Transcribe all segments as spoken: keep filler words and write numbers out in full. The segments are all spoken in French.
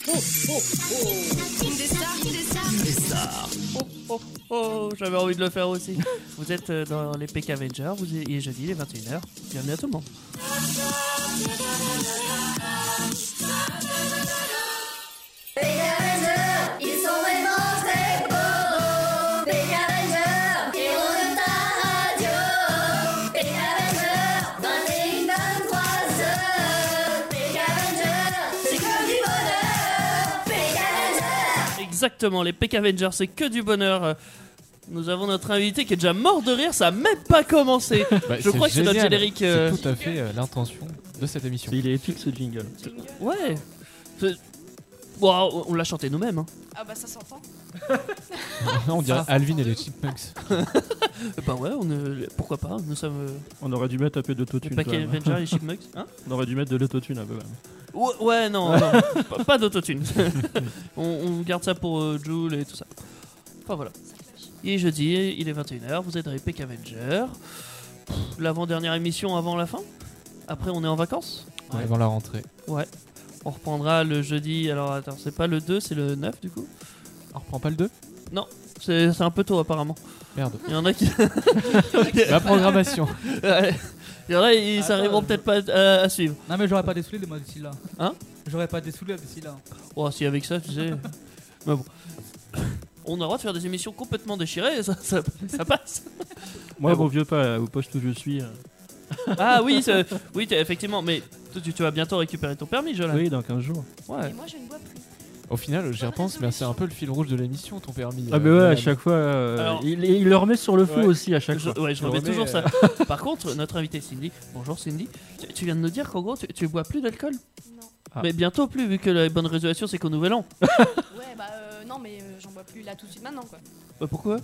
Oh, oh, oh. Indestar, Indestar. Indestar. Oh, oh, oh, j'avais envie de le faire aussi. Vous êtes dans les Peck Avengers, vous êtes, il est jeudi, il est vingt et une heures. Bienvenue à tout le monde. Peck Avengers, ils sont vraiment très beaux. Peck Avengers, héros de ta radio. Peck Avengers, vingt et une, vingt-trois heures. Peck Avengers, c'est que du bonheur. Peck Avengers. Exactement, les Peck Avengers, c'est que du bonheur. Nous avons notre invité qui est déjà mort de rire, ça a même pas commencé. Bah, Je crois que c'est notre génial. générique. euh, C'est tout à fait euh, l'intention de cette émission. Il est épique ce jingle. Ouais. C'est- Wow, on l'a chanté nous-mêmes. Hein. Ah bah ça s'entend. On dirait Alvin et les Chipmunks. Bah ouais, on est- pourquoi pas. Nous sommes euh, On aurait dû mettre un peu les d'autotune. Peck quand même. Avengers et Chipmunks. Hein On aurait dû mettre de l'autotune un peu. Même. Ouais, ouais, non, non, pas, pas d'autotune. on, on garde ça pour euh, Joule et tout ça. Enfin voilà. Il est jeudi, il est vingt et une heures, vous êtes dans les Peck Avengers. Pff, L'avant-dernière émission avant la fin. Après, on est en vacances. Ouais, avant la rentrée. Ouais. On reprendra le jeudi. Alors attends, c'est pas le deux, c'est le neuf du coup. On reprend pas le deux? C'est c'est un peu tôt apparemment. Merde. Il y en a qui. La programmation. Ouais. Il y en a, ils Attends, s'arriveront je- peut-être pas à, à suivre. Non mais j'aurais pas dessoulé moi d'ici là. Hein? J'aurais pas dessoulé d'ici là. Oh, si avec ça, tu sais. Mais bon. On a le droit de faire des émissions complètement déchirées, ça, ça, ça passe. Moi, Ah mon bon. vieux pas, au poste où je suis. euh, Ah oui, c'est- oui, t'es- effectivement. Mais toi, tu, tu vas bientôt récupérer ton permis, Jolan. Oui, dans quinze jours. Ouais. Et moi je ne bois plus. Au final, j'y Bonne repense, mais c'est un résolution. peu le fil rouge de l'émission, ton permis. Ah, euh, mais ouais, à Nolan. chaque fois. euh, Alors- il, il le remet sur le feu Ouais. aussi à chaque Je, fois. ouais, je Je remets remets, toujours euh, ça. Par contre, notre invité Cindy, bonjour Cindy, tu, tu viens de nous dire qu'en gros, tu, tu bois plus d'alcool. Non. Ah. Mais bientôt plus, vu que la bonne résolution, c'est qu'au nouvel an. Ouais bah euh, non mais euh, j'en bois plus là tout de suite maintenant quoi. Bah, pourquoi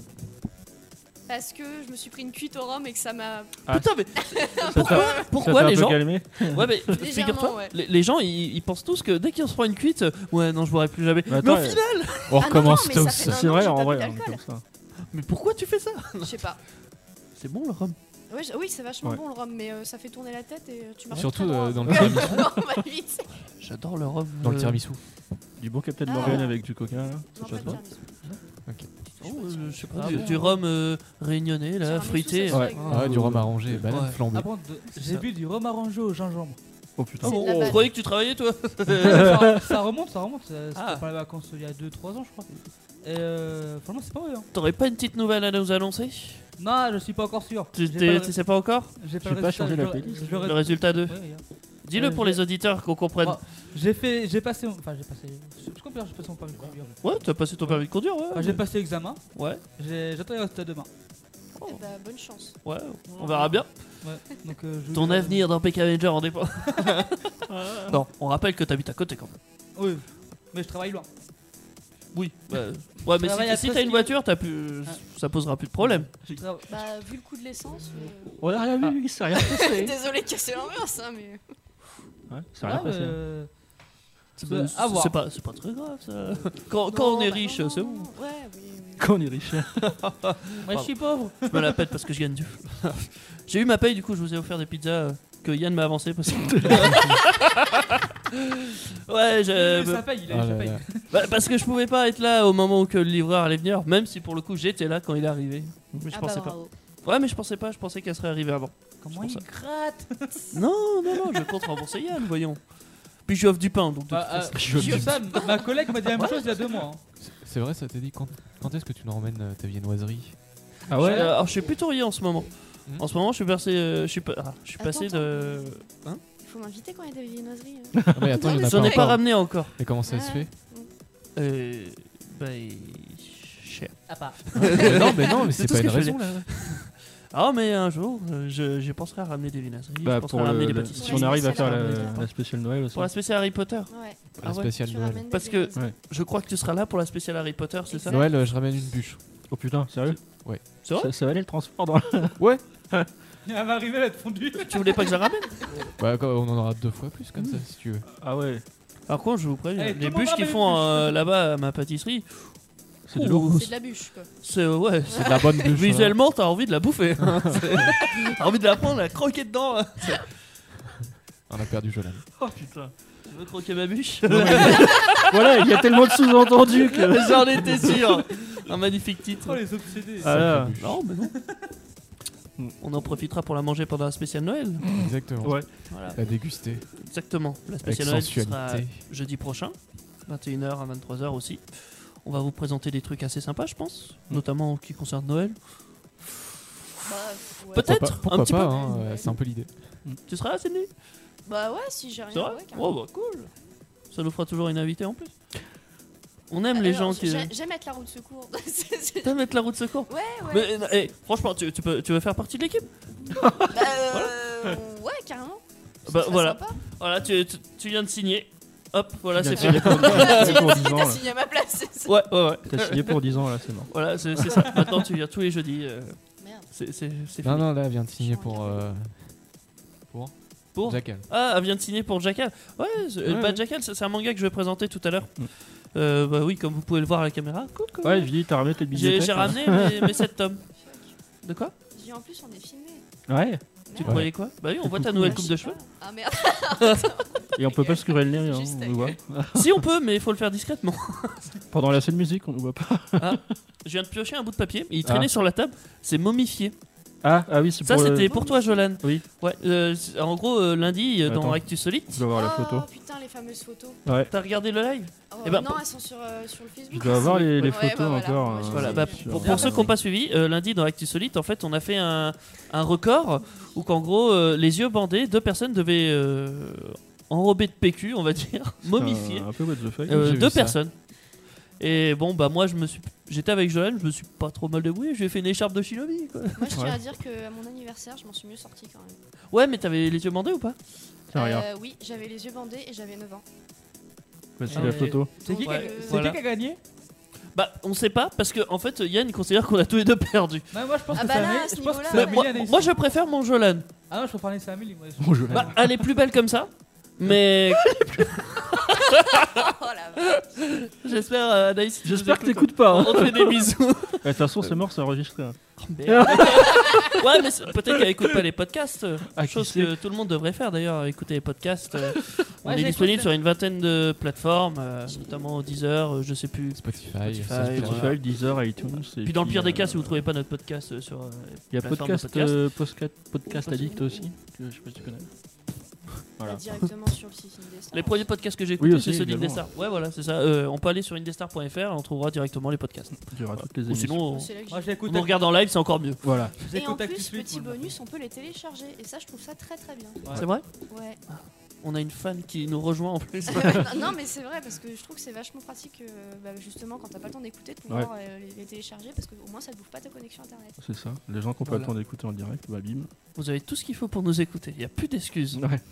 Parce que je me suis pris une cuite au rhum et que ça m'a Ah. Putain, mais Ça pourquoi, t'a- pourquoi ça t'a les un peu gens calmé. Ouais, mais Légèrement, figure-toi, ouais. les, les gens ils, ils pensent tous que dès qu'ils se prend une cuite, euh, ouais, non, je boirai plus jamais. Mais Mais, au attends, final, On Ah non, recommence non, mais ça tous. fait- non, C'est non, vrai, j'ai en pas vrai, bu on est d'alcool. comme ça. mais pourquoi tu fais ça Je sais pas. C'est bon le rhum. Ouais, je- oui c'est vachement Ouais. bon le rhum mais euh, ça fait tourner la tête et euh, tu marches Surtout très droit. euh, dans le tiramisu. Non, bah, vite. J'adore le rhum. Dans le euh, tiramisu. Du bon Captain Ah. Morgan avec du coca, là. Non, Ça pas chasse de pas. tiramisu. oh, euh, je sais pas, Ah du, bon du rhum euh, réunionnais, là, Tiramisu, fruité. ça se Ouais. fait Ah, du rhum arrangé, banane Ouais. flambée. Ah bon, de- j'ai ça. bu du rhum arrangé au gingembre. Oh putain. C'est de la Oh, balle. je croyais que tu travaillais toi. ça, ça remonte, ça remonte. ça- C'était Ah. pendant les vacances il y a deux trois ans je crois. Et euh, franchement c'est pas vrai. Hein. T'aurais pas une petite nouvelle à nous annoncer? Non je suis pas encore sûr. Tu J'ai t'es- pas tu le- sais pas encore? J'ai pas J'ai le pas résultat, changé je la le- playlist. je le Le résultat de Ouais, regarde. Dis-le Euh, pour je- les auditeurs qu'on comprenne. Ah, j'ai fait, j'ai passé, mon- enfin j'ai passé, je comprends, j'ai passé mon permis de conduire. Ouais, t'as passé ton permis de conduire, ouais. Enfin, j'ai passé l'examen, Ouais, j'ai- j'attends les résultats demain. Eh bah, bonne chance. ouais, on verra bien. Ouais. Donc, euh, je vous Ton dirai- avenir dans Peck Avenger en dépend. Non, on rappelle que t'habites à côté quand même. Oui, mais je travaille loin. Oui. Bah, ouais, mais travaille à si, si t'as Presqu'île. une voiture, t'as plus... ça posera plus de problème. Je trava- Bah vu le coût de l'essence. euh, On a rien vu, ça a rien passé. Désolé de casser l'ambiance hein mais. Ouais, ça a rien Ouais, passé. euh, C'est Euh, à voir. c'est pas, c'est pas très grave ça. Quand, quand Non, on est bah, riche, non, c'est non, bon. non. Ouais oui. oui. Quand on est riche. Moi je suis pauvre. Je me la pète parce que je gagne du. J'ai eu ma paye, du coup, je vous ai offert des pizzas euh, que Yann m'a avancé parce que. ouais, je. ça paye, il a Ah eu sa là paye. là. Bah, parce que je pouvais pas être là au moment où que le livreur allait venir, même si pour le coup j'étais là quand il est arrivé. Mais je Ah pensais bah pas. bravo. Ouais, mais je pensais pas, je pensais qu'elle serait arrivée avant. Comment C'est il pour gratte. Non, non, non, je compte rembourser Yann, voyons. Puis je lui offre du pain, donc de Bah, toute euh, façon. Je je dis ça, ma collègue m'a dit la même chose il y a deux mois. hein. C'est- C'est vrai, ça t'a dit quand, quand est-ce que tu nous ramènes euh, ta viennoiserie? Ah ouais. Euh, alors je suis plutôt rien en ce moment. Hmm. En ce moment, je suis passé, euh, je suis, pa- ah, je suis Attends, passé de. Il faut m'inviter quand il y a des viennoiseries. hein. Ah, mais attends, il y en a J'en pas ai pas encore. ramené encore. Et comment ça se Ouais. fait? Euh. Bah. Cher. Ah pas. Mais Non, mais non, mais C'est c'est tout pas ce une que je raison là. Ah, mais un jour, euh, je, je penserai à ramener des viennoiseries. Bah, je penserai pour à ramener le, des le- pâtisseries. si on arrive à faire spéciale la, Harry Potter. la spéciale Noël aussi. Pour la spéciale Harry Potter. Ouais. Ah La ouais. spéciale Tu Noël. ramènes des Parce que- viennoiseries. Ouais. Je crois que tu seras là pour la spéciale Harry Potter, c'est ça? Noël, euh, je ramène une bûche. Oh putain, sérieux? C'est vrai? Ça, ça va aller le transport dans la... Ouais. Elle va arriver, elle va être fondue. Tu voulais pas que je la ramène? Bah, quand- on en aura deux fois plus comme ça si tu veux. Ah ouais. Par contre, je vous préviens, Allez, tout les le monde bûches qu'ils ramène font une euh, là-bas à ma pâtisserie, C'est de l'eau. ouh, C'est de la bûche quoi. c'est ouais. C'est de la bonne bûche. Visuellement, t'as envie de la bouffer. hein. C'est- t'as envie de la prendre, la croquer dedans. hein. C'est- On a perdu Jolan. Oh putain. Tu veux croquer ma bûche? Voilà, il y a tellement de sous-entendus que. J'en étais sûr. Un magnifique titre. Oh, les obsédés. Ah là. Non, mais non. On en profitera pour la manger pendant la spéciale Noël. Exactement. Ouais. Voilà. La déguster. Exactement. La Avec spéciale Noël qui sera sensualité. jeudi prochain, vingt et une heures à vingt-trois heures aussi. On va vous présenter des trucs assez sympas, je pense, notamment qui concernent Noël. Bah, ouais. Peut-être. Pourquoi pas, pourquoi un petit pas, peu. hein, euh, c'est un peu l'idée. Tu seras là, Sydney? Bah ouais, si j'ai rien. C'est vrai? ouais, carrément. Oh bah cool. Ça nous fera toujours une invitée en plus. On aime les Alors, gens qui. j'ai- J'aime être la roue de secours. C'est- c'est- T'aimes mettre la roue de secours? ouais, ouais. Mais euh, hey, franchement, tu, tu peux, tu veux faire partie de l'équipe? Bah, euh, ouais, carrément. Ce Bah serait voilà. sympa. Voilà, tu, tu, tu viens de signer. Hop, voilà, c'est T'as fait. signé pour, t'as signé pour dix ans. T'as Là. signé à ma place. c'est ça. Ouais, ouais, ouais. T'as signé pour dix ans là, c'est bon. Voilà, c'est c'est ça. Maintenant, tu viens tous les jeudis. euh, Merde. c'est c'est- c'est Non, fini. non, là, elle vient de signer Je suis en pour. Euh... Pour Jackal. Ah, elle vient de signer pour Jackal. Ouais, c'est- Ouais, bah, ouais. Jackal, c'est c'est un manga que je vais présenter tout à l'heure. Mm. Euh, bah oui, comme vous pouvez le voir à la caméra. Coucou. Ouais, je dis, t'as ramené tes J'ai bibliothèques. j'ai là. ramené mes, mes sept tomes. De quoi? J'ai dit, en plus, on est filmé. Ouais, Tu Merde. croyais quoi? Bah oui, on C'est voit tout ta cool. nouvelle Ah, coupe je de sais cheveux. pas. Ah merde. et on peut pas se curer le nez, hein, Juste on avec- nous voit. Si on peut, mais il faut le faire discrètement. Pendant la scène musique, on nous voit pas. Je viens de piocher un bout de papier, il traînait Ah. sur la table, c'est momifié. Ah, ah oui, c'est Ça, pour le- c'était pour toi, Jolan. Oui. Ouais, euh, c'est- en gros, euh, lundi, euh, dans Attends. Actu Solite, Je dois avoir la photo. Oh putain, les fameuses photos. Ouais. t'as regardé le live? Oh, Eh ben, non, pour- elles sont sur, euh, sur le Facebook. Je dois avoir les, les Ouais, photos bah voilà. encore. Moi, euh, j'ai- Voilà, j'ai- bah, sur- pour, pour ceux qui n'ont pas suivi, euh, lundi dans Actu Solite, en fait, on a fait un, un record où qu'en gros, euh, les yeux bandés, deux personnes devaient euh, enrober de P Q, on va dire, momifier. Un peu what the fuck. Euh, J'ai vu deux ça. personnes. Et bon, bah moi, je me suis, j'étais avec Jolan, je me suis pas trop mal débrouillé, je lui ai fait une écharpe de Shinobi, quoi. Moi, je tiens Ouais. à dire qu'à mon anniversaire, je m'en suis mieux sortie quand même. Ouais, mais t'avais les yeux bandés ou pas? Tiens, regarde. Euh, oui, j'avais les yeux bandés et j'avais neuf ans. Voici Ah, la mais- photo. C'est qui, qui a- Ouais, c'est voilà. qui qui a gagné? Bah, on sait pas, parce que en fait, Yann considère qu'on a tous les deux perdu. Bah, moi, je pense Ah que bah c'est là, Amélie. à ce Je pense que niveau-là, c'est Mais Amélie moi, Anaïs. moi, je préfère mon Jolan. Ah non, je préfère c'est Amélie. Moi. Bon, je- Bah, elle est plus belle comme ça, mais Oh la vache. j'espère, euh, Anaïs, si tu J'espère nous que écoutes, t'écoutes pas. hein. on te fait des bisous. De toute façon, c'est mort, c'est enregistré. hein. Merde. Ouais, mais c'est- peut-être qu'elle écoute pas les podcasts. euh, Ah, qui chose sait. que tout le monde devrait faire d'ailleurs, écouter les podcasts. euh, on Ouais, est j'écoute. disponible sur une vingtaine de plateformes, euh, notamment Deezer, euh, je sais plus. Spotify. Spotify, SoundCloud. voilà. Spotify, Deezer, iTunes. et Puis dans le pire des euh, cas, si vous trouvez pas notre podcast euh, sur euh, Il y a plateforme de podcast, podcast. euh, podcast, podcast Addict aussi, que je sais pas si tu connais. Voilà. Directement sur le site Indestar. Les premiers podcasts que j'ai Oui, écoutés, aussi, c'est ceux également. d'Indestar. Ouais, voilà, c'est ça. Euh, on peut aller sur indestar point f r et on trouvera directement les podcasts. Il y aura toutes les Ou émissions. sinon, C'est là que Moi, j'ai- je l'écoute. on nous regarde en live, c'est encore mieux. Voilà. je Et en l'écoute Actu plus, Suite, petit moi. bonus, on peut les télécharger. Et ça, je trouve ça très très bien. C'est vrai? Ouais. On a une fan qui nous rejoint en plus. non, non, mais c'est vrai parce que je trouve que c'est vachement pratique, euh, bah, justement, quand t'as pas le temps d'écouter, de pouvoir euh, les, les télécharger parce qu'au moins ça te bouffe pas ta connexion internet. C'est ça. Les gens qui n'ont pas Voilà. le temps d'écouter en direct, bah bim. Vous avez tout ce qu'il faut pour nous écouter. Il n'y a plus d'excuses. Ouais.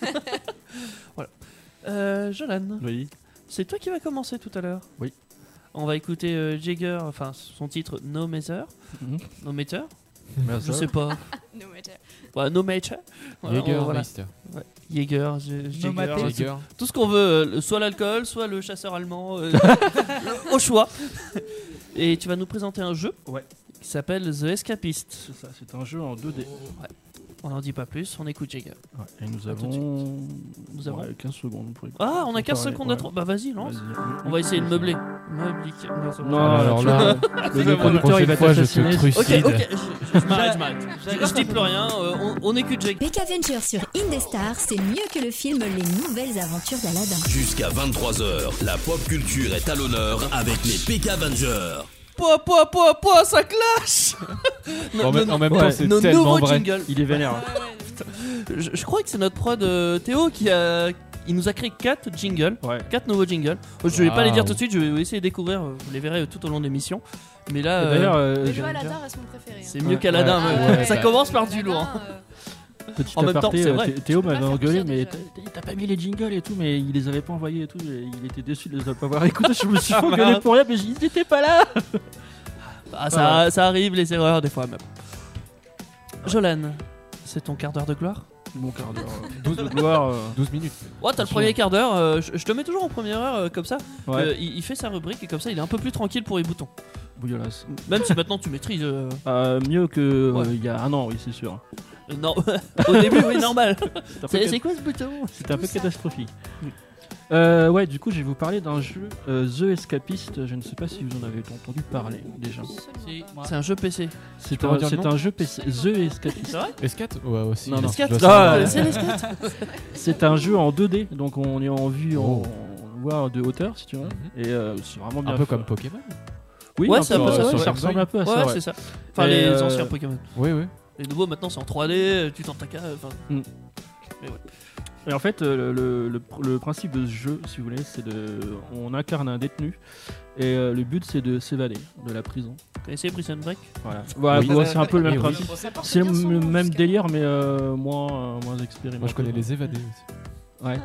Euh, Jolan, Oui. c'est toi qui vas commencer tout à l'heure. Oui. On va écouter euh, Jagger, enfin son titre No Measure. Mhm. No Meter Merci. Je sais pas. No matter. Ouais, No Meter. Voilà, Jäger, on- voilà. Meister. Jäger, J- Jäger, Mater. Jäger. tout ce qu'on veut, euh, soit l'alcool, soit le chasseur allemand, euh, au choix. Et tu vas nous présenter un jeu Ouais. qui s'appelle The Escapist. C'est ça, c'est un jeu en deux D. On n'en dit pas plus, on écoute Jagger. Ouais. Et nous À tout de avons... Nous avons- Ouais, quinze secondes pour écouter. Ah, on a Faut quinze parler, secondes à ouais. trop. Bah vas-y, lance. Vas-y. On va essayer de meubler. Meubler. Non, c'est bon. Non, Alors tu là, vois, le le producteur il va fois, je te t'assassiner. Ok, trucide. ok, je, je m'arrête, je m'arrête. Je, je dis plus rien, euh, on, on écoute Jagger. Peck Avenger sur Indestar, c'est mieux que le film Les Nouvelles Aventures d'Aladin. Jusqu'à vingt-trois heures, la pop culture est à l'honneur avec les Peck Avengers. Pouah, pouah, pouah, pouah, ça clash. En même- en même temps, ouais, c'est nos tellement nouveaux vrai. jingles. Il est vénère. hein. Je, je crois que c'est notre prod euh, Théo qui a. Il nous a créé quatre jingles, Ouais. quatre nouveaux jingles. Je vais pas les dire Waouh. tout de suite, je vais essayer de découvrir. Vous les verrez tout au long de l'émission. Mais là, Et euh, D'ailleurs, euh, Mais j'ai- le Aladin reste mon préféré. hein. c'est mieux Ouais, qu'Aladin. ouais, mais ouais, ça bah, commence par du Aladin, lourd. hein. euh, petit en même temps, aparté, c'est euh, vrai. Thé- Théo Tu peux m'avait pas faire engueulé, pire, mais déjà. t'as t'as pas mis les jingles et tout, mais il les avait pas envoyés et tout. Et il était déçu de les pas avoir écoutés. Je me suis fait Ah, engueuler mince. pour rien, mais ils étaient pas là. Ah, ça, ça arrive, les erreurs, des fois même. Jolan, c'est ton quart d'heure de gloire. Mon quart d'heure. douze de gloire. euh, douze minutes. Ouais, t'as le premier quart d'heure, euh, je, je te mets toujours en première heure, euh, comme ça. Ouais. Euh, il, il fait sa rubrique et comme ça, il est un peu plus tranquille pour les boutons. Bouillasse. Même si maintenant tu maîtrises. euh, Euh, mieux que Ouais. euh, il y a un an, oui, c'est sûr. euh, non, au début, oui, normal. C'est un peu, C'est cat- c'est quoi ce bouton c'était un peu Tout ça. catastrophique. Euh, ouais, du coup, je vais vous parler d'un jeu, euh, The Escapist. Je ne sais pas si vous en avez entendu parler déjà. Si, moi. C'est un jeu P C. C'est peux un, redire le c'est nom un jeu P C. The Escapist. C'est vrai S quatre Ouais, aussi. Non, je non. dois S quatre savoir. Ah, Vous connaissez les S quatre C'est un jeu en deux D, donc on est en vue, Oh. en voire de hauteur, si tu veux. Mhm. Et euh, c'est vraiment bien Un peu fait. comme Pokémon. Oui, Ouais, un c'est un peu, peu ça, ça, ouais, ça ouais. ressemble un peu à Ouais, ça. ouais. c'est ça. Enfin, Et, les euh, anciens Pokémon. Oui, oui. Les nouveaux maintenant c'est en trois D, tu tentes ta carte. Enfin, Et en fait, euh, le, le, le principe de ce jeu, si vous voulez, c'est de. On incarne un détenu. Et euh, le but, c'est de s'évader de la prison. vous connaissez Prison Break Voilà. Voilà, Oui. bon, c'est un peu le même Oui, oui. principe. Ça porte C'est bien le son le nom, même jusqu'à- délire, mais euh, moins, euh, moins expérimenté. Moi, je connais les évadés aussi. Ouais.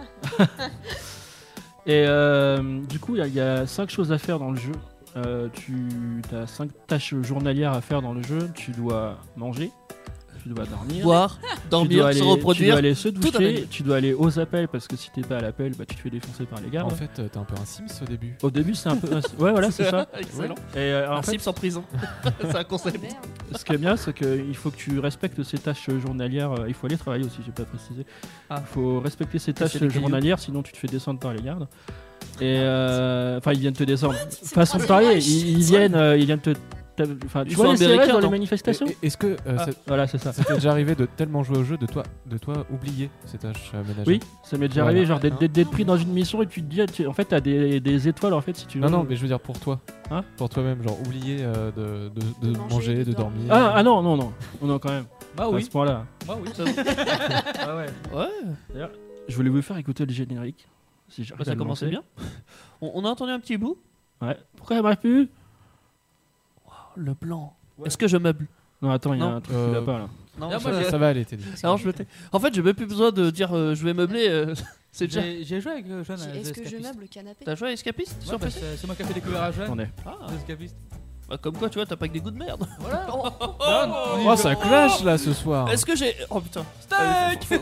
Et euh, du coup, il y a- il y, a cinq choses à faire dans le jeu. Euh, tu as cinq tâches journalières à faire dans le jeu. Tu dois manger, tu dois dormir, Boire, tu dois dormir, aller, se tu reproduire. dois aller se tout à doucher, fait. tu dois aller aux appels parce que si t'es pas à l'appel, bah, tu te fais défoncer par les gardes. En fait, euh, t'es un peu un Sims au début. Au début, c'est un peu. Ouais, voilà, c'est ça. Excellent. Et euh, en Un fait, Sims en prison. C'est un concept. Merde. ce qui est bien, c'est qu'il faut que tu respectes ces tâches journalières. Euh, Il faut aller travailler aussi, j'ai pas précisé. Ah. Il faut respecter ces tâches Casser les cailloux. journalières, sinon tu te fais descendre par les gardes. Et euh, enfin, ils viennent te descendre. C'est Façon de pas parler, vache. ils, ils viennent, euh, ils viennent te. t'as- Enfin, tu Ils vois sont les C R S américains, dans les non manifestations Et- et- Est-ce que euh, Ah. ça Voilà, c'est ça. ça t'est déjà arrivé de tellement jouer au jeu de toi, de toi oublier ces tâches euh, ménagères Oui, ça m'est déjà Voilà. arrivé, genre d'être d'être- d'être pris dans une mission et tu te dis, ah, tu- en fait, t'as des, des étoiles en fait si tu veux. Non, non, mais je veux dire pour toi. Hein Pour toi-même, genre oublier euh, de, de, de De manger, manger, de de dormir. dormir. Ah, ah non, non, non, non, quand même. Bah À oui, ce point-là. moi oui. Ah ouais. Ouais, Je voulais vous faire écouter le générique. Si j'arrive bah, à ça le commençait lancer. bien. On, on a entendu un petit bout. Ouais. Pourquoi elle m'a plus Oh, le blanc. Est-ce que je meuble Non, attends, il y a Non. un truc Euh, qui va pas là. Non, Là, ça- moi, Ça, ça va aller, Teddy. Alors je le tais. En fait, j'ai même plus besoin de dire euh, je vais meubler. euh, c'est déjà. J'ai j'ai joué avec euh, Jeanne à Est-ce The que je Escapist. meuble le canapé T'as joué à Escapist Ouais, sur bah, P C c'est c'est moi qui ai fait découvrir à Jeanne. Attendez. Ah, The Escapist. bah, comme quoi, tu vois, t'as pas que des goûts de merde. Voilà. Oh, Oh, ça clash là ce soir. Est-ce que j'ai. Oh putain. Steak.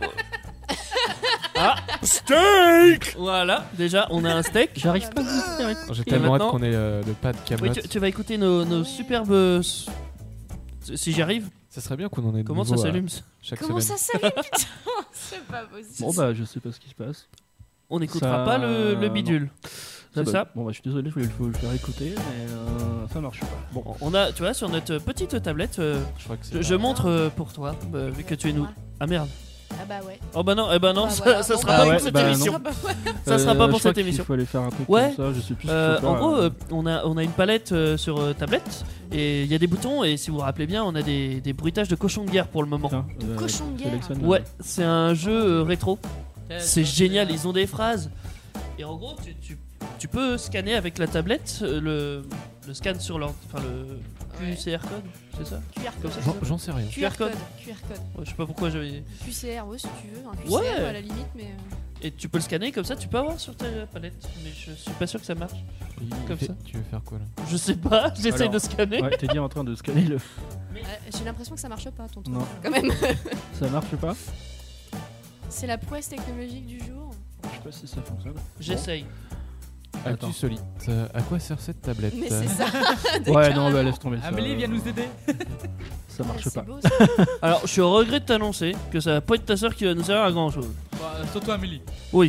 Ah, steak. Voilà, déjà, on a un steak. J'arrive pas à vous dire. J'ai Et tellement hâte maintenant- qu'on ait euh, le pas de Oui, Camelot. tu, tu vas écouter nos, nos superbes. euh, s- Si j'y arrive, Ça serait bien qu'on en ait de comment ça nouveaux, euh, s'allume chaque Comment semaine. ça s'allume, putain C'est pas possible. Bon bah, je sais pas ce qui se passe. On n'écoutera Ça- pas le, le bidule. Ah C'est bah, ça. Bon bah, je suis désolé, je voulais le le faire écouter, mais euh, ça marche pas. Bon. On a, tu vois, sur notre petite tablette, euh, Je crois que c'est je, pas- je montre euh, pour toi, euh, vu que tu es nous. Ah merde. Ah bah ouais. Oh bah non, eh bah non, Bah ça, voilà, ça bon, sera bah pas ouais, pour cette bah émission. Ah bah ouais. Ça sera Euh, pas je pour crois cette qu'il émission. fallait faire un truc Ouais. comme ça, je sais plus ce Euh, qu'il faut en faire, gros, euh. euh, on, a, on a une palette euh, sur euh, tablette et il y a des boutons et si vous vous rappelez bien, on a des, des bruitages de cochon de guerre pour le moment. Tiens, euh, cochon de guerre. sélectionne, Ouais, euh, c'est un jeu euh, rétro. C'est génial, ils ont des phrases. Et en gros, tu, tu, tu peux scanner avec la tablette euh, le, le scan sur leur. Enfin, le Ouais. Q C R code, c'est ça Q R Comme code. ça, J'en- J'en sais rien. Q R Q R code. code. Q R code. Ouais, je sais pas pourquoi j'avais. Q C R, ouais, si tu veux. Un Q C R Ouais. à la limite, mais. euh, Et tu peux le scanner comme ça, tu peux avoir sur ta palette. Mais je suis pas sûr que ça marche. il- Comme Tu- ça. Tu veux faire quoi là Je sais pas, j'essaie Alors, de scanner. Ouais, t'es dit en train de scanner le. ouais, J'ai l'impression que ça marche pas, ton truc. Non. Quand même. Ça marche pas C'est la prouesse technologique du jour. Je sais pas si ça fonctionne. J'essaye. Attends. Actu solide. Euh, À quoi sert cette tablette Mais c'est ça. Ouais, non, bah laisse tomber ça. Amélie vient nous aider. Ça marche Ouais, c'est pas. beau, ça. Alors, je suis au regret de t'annoncer que ça va pas être ta soeur qui va nous servir à grand chose. Bah, surtout Amélie. Oui.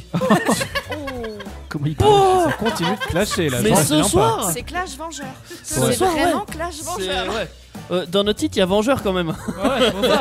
Comment il parle Ça continue de clasher là. Mais j'en ce reviens pas. soir, C'est Clash Vengeur. Ce C'est soir, vraiment ouais. Clash c'est- Vengeur. ouais. Euh, dans notre titre, il y a Vengeur quand même. Ouais, c'est pour ça.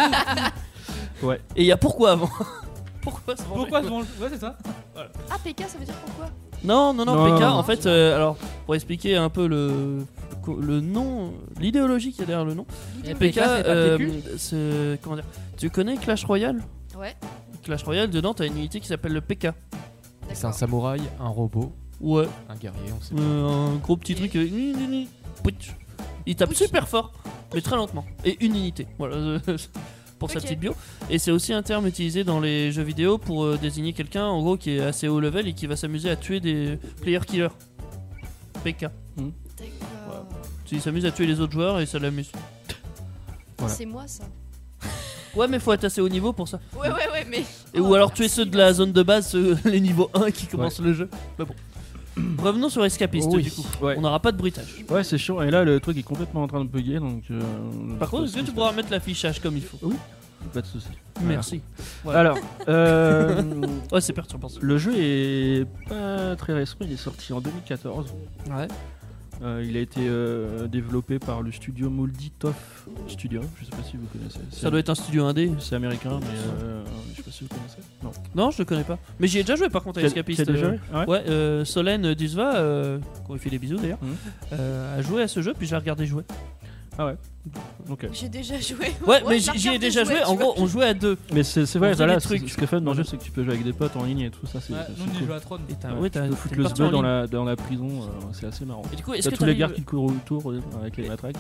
Ouais. Et il y a pourquoi avant. Pourquoi ce Vengeur Pourquoi ce mange Ouais, c'est ça. Ah, P K, ça veut dire pourquoi Non, non, non, Non, P K, non, en non. fait, euh, alors, pour expliquer un peu le, le nom, l'idéologie qu'il y a derrière le nom, Et P K, P K, c'est pas euh, P Q c'est. Comment dire Tu connais Clash Royale Ouais, Clash Royale, dedans, t'as une unité qui s'appelle le P K. C'est un d'accord. samouraï, un robot, Ouais, un guerrier, on sait pas. euh, un gros petit truc. euh, ni, ni, ni, pouitch. Il tape super fort, mais très lentement. Et une unité, voilà, euh, pour sa Ok. petite bio. Et c'est aussi un terme utilisé dans les jeux vidéo pour euh, désigner quelqu'un, en gros, qui est assez haut level et qui va s'amuser à tuer des player killers. P K. D'accord. Il s'amuse à tuer les autres joueurs et ça l'amuse. Voilà. C'est moi ça. Ouais, mais faut être assez haut niveau pour ça. Ouais, ouais, ouais, mais. Et Oh, ou alors tuer merci, ceux de la zone de base, ceux- les niveaux un qui commencent le jeu. Mais bon. Revenons sur Escapist Oui. du coup. Ouais. On n'aura pas de bruitage. Ouais, c'est chiant. Et là, le truc est complètement en train de bugger, donc. Euh, Par contre, est-ce que tu pourras mettre l'affichage comme il faut? Pas de soucis. Merci. Voilà. Alors, euh, Ouais, c'est perturbant. le jeu est pas très récent. Il est sorti en deux mille quatorze. Ouais. Euh, il a été euh, développé par le studio Molditoff Studio. Je sais pas si vous connaissez. Ça doit être un studio indé. C'est américain, mais euh, je sais pas si vous connaissez. Non. Non, je le connais pas. Mais j'y ai déjà joué par contre à T'as- Escapist. t'as déjà euh, joué Ah ouais Ouais, euh, Solène Dusva, euh, qu'on lui fait des bisous d'ailleurs, Mhm. euh, a joué à ce jeu, puis j'ai regardé jouer. Ah ouais. Ok. J'ai déjà joué. Ouais, mais j'ai j'y j'y ai regardé déjà joué. jouer, En tu gros, vois. on jouait à deux. Mais c'est c'est On vrai, faisait voilà, des c'est- trucs. ce qui est fun dans le jeu, c'est que tu peux jouer avec des potes en ligne et tout ça. C'est Ouais, c'est nous, on y cool. joue à Tron. Et t'as Ouais, ouais, tu t'as- peux t'es foutre le parti en sbud dans ligne. la, dans la prison, euh, c'est assez marrant. Et du coup, est-ce T'as que tous les t'arrives- gars qui courent autour euh, avec les matraques.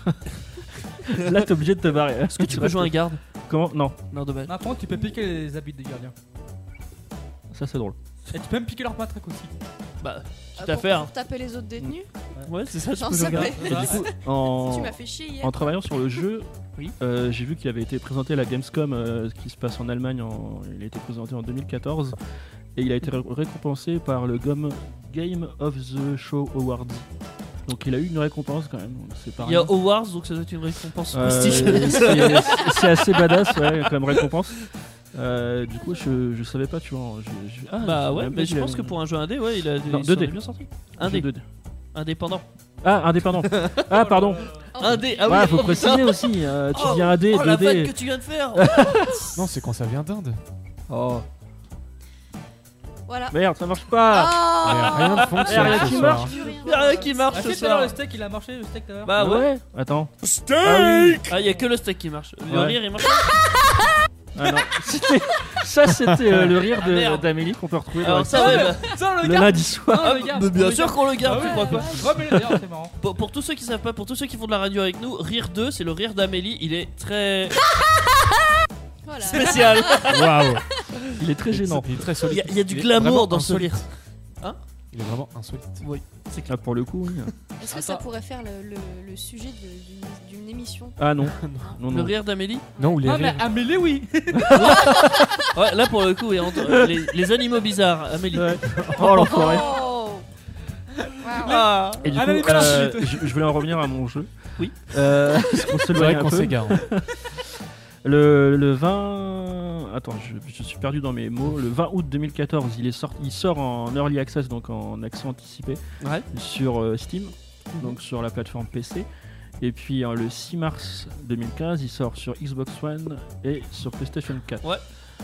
Là, t'es obligé de te barrer. Est-ce que tu peux jouer un garde? Comment Non, Non, dommage. Par contre, tu peux piquer les habits des gardiens. ça c'est drôle. Et tu peux même piquer leur matraque aussi. Bah, Ah, quitte à pour- faire. Pour taper les autres détenus. Ouais, c'est ça, tu Non, peux jouer ça un garde. fait- Et du coup, en, Tu m'as fait chier hier. en travaillant sur le jeu, Oui. euh, j'ai vu qu'il avait été présenté à la Gamescom euh, qui se passe en Allemagne. En, il a été présenté en deux mille quatorze et il a été ré- récompensé par le Gom- Game of the Show Awards. Donc il a eu une récompense quand même. C'est pas Il y a rien. Awards, donc ça doit être une récompense Euh, prestigieuse. c'est c'est assez badass ouais, comme récompense. Euh, du coup, je, je savais pas, tu vois. Je, je- ah, Bah savais ouais, même pas mais je qu'il pense avait- que pour un jeu indé, ouais, il a Non, il deux s'en est D. bien sorti. Jeu Indé, deux D. indépendant. Ah, indépendant. Ah, pardon. Indé, ah oui, Ouais, faut oh, préciser putain. aussi. euh, tu Oh, dis un D, Oh la deux vanne D. que tu viens de faire. Non, c'est quand ça vient d'Inde. Oh, Voilà. merde, ça marche pas. Ah Rien ne fonctionne rien ce qui soir. marche. Plus rien. Y a rien qui marche Ah, ce si, tout à l'heure, soir. le steak il a marché, le steak tout à l'heure. Bah ouais. Attends. Steak. Ah, y a que le steak qui marche. Le Ouais. rire, il marche. Ah non. C'était- Ça, c'était euh, le rire Ah, de- merde. d'Amélie qu'on peut retrouver dans Alors la ça, ouais, bah, Ça, le lundi soir. Non, le gars. mais bien le sûr gars. qu'on le garde, Ah tu crois ouais, quoi. ouais, mais d'ailleurs, c'est marrant. Pour, pour tous ceux qui savent pas, pour tous ceux qui font de la radio avec nous, Rire deux, c'est le rire d'Amélie. Il est très Voilà. spécial. Waouh. Il est très gênant. Il est très Il solide. y a, il y a du Il est glamour vraiment dans ce insolite. rire. Il est vraiment insolite. Ah, pour le coup, oui. Est-ce que ça Attends. pourrait faire le, le- le sujet de- d'une d'une émission? Ah non. Non, Le non. rire d'Amélie. Non, ou les Ah, mais rires. Amélie, oui. Ouais, là pour le coup, et entre- les, les animaux bizarres, Amélie. Ouais. Oh l'enfoiré. Oh Waouh. Ah. Et du Ah, coup, non, mais non, euh, ensuite. je, je voulais en revenir à mon jeu. Oui. Euh, parce qu'on C'est s'éloigne vrai un qu'on peu. s'égare. Le, le vingt... Attends, je, je suis perdu dans mes mots. Le vingt août deux mille quatorze, il, est sorti, il sort en Early Access, donc en accès anticipé, Ouais. sur euh, Steam, donc sur la plateforme P C. Et puis euh, le six mars deux mille quinze, il sort sur Xbox One et sur PlayStation quatre. Ouais.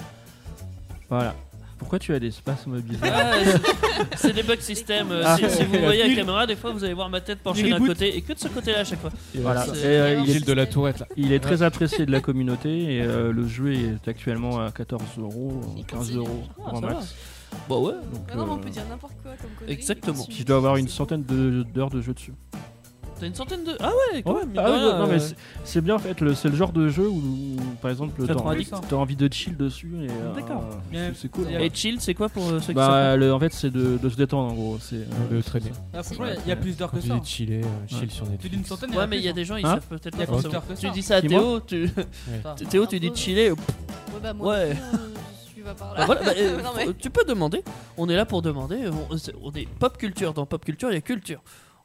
Voilà. Pourquoi tu as des spasmes bizarres? Ah, c'est- c'est des bugs système. euh, Ah. si, si vous voyez à la caméra, des fois vous allez voir ma tête penchée Il d'un reboot. côté et que de ce côté-là à chaque fois. Voilà. C'est- Et, euh, il, est, Gilles de la Tourette là. il est très apprécié de la communauté et euh, le jeu est actuellement à quatorze euros, quinze euros Ah, grand ça va. max. Bah ouais. Donc, Bah non, mais on euh, peut dire n'importe quoi comme connerie. Exactement. Il je dois avoir une suffit- centaine de- d'heures de jeu dessus. T'as une centaine de. Ah ouais, quand Ouais. même. mine Ah de oui, rien, non, mais euh, c'est- c'est bien en fait, le- c'est le genre de jeu où, où, par exemple Ça te t'as rend envie, addict. t'as envie de chill dessus et euh, D'accord. c'est- c'est cool. Il y a- Et chill, c'est quoi pour euh, ceux qui savent Bah le- en fait c'est de, de se détendre en gros. C'est euh, Le traîner. Ah, franchement, il y a plus d'heures que Quand tu ça. dis chiller, euh, chill sur Tu dis une Netflix. centaine, il y pas en a Ouais, mais il y a plus, des gens, ils Hein savent peut-être Il y a pas plus forcément. d'heures que Tu ça. dis ça à Qui, moi Théo, tu... hein. Théo, tu dis de chiller. Ouais, bah moi. Ouais. non plus, euh, je suis pas par là. Bah voilà, bah, euh, Non, mais- faut- tu peux demander. On est là pour demander. On, c'est- on est pop culture. Dans pop culture, il y a culture.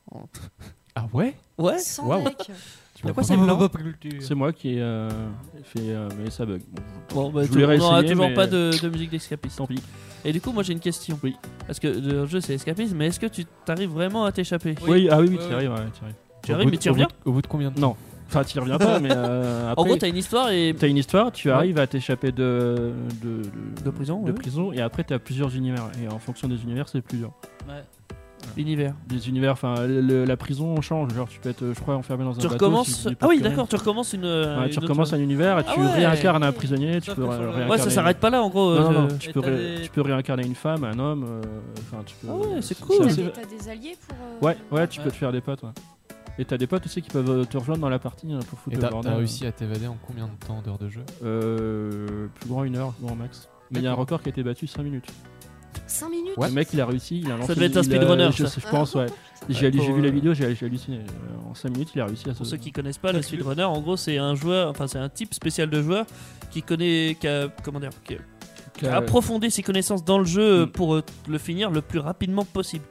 Ah ouais? Ouais. Sans Waouh. mec. Tu De m'as quoi pas- c'est blanc C'est moi qui ai euh, fait euh, mais ça bug. Bon, Bon, bah, Je voulais on n'aura réessayer, toujours mais- pas de, de musique d'escapiste. tant pis. Et du coup, moi j'ai une question. Oui. Parce que le jeu c'est escapiste, mais est-ce que tu t'arrives vraiment à t'échapper Oui. Oui, ah oui, oui, Ouais, tu ouais. arrives, ouais, tu arrives. Tu Au arrives, bout mais de- tu au bout reviens de- Au bout de combien de temps? Non, enfin tu reviens pas, mais euh, après. En gros, t'as une histoire et. T'as une histoire, tu Ouais. arrives à t'échapper de, de, De prison, de ouais. prison, et après t'as plusieurs univers. Et en fonction des univers, c'est plus dur. L'univers. Des univers, enfin le- le- la prison change. Genre tu peux être, je crois, enfermé dans un Tu bateau. recommences. si tu n'es Ah pas oui, plus rien. d'accord, tu recommences une. euh, Ouais, une tu autre- recommences un univers et Ah tu ouais. réincarnes un prisonnier. Tu Sauf peux que ré- sur le- réincarner. Ouais, ça s'arrête pas là en gros. Non, non, euh, non, tu Et peux, t'as ré- des- tu peux réincarner une femme, un homme. euh, Enfin, tu peux. Ah ouais, c'est c'est cool. T'as assez- des, t'as des alliés pour. euh, Ouais, ouais, tu peux Ouais. te faire des potes. Ouais. Et t'as des potes aussi qui peuvent euh, te rejoindre dans la partie euh, pour foutre Et le t'as bordel. t'as réussi à t'évader en combien de temps d'heures de jeu? Euh, plus grand une heure, grand max. Mais il y a un record qui a été battu cinq minutes. cinq minutes. Ouais. Le mec il a réussi, il a lancé. devait être un il a- speedrunner, Je, ça. sais, je pense, ouais. J'ai pour, j'ai vu euh, la vidéo, j'ai j'ai halluciné. Euh, En cinq minutes, il a réussi à se. Pour ceux qui connaissent pas, le speedrunner, en gros, c'est un joueur, enfin, c'est un type spécial de joueur qui connaît, qui a, comment dire, qui a, qui a approfondi ses connaissances dans le jeu Mm. pour euh, le finir le plus rapidement possible.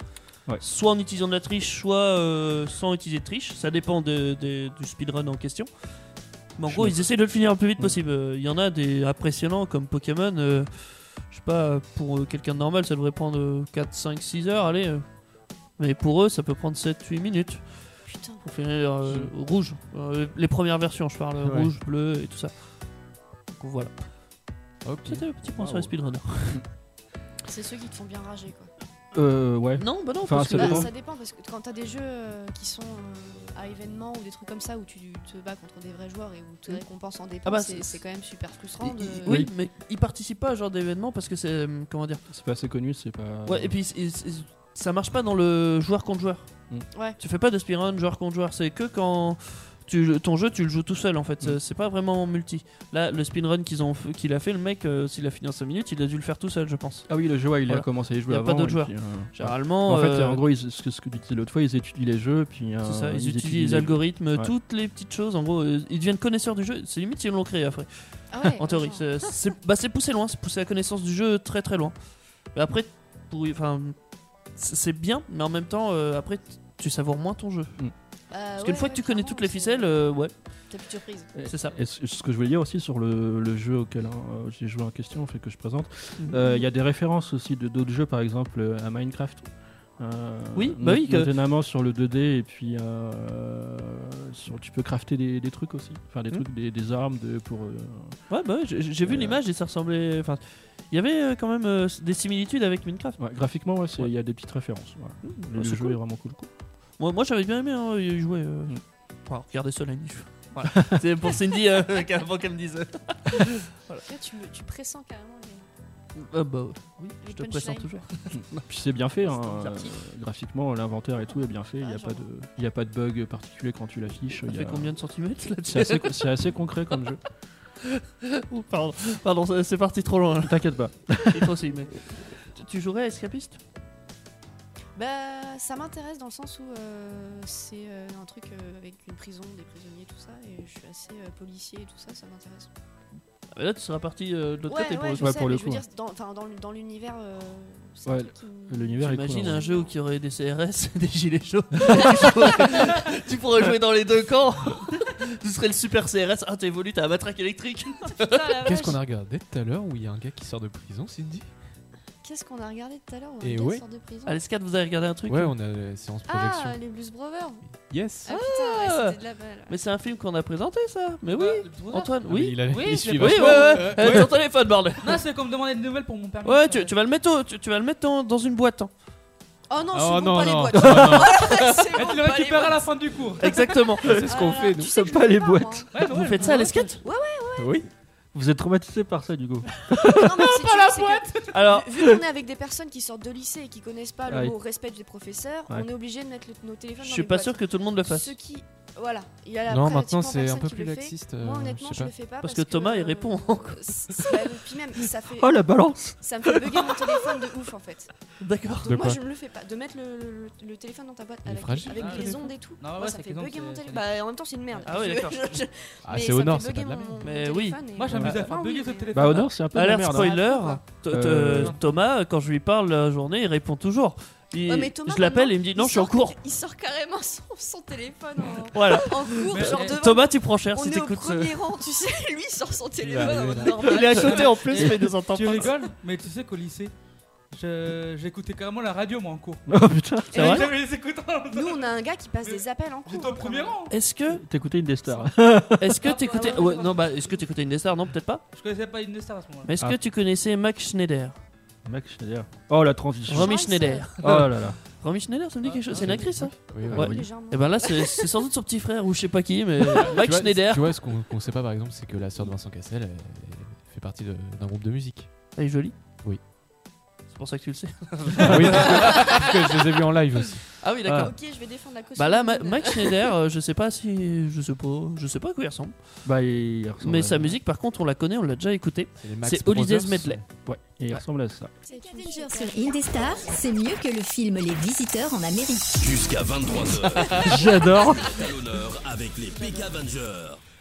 Ouais. soit en utilisant de la triche, soit euh, sans utiliser de triche. Ça dépend de, de- du speedrun en question. Mais en Je gros, suis ils essaient de le finir le plus vite Ouais. possible. Il y en a des impressionnants comme Pokémon. euh, je sais pas, pour euh, quelqu'un de normal, ça devrait prendre euh, quatre, cinq, six heures. Allez. euh. Mais pour eux, ça peut prendre sept, huit minutes. Putain. Pour finir euh, rouge. Euh, les premières versions, je parle. Ouais. Rouge, bleu et tout ça. Donc voilà. Ok. C'était un petit point Wow. sur les speedrunners. C'est ceux qui te font bien rager quoi. Euh, ouais. Non, bah non, Enfin, parce ça que Bah, dépend. ça dépend parce que quand t'as des jeux euh, qui sont euh, à événements ou des trucs comme ça où tu te bats contre des vrais joueurs et où tes Mm. récompenses en dépendent, Ah bah, c'est c'est- c'est quand même super frustrant. Il- De... il- oui, mais ils participent pas à ce genre d'événement parce que c'est. euh, Comment dire C'est pas assez connu, c'est pas. Ouais, et puis il- il- ça marche pas dans le joueur contre joueur. Mm. Ouais. Tu fais pas de speedrun joueur contre joueur, c'est que quand tu, ton jeu tu le joues tout seul en fait, Mm. c'est pas vraiment multi. Là, le speedrun qu'ils ont f- qu'il a fait, le mec, euh, s'il a fini en cinq minutes, il a dû le faire tout seul, je pense. Ah oui, le jeu, ouais, il Voilà. a commencé à y jouer Y a avant. pas d'autres et joueurs. puis, euh, Généralement, En fait, euh, en gros, ils- ce que, ce que tu disais l'autre fois, ils étudient les jeux, puis euh, c'est ça, ils, utilisent étudient les les- algorithmes, Ouais. toutes les petites choses. En gros, euh, ils deviennent connaisseurs du jeu. C'est limite s'ils l'ont créé après. Ah ouais, En théorie, franchement. c'est c'est- bah, c'est poussé loin, c'est pousser la connaissance du jeu très très loin. Mais après, pour, enfin, c'est c'est bien, mais en même temps, euh, après, t- tu savoures moins ton jeu. Bah, Parce ouais, qu'une fois ouais, que tu connais clairement, toutes les c'est- ficelles, euh, ouais, T'as plus de surprise. c'est ça. Et ce ce que je voulais dire aussi sur le, le jeu auquel hein, j'ai joué en question, fait que je présente, euh, il y a des références aussi de d'autres jeux, par exemple euh, à Minecraft. Euh, Oui, bah oui, que- Notamment sur le deux D, et puis euh, sur, tu peux crafter des, des trucs aussi. Enfin, des Mhm. trucs, des, des armes de, pour. euh, Ouais, bah ouais, j'ai j'ai vu Euh, l'image et ça ressemblait. Enfin, il y avait euh, quand même euh, des similitudes avec Minecraft. ouais, graphiquement, ouais, c'est- il Ouais. y a des petites références. Voilà. Mmh, Le, bah, le c'est jeu cool. est vraiment cool. Moi, moi j'avais bien aimé hein, y jouer. euh. Mm. Enfin, regardez ça la nuit. Voilà. C'est pour Cindy euh, avant qu'elle me dise. Là, tu, me, tu pressens carrément les, Ah bah oui, les je te pressens punchlines. toujours. Puis c'est bien fait, hein, C'est euh, gentil. graphiquement, l'inventaire et tout est bien fait. Il Ah, n'y a, pas genre. de- il y a pas de bug particulier quand tu l'affiches. Ça il y fait a- combien de centimètres là C'est assez, c'est assez concret comme jeu. Ouh, Pardon, pardon, c'est- c'est parti trop loin. T'inquiète pas. Il faut aussi, mais tu, tu jouerais à Escapiste? Bah, ça m'intéresse dans le sens où euh, c'est euh, un truc euh, avec une prison, des prisonniers, tout ça, et je suis assez euh, policier et tout ça, ça m'intéresse. Ah, mais là, tu seras parti euh, de l'autre Ouais, côté pour ouais, le je coup. Ouais, sais, pour mais le je veux coup, dire, dans, enfin, dans, le- dans l'univers, euh, c'est Ouais, un truc qui me- L'univers est cool. J'imagine hein. un jeu où il y aurait des C R S et des gilets jaunes. tu, pourrais, tu pourrais jouer dans les deux camps. Tu serais le super C R S. Ah, t'évolues, t'as un matraque électrique. Putain, la Qu'est-ce vache. qu'on a regardé tout à l'heure où il y a un gars qui sort de prison, Cindy? Qu'est-ce qu'on a regardé tout à l'heure où Et un gars ouais. sort de prison À l'escade, vous avez regardé un truc Ouais, on a la séance projection. Ah, les Blues Brothers. Yes. Ah putain, ouais, c'était de la balle. Mais c'est un film qu'on a présenté, ça. Mais oui, Antoine, Ah, mais oui. il, a, Oui, il je suit l'ai Oui, ouais, vachement. ouais. Euh, Euh, Ton téléphone, bordel. Non, c'est comme demander des nouvelles pour mon permis. Ouais, tu, tu vas le mettre, au- tu, tu vas le mettre dans, dans une boîte. hein. Oh non, Oh c'est bon, non, pas non. les boîtes. Oh non. C'est Et bon, tu le pas récupères les à la boîtes. fin du cours. Exactement. C'est ce qu'on Ah, fait, tu nous. sais que pas je le les fais boîtes. moi. Ouais, bah Vous ouais, faites bah ça à ouais. l'escate Oui. Vous êtes traumatisé par ça, du coup. Non, mais si tu veux, c'est que Alors, vu vu qu'on est avec des personnes qui sortent de lycée et qui connaissent pas le Ouais. mot respect des professeurs, Ouais. on est obligé de mettre le- nos téléphones je dans suis les pas boîtes. sûr que tout le monde le fasse. Ceux qui, voilà, il y a la Non, pratiquement maintenant c'est un personne peu qui plus le fait. laxiste. euh, Moi, honnêtement, je je sais le pas. fais pas Parce que Thomas, il répond. euh, c'est- bah, puis même, ça fait, Oh la balance. ça me fait bugger mon téléphone de ouf en fait. D'accord. Donc De moi, quoi je ne le fais pas. De mettre le, le- le téléphone dans ta boîte Il est avec, fragile, avec ah, les oui. ondes et tout. Non, moi, ouais, ça c'est fait qu'ils ont, bugger mon c'est- téléphone. Bah, en même temps, c'est une merde. Ah ouais, Je- d'accord. je- je- Ah, mais c'est ça au me nord, fait c'est pas bugger de la mon- merde. mon Mais oui. téléphone et- Moi, j'ai amusé à faire Ah, bugger oui, ce mais- téléphone. Bah, au nord, c'est un peu de la Alerte merde. hein. spoiler. t- t- Euh, Thomas, quand je lui parle la journée, il répond toujours. Il- Ouais, mais Thomas, je l'appelle maintenant, et il me dit non, il je suis en sort- cours. Il sort carrément son, son téléphone en, Voilà. en cours, Mais- genre mais- devant. Thomas, tu prends cher on si est au t'écoutes. premier rang, tu sais. Lui, il sort son téléphone arriver, en mode là. normal. Il est à côté en plus, mais il nous entend Tu pas. rigoles, mais tu sais qu'au lycée, je- j'écoutais carrément la radio moi en cours. Oh putain. C'est vrai J'avais les écouteurs. Nous, on a un gars qui passe des appels en cours. J'étais au premier rang. Est-ce que, T'écoutais une des stars. est-ce que Ah, t'écoutais, ouais, ouais, ouais, non bah, est-ce que t'écoutais Indestar? Non, peut-être pas. Je connaissais pas une star à ce moment-là. Mais est-ce Ah. que tu connaissais Max Schneider? Max Schneider. Oh la transition. Romy Chance, Schneider. Oh là là. Romy Schneider, ça me dit quelque chose. C'est une actrice, ça? Oui, Ouais. oui. Légèrement. Et ben là, c'est c'est sans doute son petit frère ou je sais pas qui, mais Tu Max vois, Schneider. Tu vois, ce qu'on qu'on sait pas par exemple, c'est que la sœur de Vincent Cassel elle, elle fait partie de- d'un groupe de musique. Elle est jolie. Oui. C'est pour ça que tu le sais. Ah oui, parce que je les ai vus en live aussi. Ah oui, d'accord. Ok, je vais défendre la caution. Bah là, Ma- Max Schneider, euh, je sais pas si, je sais pas, je sais pas à quoi il ressemble. Bah il ressemble Mais à- sa musique, par contre, on la connaît, on l'a déjà écoutée. C'est les Max C'est Holidays Brothers. Medley. Ouais. Et il ressemble à ça. C'est une Avenger super sur Indestar, c'est mieux que le film Les Visiteurs en Amérique. Jusqu'à vingt-trois heures. J'adore. À l'honneur avec les P K Avengers.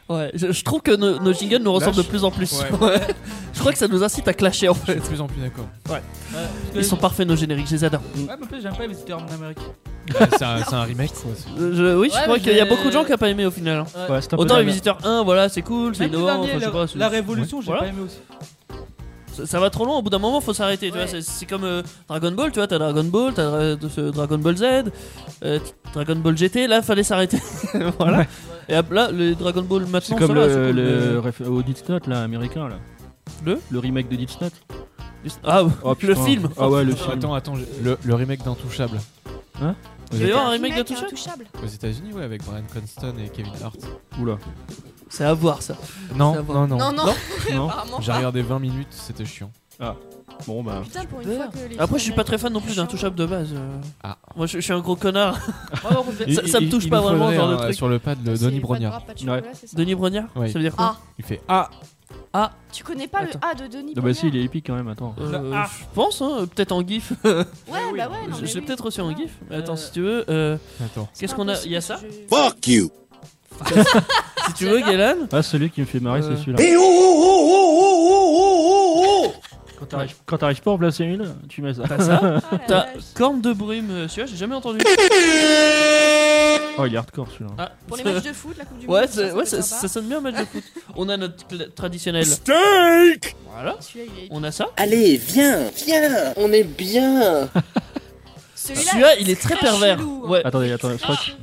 Ouais, je, je trouve que nos, nos jingles nous ressemblent de Lâche. plus en plus. Ouais. Ouais. Je crois que ça nous incite à clasher en Je suis fait. de plus en plus d'accord. Ouais, parce que- Ils sont parfaits nos génériques, je les adore. Ouais, mais en plus, j'aime pas les visiteurs en Amérique. Ouais, c'est un, c'est un remake quoi. c'est- Euh, je- oui, je Ouais, crois mais qu'il y a j'ai- beaucoup de gens qui n'ont pas aimé au final. hein. Ouais. Ouais, c'est un peu Autant de les la visiteurs un, voilà, c'est cool, c'est Même le innovant. dernier, enfin, je sais la, pas, c'est- la Révolution, j'ai Voilà. pas aimé aussi. Ça, ça va trop loin, au bout d'un moment faut s'arrêter, tu Ouais. vois, c'est, c'est comme euh, Dragon Ball, tu vois, t'as Dragon Ball, t'as euh, ce Dragon Ball Z, euh, Dragon Ball G T, là fallait s'arrêter. Voilà. Ouais. Et hop, là, le Dragon Ball maintenant, C'est comme ça va, le, c'est cool, le mais- réf- au Death Note là, américain là. Le Le remake de Death Note. Ah, Oh, le putain. film. Ah ouais, le Attends, film. attends, attends, j'ai- le, le remake d'Intouchable. Hein Aux, Il va y Éta- avoir un remake d'Intouchable Intouchable. aux États-Unis, ouais, avec Bryan Cranston et Kevin Hart. Oula. C'est à voir ça. Non, Ça va. non, non. Non, non, Non. apparemment J'ai pas. regardé vingt minutes, c'était chiant. Bon bah. Putain, pour une fois que les Après, je suis films pas très fan non plus américains, d'Intouchable de base. euh. Ah. Moi, je, je suis un gros connard. Ouais, non, peut-être- Ça- Il- ça me il- touche il pas nous vraiment, faudrait genre de un- truc. Sur le pad, le c'est Denis pas de Brognard. rap, pas de Ouais. chocolat, c'est ça. Denis Brognard, Ouais. ça veut dire quoi Ah, Il fait Ah tu connais pas Attends. le A de Denis Ah bah si, il Brognard est épique quand même, attends. Euh, Ah. Je pense, hein, peut-être en gif. Ouais, oui. bah ouais, non, Je mais sais oui, peut-être aussi en voilà. gif. Mais attends, Euh, si tu veux, euh, Attends. C'est qu'est-ce pas qu'on a impossible Il y a que ça je- Fuck you. Si tu veux, Galan. Ah, celui qui me fait marrer, Euh. c'est celui-là. Eh oh oh oh oh oh oh oh. Quand t'arrives, quand t'arrives pas à en placer une, tu mets ça. T'as ça. Ah, la T'as vache. Corne de brume, euh, celui-là, j'ai jamais entendu. Oh, il est hardcore celui-là. Ah, Pour les matchs de foot, la Coupe du Ouais, Monde, c'est- ça, ouais, ça, ça, peut ça être sympa. sonne bien un match de foot. On a notre cla- traditionnel. Steak. Voilà. Celui-là, il est- On a ça. Allez, viens, viens, on est bien. Celui-là, Celui-là, il est très pervers. chelou, hein. Ouais. Attendez, attendez, je crois que. Chelou.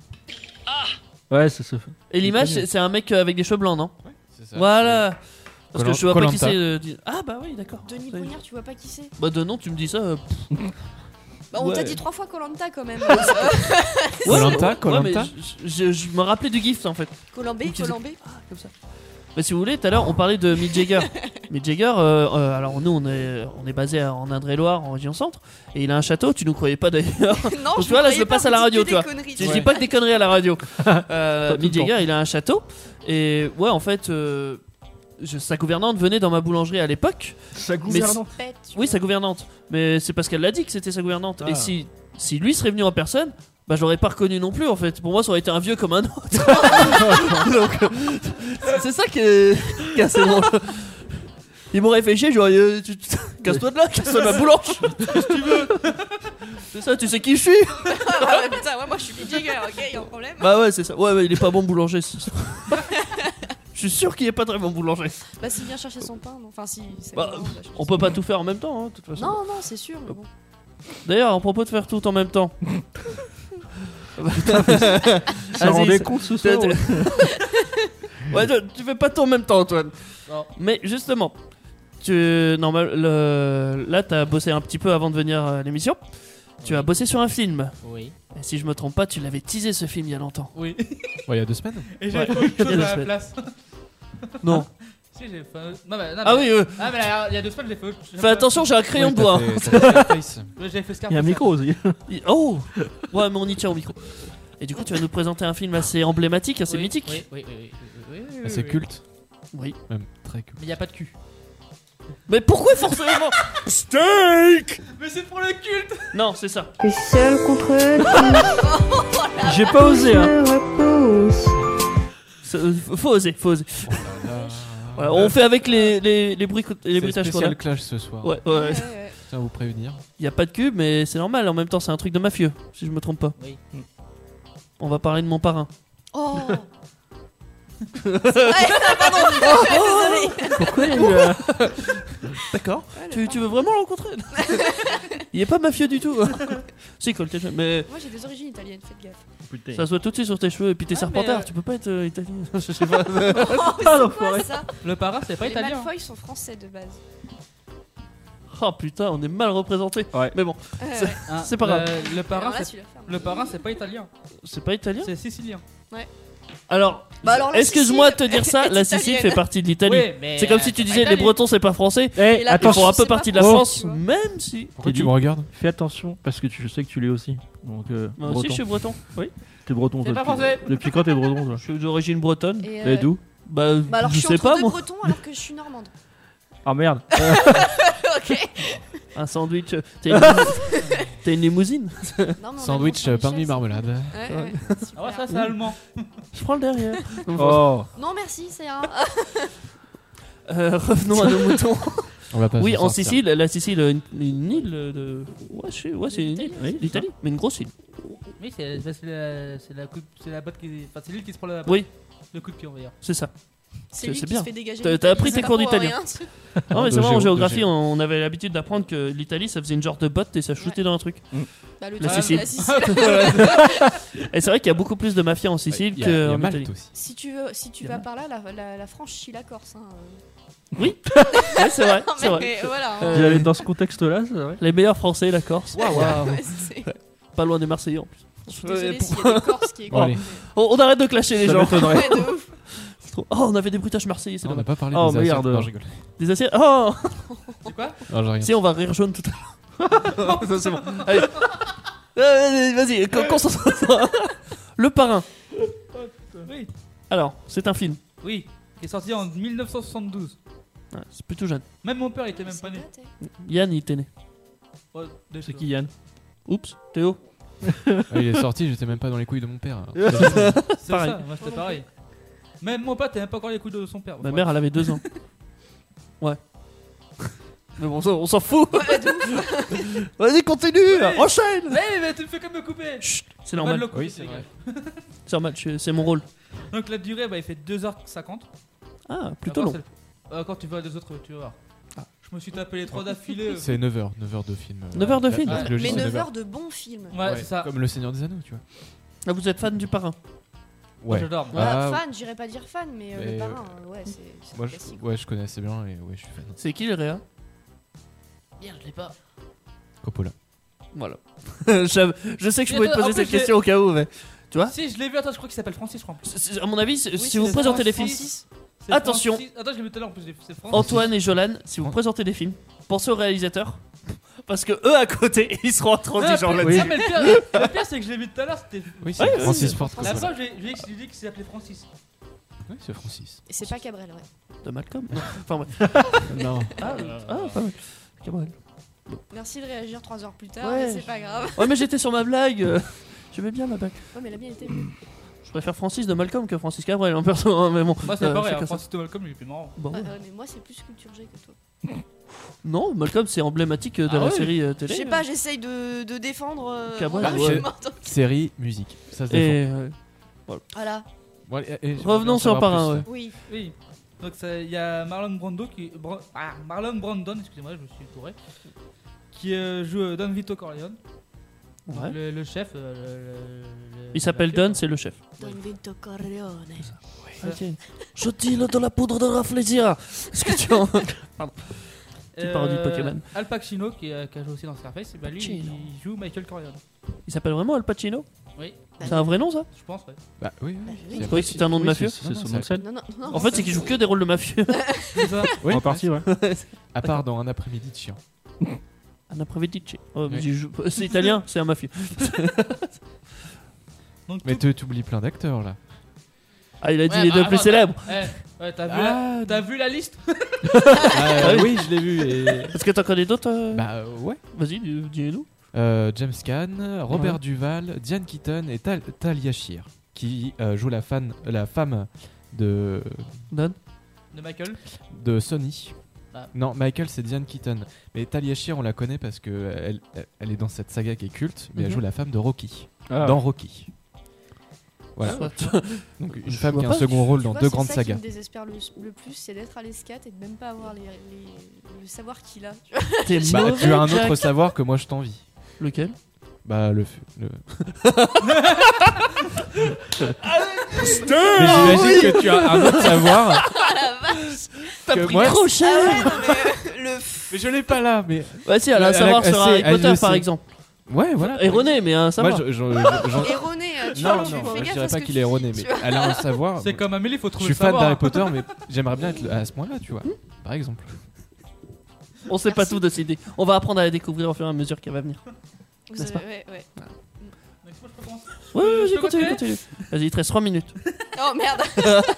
Ouais, c'est ça. Et l'image, connu. c'est c'est un mec euh, avec des cheveux blancs, non C'est ça. Voilà. Parce que Koh- je vois pas qui Koh-Lanta. c'est. euh, dis- Ah bah oui, d'accord. Denis Ça y est. Brognard, tu vois pas qui c'est? Bah de nom, tu me dis ça. euh, Bah, on Ouais. t'a dit trois fois Koh-Lanta quand même. Koh-Lanta, ouais, Koh-Lanta. mais je, je- je me rappelais du gif en fait. Colambé, Donc, ils- Colambé. Comme ça. Bah, si vous voulez, tout à l'heure on parlait de Mick Jagger. Mick Jagger, euh, euh, alors nous on est, on est basé à- en Indre-et-Loire, en région centre, et il a un château, tu nous croyais pas d'ailleurs. Non, tu vois, là, je le passe à la radio, tu vois. Conneries, Je tu dis pas que des conneries à la radio. Euh, Pas tout Mick le temps. Jagger, il a un château, et ouais, en fait, euh, je- sa gouvernante venait dans ma boulangerie à l'époque. Sa gouvernante. Pète, tu Oui, vois. sa gouvernante, mais c'est parce qu'elle l'a dit que c'était sa gouvernante. Ah. Et si, si lui serait venu en personne, bah je l'aurais pas reconnu non plus en fait. Pour moi, ça aurait été un vieux comme un autre. Donc, euh, c'est ça qui est, qui est assez drôle. Il m'aurait fait chier, j'aurais dit, tu- tu- casse-toi de là, casse-toi de ma boulange. Qu'est-ce que tu veux? C'est ça, tu sais qui je suis? Ah ouais, putain, ouais, moi je suis Mick Jagger, ok, y'a un problème. Bah ouais, c'est ça. Ouais, ouais, il est pas bon boulanger. c'est- Je suis sûr qu'il est pas très bon boulanger. Bah, s'il vient chercher son pain, non. Enfin, si. ça Bah, va, bah, je On pense. peut pas tout faire en même temps, hein, de toute façon. Non, non, c'est sûr, mais bon. D'ailleurs, à propos de faire tout en même temps. Ça Vas-y, rendait ça- compte ce T'as- soir. t'as- ouais. Ouais, tu, tu fais pas tout en même temps, Antoine. Non. Mais justement, tu normal, le, là, t'as bossé un petit peu avant de venir à l'émission. Tu as bossé sur un film. Oui. Et si je me trompe pas, tu l'avais teasé ce film il y a longtemps. Oui. Ouais, il y a deux semaines. Et j'ai Ouais. fait autre Il y a chose deux à la semaines. place. Non. Si, j'ai fait. Non, mais. Non, Ah mais- oui, euh, Ah, mais là, il y a deux semaines, j'ai fait autre chose. fais attention, j'ai un crayon Ouais, de bois. t'as fait- t'as fait Scarface. Ouais, J'avais fait Scarface. Il y a un micro aussi. Il- Oh Ouais, mais on y tient au micro. Et du coup, tu vas nous présenter un film assez emblématique, assez Oui, mythique. Oui, oui, oui. oui, oui, oui, oui, Ah, c'est oui. culte. Oui. Même très culte. Mais il n'y a pas de cul. Mais pourquoi forcément? Steak. Mais c'est pour le culte. Non, c'est ça. Que seul contre tout J'ai pas osé, hein. se repousse. C'est- euh, Faut oser, faut oser. Oh là là. Voilà, on fait avec les, les, les, bruits, les C'est bruitages qu'on a. spécial clash ce soir. Ouais, ouais. Ouais, ouais. Tiens à vous prévenir. Il y a pas de cube, mais c'est normal. En même temps, c'est un truc de mafieux, si je me trompe pas. Oui. On va parler de mon parrain. Oh Ouais, pardon, désolé. Pourquoi il y a eu, euh, D'accord. Ouais, le Tu, pain. tu veux vraiment le rencontrer? Il est pas mafieux du tout. Si, quand t'es jeune, mais Moi j'ai des origines italiennes, faites gaffe. Putain. ça se voit tout de suite sur tes cheveux. Et puis t'es Ah, serpentard, mais, euh, tu peux pas être euh, italien. Je sais pas. Oh, mais Ah, c'est quoi l'enfoiré. ça? Le parrain, c'est pas Les italien. Malfoy sont français de base. Oh putain, on est mal représenté. Ouais. Mais bon, Ouais, C'est- ouais. Hein, c'est pas grave. Le, le parrain, Alors là, c'est tu la fermes. le parrain, c'est pas italien. c'est pas italien. C'est sicilien. Alors, Bah alors, la excuse-moi de te Sicile dire ça, est la Sicile italienne. fait partie de l'Italie. Oui, mais, C'est comme euh, si tu c'est disais pas les italien. Bretons c'est pas français. Eh, Et la Ils attention, font un c'est peu pas partie de la français, France, tu vois. même si. Pourquoi T'es tu dit- me regardes? fais attention parce que tu, je sais que tu l'es aussi. Donc, euh, Moi aussi, breton. je suis breton. Oui. T'es breton. C'est toi, pas depuis- français. Depuis quand t'es breton, toi? Je suis d'origine bretonne. Et, Et euh, d'où? Bah, Bah alors je, je suis sais entre pas deux moi. bretons alors que je suis normande. Ah merde. Ok. Un sandwich. euh, T'es une, T'as une limousine? Non, mais on a Sandwich, le pain de mie, Saint-Michel, marmelade. c'est- Ouais, ouais, Ah ouais, super. ça c'est allemand. Je prends le derrière. Donc, Oh. Non, merci, c'est un. euh, revenons à nos moutons. On va pas Oui, s'en en sortir. Sicile, la Sicile, une, une île de. Ouais, je sais- ouais c'est une île. L'Italie, L'Italie, mais une grosse île. Oui, c'est bah, c'est la, c'est la, coupe- c'est la botte qui. Enfin, c'est l'île qui se prend la, Oui, le coup de pied, on va dire. c'est ça. C'est C'est- lui c'est qui bien. se fait dégager. T'as- l'Italie, t'as appris c'est tes pas cours pour d'italien. rien. Non, mais De c'est vrai, en géo- de géographie, géo. on avait l'habitude d'apprendre que l'Italie, ça faisait une genre de botte et ça shootait dans un truc. Bah, le La truc, Sicile. la Sicile. Et c'est vrai qu'il y a beaucoup plus de mafia en Sicile Il y a, il y a qu'en Malte Italie. aussi. Si tu veux, si tu Il y a vas par là, la, la, la France chie la Corse. Hein. Ouais, c'est vrai, c'est Mais vrai. voilà. Euh, hein. J'allais dans ce contexte-là, c'est vrai. Les meilleurs Français, la Corse. Ouais, c'est- Pas loin des Marseillais en plus. Je suis désolée Ouais, s'il y a des Corses qui Bon, allez. écoutent. On, on arrête de clasher les Ça gens. m'étonnerait. Ouais, de ouf. C'est trop- Oh, on avait des bruitages marseillais, c'est Non, on dommage. n'a pas parlé Oh, des assiettes. merde. Non, je rigole. Des assiettes. Oh C'est quoi? Non, j'ai rien. Si, on va rire jaune tout à l'heure. Ça, c'est bon. Allez. Euh, Vas-y, con- concentre-toi. Le parrain. Oui. Alors, c'est un film. Oui. Qui est sorti en mille neuf cent soixante-douze. Ouais, c'est plutôt jeune. Même mon père il était même Ça pas né. date, eh. Yann, il était né. Ouais, déjà. C'est qui Yann? Oups, Théo. Ah, il est sorti, j'étais même pas dans les couilles de mon père. C'est Pareil. ça, moi c'était pareil. Même mon pote, t'avais même pas encore les couilles de son père. Ma Ouais. mère, elle avait deux ans. Ouais. Mais bon, ça, on s'en fout. Ouais, de ouf. Vas-y, continue. Ouais. Enchaîne. Mais, mais tu me fais comme me couper. Chut, c'est Pas de normal. le couper, Oui, c'est les vrai. gars. C'est normal, je- c'est mon rôle. Donc la durée, bah, il fait deux heures cinquante. Ah, plutôt Après, long. c'est le- euh, Quand tu vas les autres, tu vas voir. Je me suis tapé les trois d'affilée. euh. C'est neuf heures, neuf heures de film. neuf heures de La- film. la trilogie, Mais c'est neuf neuf heures de bons films. Ouais, Ouais, c'est ça. Comme Le Seigneur des Anneaux, tu vois. Ah, vous êtes fan du parrain? Moi Ouais. j'adore. moi. Voilà, Ah, fan, j'irais pas dire fan, mais, euh, mais, le parrain, euh, ouais, c'est c'est Moi, un je, classique. ouais, je connais assez bien et ouais, je suis fan. C'est qui le réa? Merde, je l'ai pas. Coppola. Voilà. je, je sais que je Et pouvais te attends, en poser plus, cette question au cas où, mais. Tu vois? Si, je l'ai vu, attends, je crois qu'il s'appelle Francis, je crois. en plus. C'est- c'est- À mon avis, c'est- Oui, si c'est vous le présentez les films, Francis. C'est Attention. Francis- Attends, je l'ai vu tout à l'heure en plus. C'est Francis. Antoine et Jolan, si vous présentez des films, pensez aux réalisateurs. Parce que eux à côté, ils seront Ah, intransigeants mais- là-dessus. ah, mais le pire, le pire, c'est que je l'ai vu tout à l'heure, c'était. Oui, c'est Ouais, Francis oui, Ford La Coppola. fois, je lui ai je lui ai dit qu'il s'appelait Francis. Oui, c'est Francis. Et c'est pas Cabrel, ouais. De Malcolm non. Enfin, ouais. Non. Ah, ah, pas mal. Cabrel. Merci de réagir trois heures plus tard, Ouais. mais c'est pas grave. Ouais, mais j'étais sur ma blague. euh, J'aimais bien ma blague. Ouais, mais la mienne était. Je préfère Francis de Malcolm que Francis Cabrel en perso, hein, mais bon. Moi, c'est euh, pareil, c'est hein, comme ça. Francis de Malcolm, il est plus marrant. Bon, Ouais, ouais. ouais, mais moi, c'est plus culture G que toi. Non, Malcolm c'est emblématique de Ah la ouais. série euh, Je télé. sais pas, j'essaye de, de défendre. euh, Cabrel, mon ouais. argument, donc- Série, musique. Ça se défend. Et euh, Voilà, Bon, allez, allez, j'aimerais revenons bien sur savoir Parrain, plus. ouais. oui. Oui. Donc, ça- il y a Marlon Brando qui. Bra- ah, Marlon Brandon, excusez-moi, je me suis touré. Qui euh, joue euh, Don Vito Corleone. Donc, Ouais. Le, le chef. euh, le- le- le- Il s'appelle le- Don, c'est le chef. Don Vito Corleone. Ok. Je tire de la poudre de réfléchir. Est-ce que tu en... Petite parodie de Pokémon. Al Pacino, qui, euh, qui a joué aussi dans Scarface, et bah lui, Pacino. il joue Michael Corleone. Il s'appelle vraiment Al Pacino? Oui, C'est un vrai nom ça? je pense, ouais. Bah oui, Bah, oui. oui. Je croyais que c'était un nom de Oui, mafieux. c'est- C'est Non, son non, nom de scène. Non, non, non. En fait, c'est qu'il joue que des rôles de mafieux. C'est ça. Oui, En partie, ouais. À part dans Un après-midi de chien. Un après-midi. Oh, mais Oui. il joue- C'est italien, c'est un mafieux. Donc, Mais tout- tu oublies plein d'acteurs là. Ah, il a dit Ouais, les bah, deux bah, plus bah, célèbres. Eh, ouais, t'as vu, Ah, la... t'as vu la liste? Ah, oui, je l'ai vu. Et... Est-ce que t'en connais d'autres euh Bah euh, ouais. Vas-y, dis- dis-nous. Euh, James Caan, Robert Ouais. Duval, Diane Keaton et Tal- Talia Shire qui euh, joue la, fan, la femme de, Don. De Michael. de Sony. Ah. Non, Michael c'est Diane Keaton. Mais Talia Shire on la connaît parce que elle, elle est dans cette saga qui est culte, mais elle Mhm. joue la femme de Rocky. Ah. Dans Rocky. Voilà. Ah, Donc une Je femme vois qui a un pas. second rôle Tu dans vois, deux c'est grandes ça sagas. qui me désespère le, le plus, c'est d'être à l'escate et de même pas avoir les, les- le savoir qu'il a. tu vois. T'es Bah, mauvais, tu as un Jack. autre savoir que moi je t'envie. Lequel? Bah le. f- le... Steak. Mais j'imagine que tu as un autre savoir. Ah la vache. T'as que pris moi- trop cher. Ah ouais, non, mais euh, le. f- Mais je l'ai pas là, mais. Bah si, elle a Elle un a- savoir elle sur sait, Harry elle Potter le par sait. exemple. Ouais, voilà. Erroné, mais un savoir. Moi, je, je- j'en- Erroné, euh, tu Non, vois, non, tu fais je gaffe dirais à ce pas que qu'il tu est erroné, dis, mais tu vois. elle a un savoir. C'est comme Amélie, faut Je trouver suis le fan savoir. d'Harry Potter, mais j'aimerais bien être à ce point-là, tu vois. Par exemple. On sait pas Merci. tout de cette idée. On va apprendre à la découvrir au fur et à mesure qu'elle va venir. Vous N'est-ce avez- ouais, ouais. Donc, moi, je peux commencer. Ouais, Euh, vas-y, je peux continue, continuer continue. Vas-y, il te reste trois minutes. Oh merde.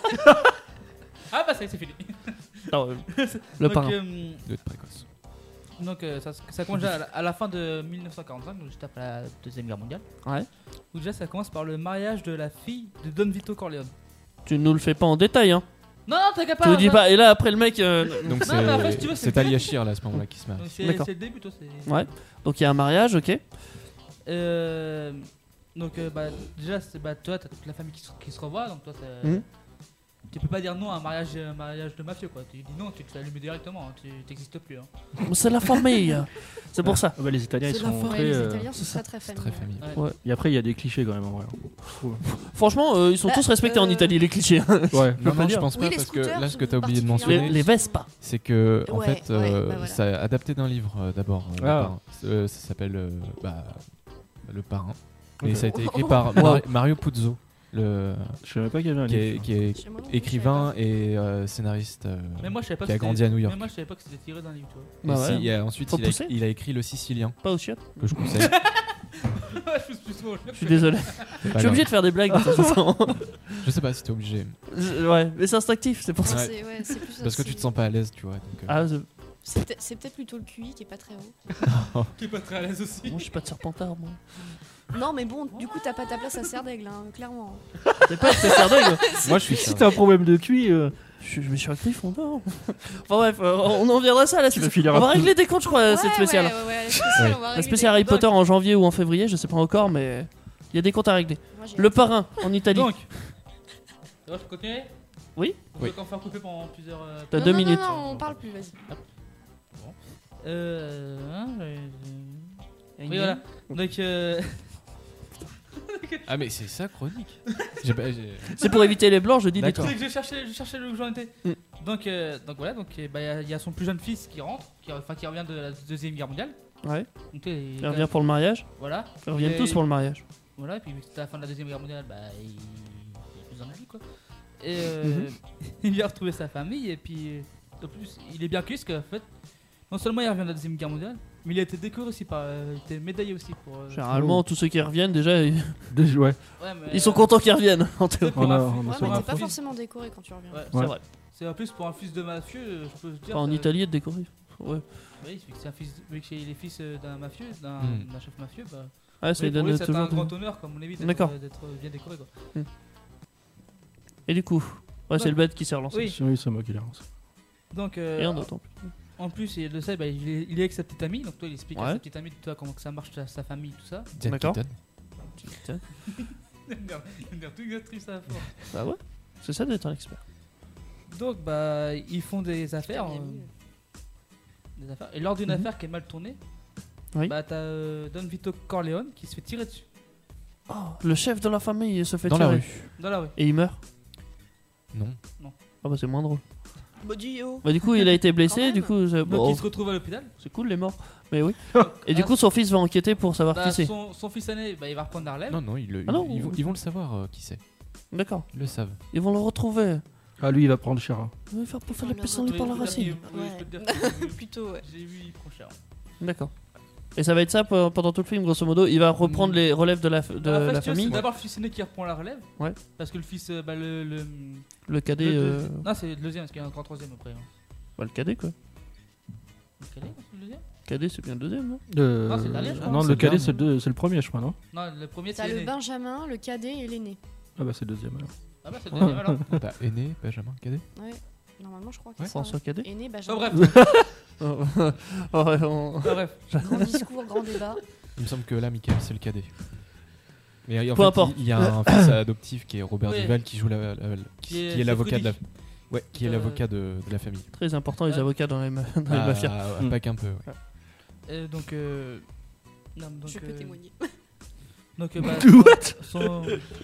Ah bah ça y est, c'est fini. Non, euh, le Donc, parrain. euh, De être précoce. Donc euh, ça, ça commence déjà à la, à la fin de mille neuf cent quarante-cinq, donc juste après la Deuxième Guerre mondiale. Ouais. Donc déjà ça commence par le mariage de la fille de Don Vito Corleone. Tu nous le fais pas en détail, hein. Non, non, t'inquiète pas. Tu nous dis ça- pas. Et là, après le mec. euh, Donc Non, mais après, si tu c'est veux, c'est c'est Talia bien. Shire là à ce moment-là qui se marie. Donc c'est D'accord. c'est le début, toi. c'est- Ouais. Donc il y a un mariage, ok. Euh, donc euh, bah, déjà, c'est- bah, toi, t'as toute la famille qui se, qui se revoit, donc toi, c'est- Mhm. tu peux pas dire non à un mariage, un mariage de mafieux, quoi. Tu dis non, tu te fais allumer directement, hein, tu t'existes plus. Hein. C'est la famille. C'est pour ça. Ah bah, les Italiens, ils C'est la sont forêt, très. les euh, Italiens sont c'est très très C'est familiaux. très familier. Ouais. Ouais. Et après, il y a des clichés quand même en vrai. Franchement, euh, ils sont Bah, tous respectés en euh, Italie, les clichés. Ouais. peux Non, pas non, dire. je pense Oui, pas les parce que scooters là, ce que sont t'as oublié de particuliers. mentionner, Les, les Vespa. c'est que en Ouais, fait, ouais, euh, bah voilà. ça a adapté d'un livre euh, d'abord. euh, le Ah. parrain. Euh, ça s'appelle euh, bah, Le Parrain. Et Ok. ça a été écrit par Mar- Mario Puzo, le Je savais même pas qu'il y avait un qui est, livre. qui est Chez moi non plus, écrivain et euh, scénariste euh, Mais moi, je savais pas qui a que c'était- grandi à New York. Mais moi, je savais pas que c'était tiré d'un livre, tu Et Bah si, ouais. il y a- ensuite, Faut il a, pousser. il a écrit Le Sicilien, Pas au chiottes. que je conseille. vois. Je suis plus souvent- Je suis désolé. C'est Je pas suis obligé grave. de faire des blagues de toute façon. Je sais pas si t'es obligé. Je- Ouais, mais c'est instinctif, c'est pour Non, ça. Ouais. c'est- ouais, c'est plus ça, Parce que c'est- tu te sens pas à l'aise, tu vois. donc, euh, Ah, je... C'est peut-être- c'est peut-être plutôt le Q I qui est pas très haut. Qui est pas très à l'aise aussi. moi je suis pas de Serpentard, moi. Non, mais bon, du coup, t'as pas ta place à Serdaigle, hein, clairement. T'es pas c'est Serdaigle. Moi, je suis Si ça. t'as un problème de Q I, euh, Je suis, je suis un Gryffondor. Enfin bref, euh, on en viendra à ça là. tu vas filer On va un régler des comptes, je crois, Ouais, cette spéciale. Ouais, ouais, ouais, la spéciale, on va La régler spéciale des- Harry Potter Donc, en janvier ou en février, je sais pas encore, mais il y a des comptes à régler. moi, j'ai- Le Parrain en Italie. Donc, tu vas continuer Oui. On Oui. peut encore faire couper pendant plusieurs. euh, T'as Non, deux non, minutes. Non, non, on parle plus, vas-y. Euh. hein, euh, Oui, voilà. Donc, euh. Ah, mais c'est ça, chronique. J'ai pas- j'ai- C'est pour éviter les blancs, je dis des D'accord. trucs. C'est que je cherchais, je cherchais le où j'en étais. Mm. Donc, euh, donc voilà, donc il bah, y, a- y a son plus jeune fils qui rentre, qui, enfin qui revient de la deuxième guerre mondiale. Ouais. Donc, tu sais, il- Il revient pour le mariage. Voilà. Ils reviennent Et- tous pour le mariage. Voilà, et puis vu que c'était la fin de la deuxième guerre mondiale, bah il, il a plus envie quoi. Et euh, Mhm. il vient retrouver sa famille et puis euh, en plus il est bien cuit parce qu'en fait non seulement il revient de la deuxième guerre mondiale, mais il a été décoré aussi par, euh, il a été médaillé aussi pour. euh, Généralement, tous ceux qui reviennent, déjà, ils, déjà, ouais. ouais, mais, ils sont euh, contents qu'ils reviennent. En théorie. pour On a- un on a fils- Ouais, ça pour mais un t'es pas fils- forcément décoré quand tu reviens. Ouais, C'est Ouais. vrai. c'est en plus pour un fils de mafieux, euh, je peux te dire. Pas en ça- Italie, être décoré. Ouais. Oui, vu que c'est un fils, vu que il est fils euh, d'un mafieux, d'un Mm. d'un chef mafieux, bah. Ah, ça oui, lui pour lui, donne c'est toujours. un de- grand honneur, comme on évite d'être D'accord. euh, d'être bien décoré quoi. Et du coup, ouais, c'est Ouais. le bête qui s'est relancé. Oui. Oui, c'est moi qui l'ai lancé. Donc, euh, Et un autre en plus. en plus, il le sait, bah, il, est, il est avec sa petite amie, donc toi il explique à Ouais. sa petite amie toi, comment que ça marche, sa, sa famille, tout ça. Diane D'accord. Keaton. Merde, merde, tout gâterie, ça fort. Bah ouais, c'est ça d'être un expert. Donc, bah, ils font des affaires. Bien euh, mis. des affaires. Et lors d'une Mhm. affaire qui est mal tournée, Oui. bah, t'as euh, Don Vito Corleone qui se fait tirer dessus Oh, le chef de la famille se fait Dans la tirer. rue. dans la rue. Et il meurt. Non. Ah bah c'est moins drôle. Bodio. Bah du coup il a été blessé, Quand du même. coup c'est Donc, bon, il se retrouve à l'hôpital. c'est cool les morts. Mais oui. Et du Ah, coup son fils va enquêter pour savoir bah, qui c'est. son, son fils aîné, bah, il va reprendre la relève. Non, non, ils, le- Ah non, ils, ils vont, on- ils vont le savoir euh, qui c'est. D'accord. Ils le savent. Ils vont le retrouver. Ah, lui, il va prendre cher. Il va faire pouffer On les le pissenlits Oui, par la je peux te dire racine. qu'il- oui, je peux te dire que- Plutôt, ouais. J'ai vu, il prend cher. D'accord. Et ça va être ça pe- pendant tout le film, grosso modo. Il va reprendre Mm. les relèves de la, f- de Bah, en fait, la si tu veux, famille. C'est d'abord le fils aîné qui reprend la relève. Ouais. Parce que le fils, euh, bah, le. le Le cadet. le- euh, Non, c'est le deuxième, parce qu'il y a encore un troisième après. hein. Bah, le cadet quoi. Le cadet, c'est le deuxième Cadet c'est bien le deuxième, non Euh, Non, c'est le dernier, je crois. non, C'est le le cadet, dernier. c'est le, deux- c'est le premier, je crois, non? Non, le premier, T'as c'est le l'aîné. Benjamin, le cadet et l'aîné. Ah, bah, c'est le deuxième alors. Ah bah, c'est le deuxième alors. Bah, aîné, Benjamin, cadet. Ouais. Normalement, je crois que Ouais. c'est ça. François Cadet. Aîné, Oh, Benjamin. bref. Oh, ouais, on- Ah, bref. Grand discours, grand débat. Il me semble que là, Michael, c'est le cadet. Mais en Peu fait, importe. il il y a un fils adoptif qui est Robert Oui. Duval qui joue la, la- la- qui, Qui est- qui est l'avocat de la, Frédéric. ouais, qui est Euh, l'avocat de, de la famille. Très important les Ouais. avocats dans les, ma- dans les Ah, mafias. ouais, pas qu'un peu. ouais. Et donc, euh... non, donc, Je peux euh, témoigner. Donc, euh, bah, What? son,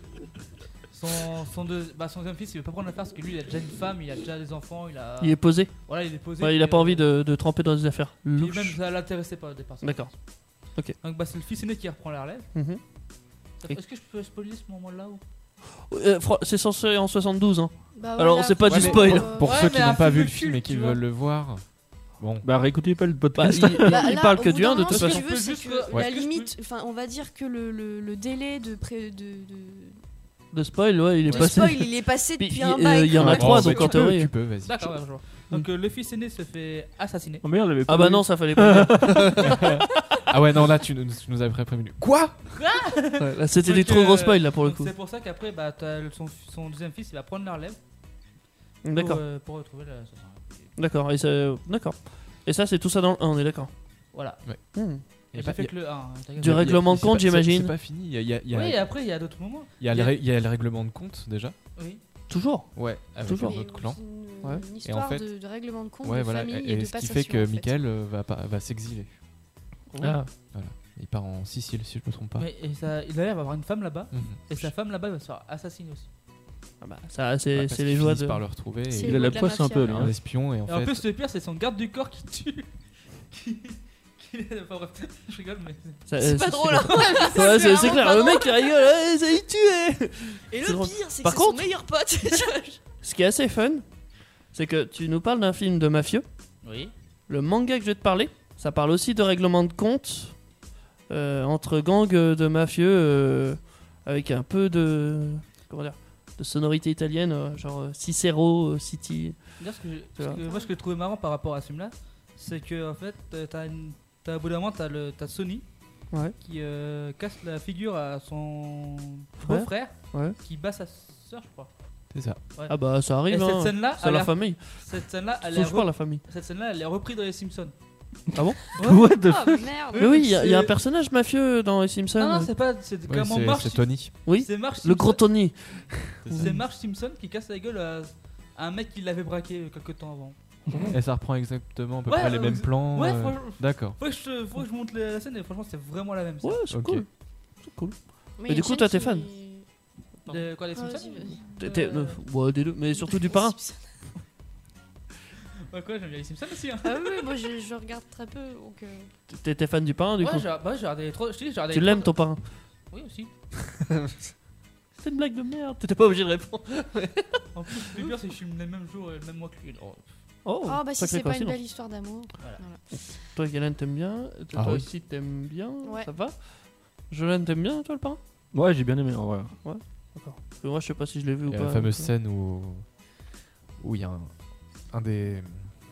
son, son, deux- bah, son deuxième fils, il veut pas prendre l'affaire parce que lui, il a déjà une femme, il a déjà des enfants, il a. Il est posé. Voilà, il est posé. Ouais, il a puis, pas euh, envie de, de tremper dans des affaires. puis louches. même ça l'intéressait pas au départ. ça. D'accord. Ok. Donc, bah, c'est le fils aîné qui reprend la relève. Mhm. Et- Est-ce que je peux spoiler ce moment-là ou... Euh, fro- c'est censé en soixante-douze hein. Bah, Alors, voilà, c'est pas faut- du mais spoil. euh, Pour Ouais, ceux mais qui un n'ont pas film vu de le film culte, et qui tu vois. veulent le voir, bon. Bah, réécoutez pas le Bah, podcast. il, il- Bah, il là, parle au que bout du d'un un de moment, toute si façon. tu veux, c'est Juste que que- la Ouais. limite, enfin, on va dire que le, le, le délai de, pré- de, de, De spoil, ouais, il est De passé. spoil, il est passé Puis, depuis il- un euh, bail. il y en a quoi. trois, Oh, bah, donc tu en peux, théorie. Tu peux, vas-y. D'accord, ouais, je vois. Donc euh, le fils aîné se fait assassiner. Oh merde, j'avais pas Ah bah vu. non, ça fallait pas le dire. Ah ouais, non, là, tu nous, tu nous avais prévenu. Quoi? Ouais, là, c'était Donc, des trop euh, gros spoil là pour le donc coup. C'est pour ça qu'après, bah, t'as le- son, son deuxième fils, il va prendre la relève pour, D'accord, euh, pour retrouver l'assassin. d'accord. Et ça, d'accord. Et ça, c'est tout ça dans le un, on est d'accord. Voilà. Hmm. Y a J'ai pas- fait y a- que le un. hein, t'as Du gagné. règlement de c'est compte, pas- c'est- j'imagine. C'est pas fini. Il y a, il y a- il y a- Oui, et après, il y a d'autres moments. il y a le ré- il y a le règlement de compte déjà. Oui. Toujours. Ouais, avec Toujours. un autre clan. Une, Ouais. une Et histoire en fait- de, de règlement de compte, Ouais, de voilà. famille Et, et, de ce qui passation. fait que en fait. Michael euh, va, pas- va s'exiler. Ah. Il part en Sicile, si je me trompe pas. Mais et ça, il a l'air d'avoir une femme là-bas. Mhm. Et sa femme là-bas, elle va se faire assassiner aussi. Ah bah, ça, Ouais, c'est parce c'est qu'ils les joies finissent de. par le retrouver. C'est Et Il a le la de la poisse un mafia, peu, là. lui. un hein. espion et en Et en fait. plus, le pire, c'est son garde du corps qui tue. qui. qui- Enfin bref, je rigole, mais. Ça- C'est pas drôle, hein. Ouais, c'est c'est clair. pas Le drôle. mec il rigole, ouais, ça y tué. Et C'est le drôle. pire, c'est que Par c'est contre- son meilleur pote. Ce qui est assez fun, c'est que tu nous parles d'un film de mafieux. Oui. Le manga que je vais te parler, ça parle aussi de règlement de compte euh, entre gangs de mafieux euh, avec un peu de comment dire de sonorité italienne, euh, genre euh, Cicero euh, City. D'ailleurs, ce que, j'ai- Tu ce vois. que- moi, ce que j'ai trouvé marrant par rapport à ce film-là, c'est que en fait, euh, t'as une- t'as au bout d'un moment, t'as le- t'as Sony Ouais. qui euh, casse la figure à son Frère. beau-frère Ouais. qui bat sa soeur, je crois. C'est ça. Ah bah ça Et arrive. cette Hein. scène-là, C'est elle la est- famille. cette scène-là, elle est Touche pas re- la famille. cette scène-là, elle est reprise dans les Simpsons. Ah bon What the Oh merde. Mais oui, il y, a- il y a un c'est- personnage mafieux dans les Simpsons. Non, non, c'est pas, c'est Ouais, clairement c'est- Marge. c'est Tony. Oui. C'est Marge Le gros Simpson- Tony. C'est Marge Simpson qui casse la gueule à, à un mec qui l'avait braqué quelques temps avant. Et ça reprend exactement à peu Ouais, près les euh, mêmes ex- plans. Ouais, euh, franchement, D'accord. faut que je, te- faut que je monte la scène et franchement, c'est vraiment la même. scène. Ouais, c'est Ok. cool. C'est cool. Mais du une coup, chaîne toi, t'es qui- fan. De quoi, les Ah, Simpsons vas-y, vas-y. T'es- t'es- Euh, euh, ouais, des deux, mais surtout du parrain. Ouais, quoi, j'aime bien les Simpsons aussi. Hein. Ah oui, moi je, je regarde très peu. Donc, euh, T'es t'es fan du parrain du Ouais, coup. j'ai bah, j'ai regardé les trois. Je te dis, j'ai regardé Tu les l'aimes trois- ton parrain. Oui, aussi. C'est une blague de merde. T'étais pas obligé de répondre. En plus, le pire, c'est que je suis le même jour et le même mois que lui. Oh. Oh, Oh, bah si sacrée c'est pas une coïncidence. belle histoire d'amour. Voilà. Voilà. Toi, Galen, t'aimes bien. Toi Ah oui. aussi, t'aimes bien. Ouais. Ça va. Jolan, t'aimes bien, toi, le parrain? Ouais, j'ai bien aimé en vrai. D'accord. Parce que moi, je sais pas si je l'ai vu ou Il y a pas. la fameuse donc, scène où où il y a un, un des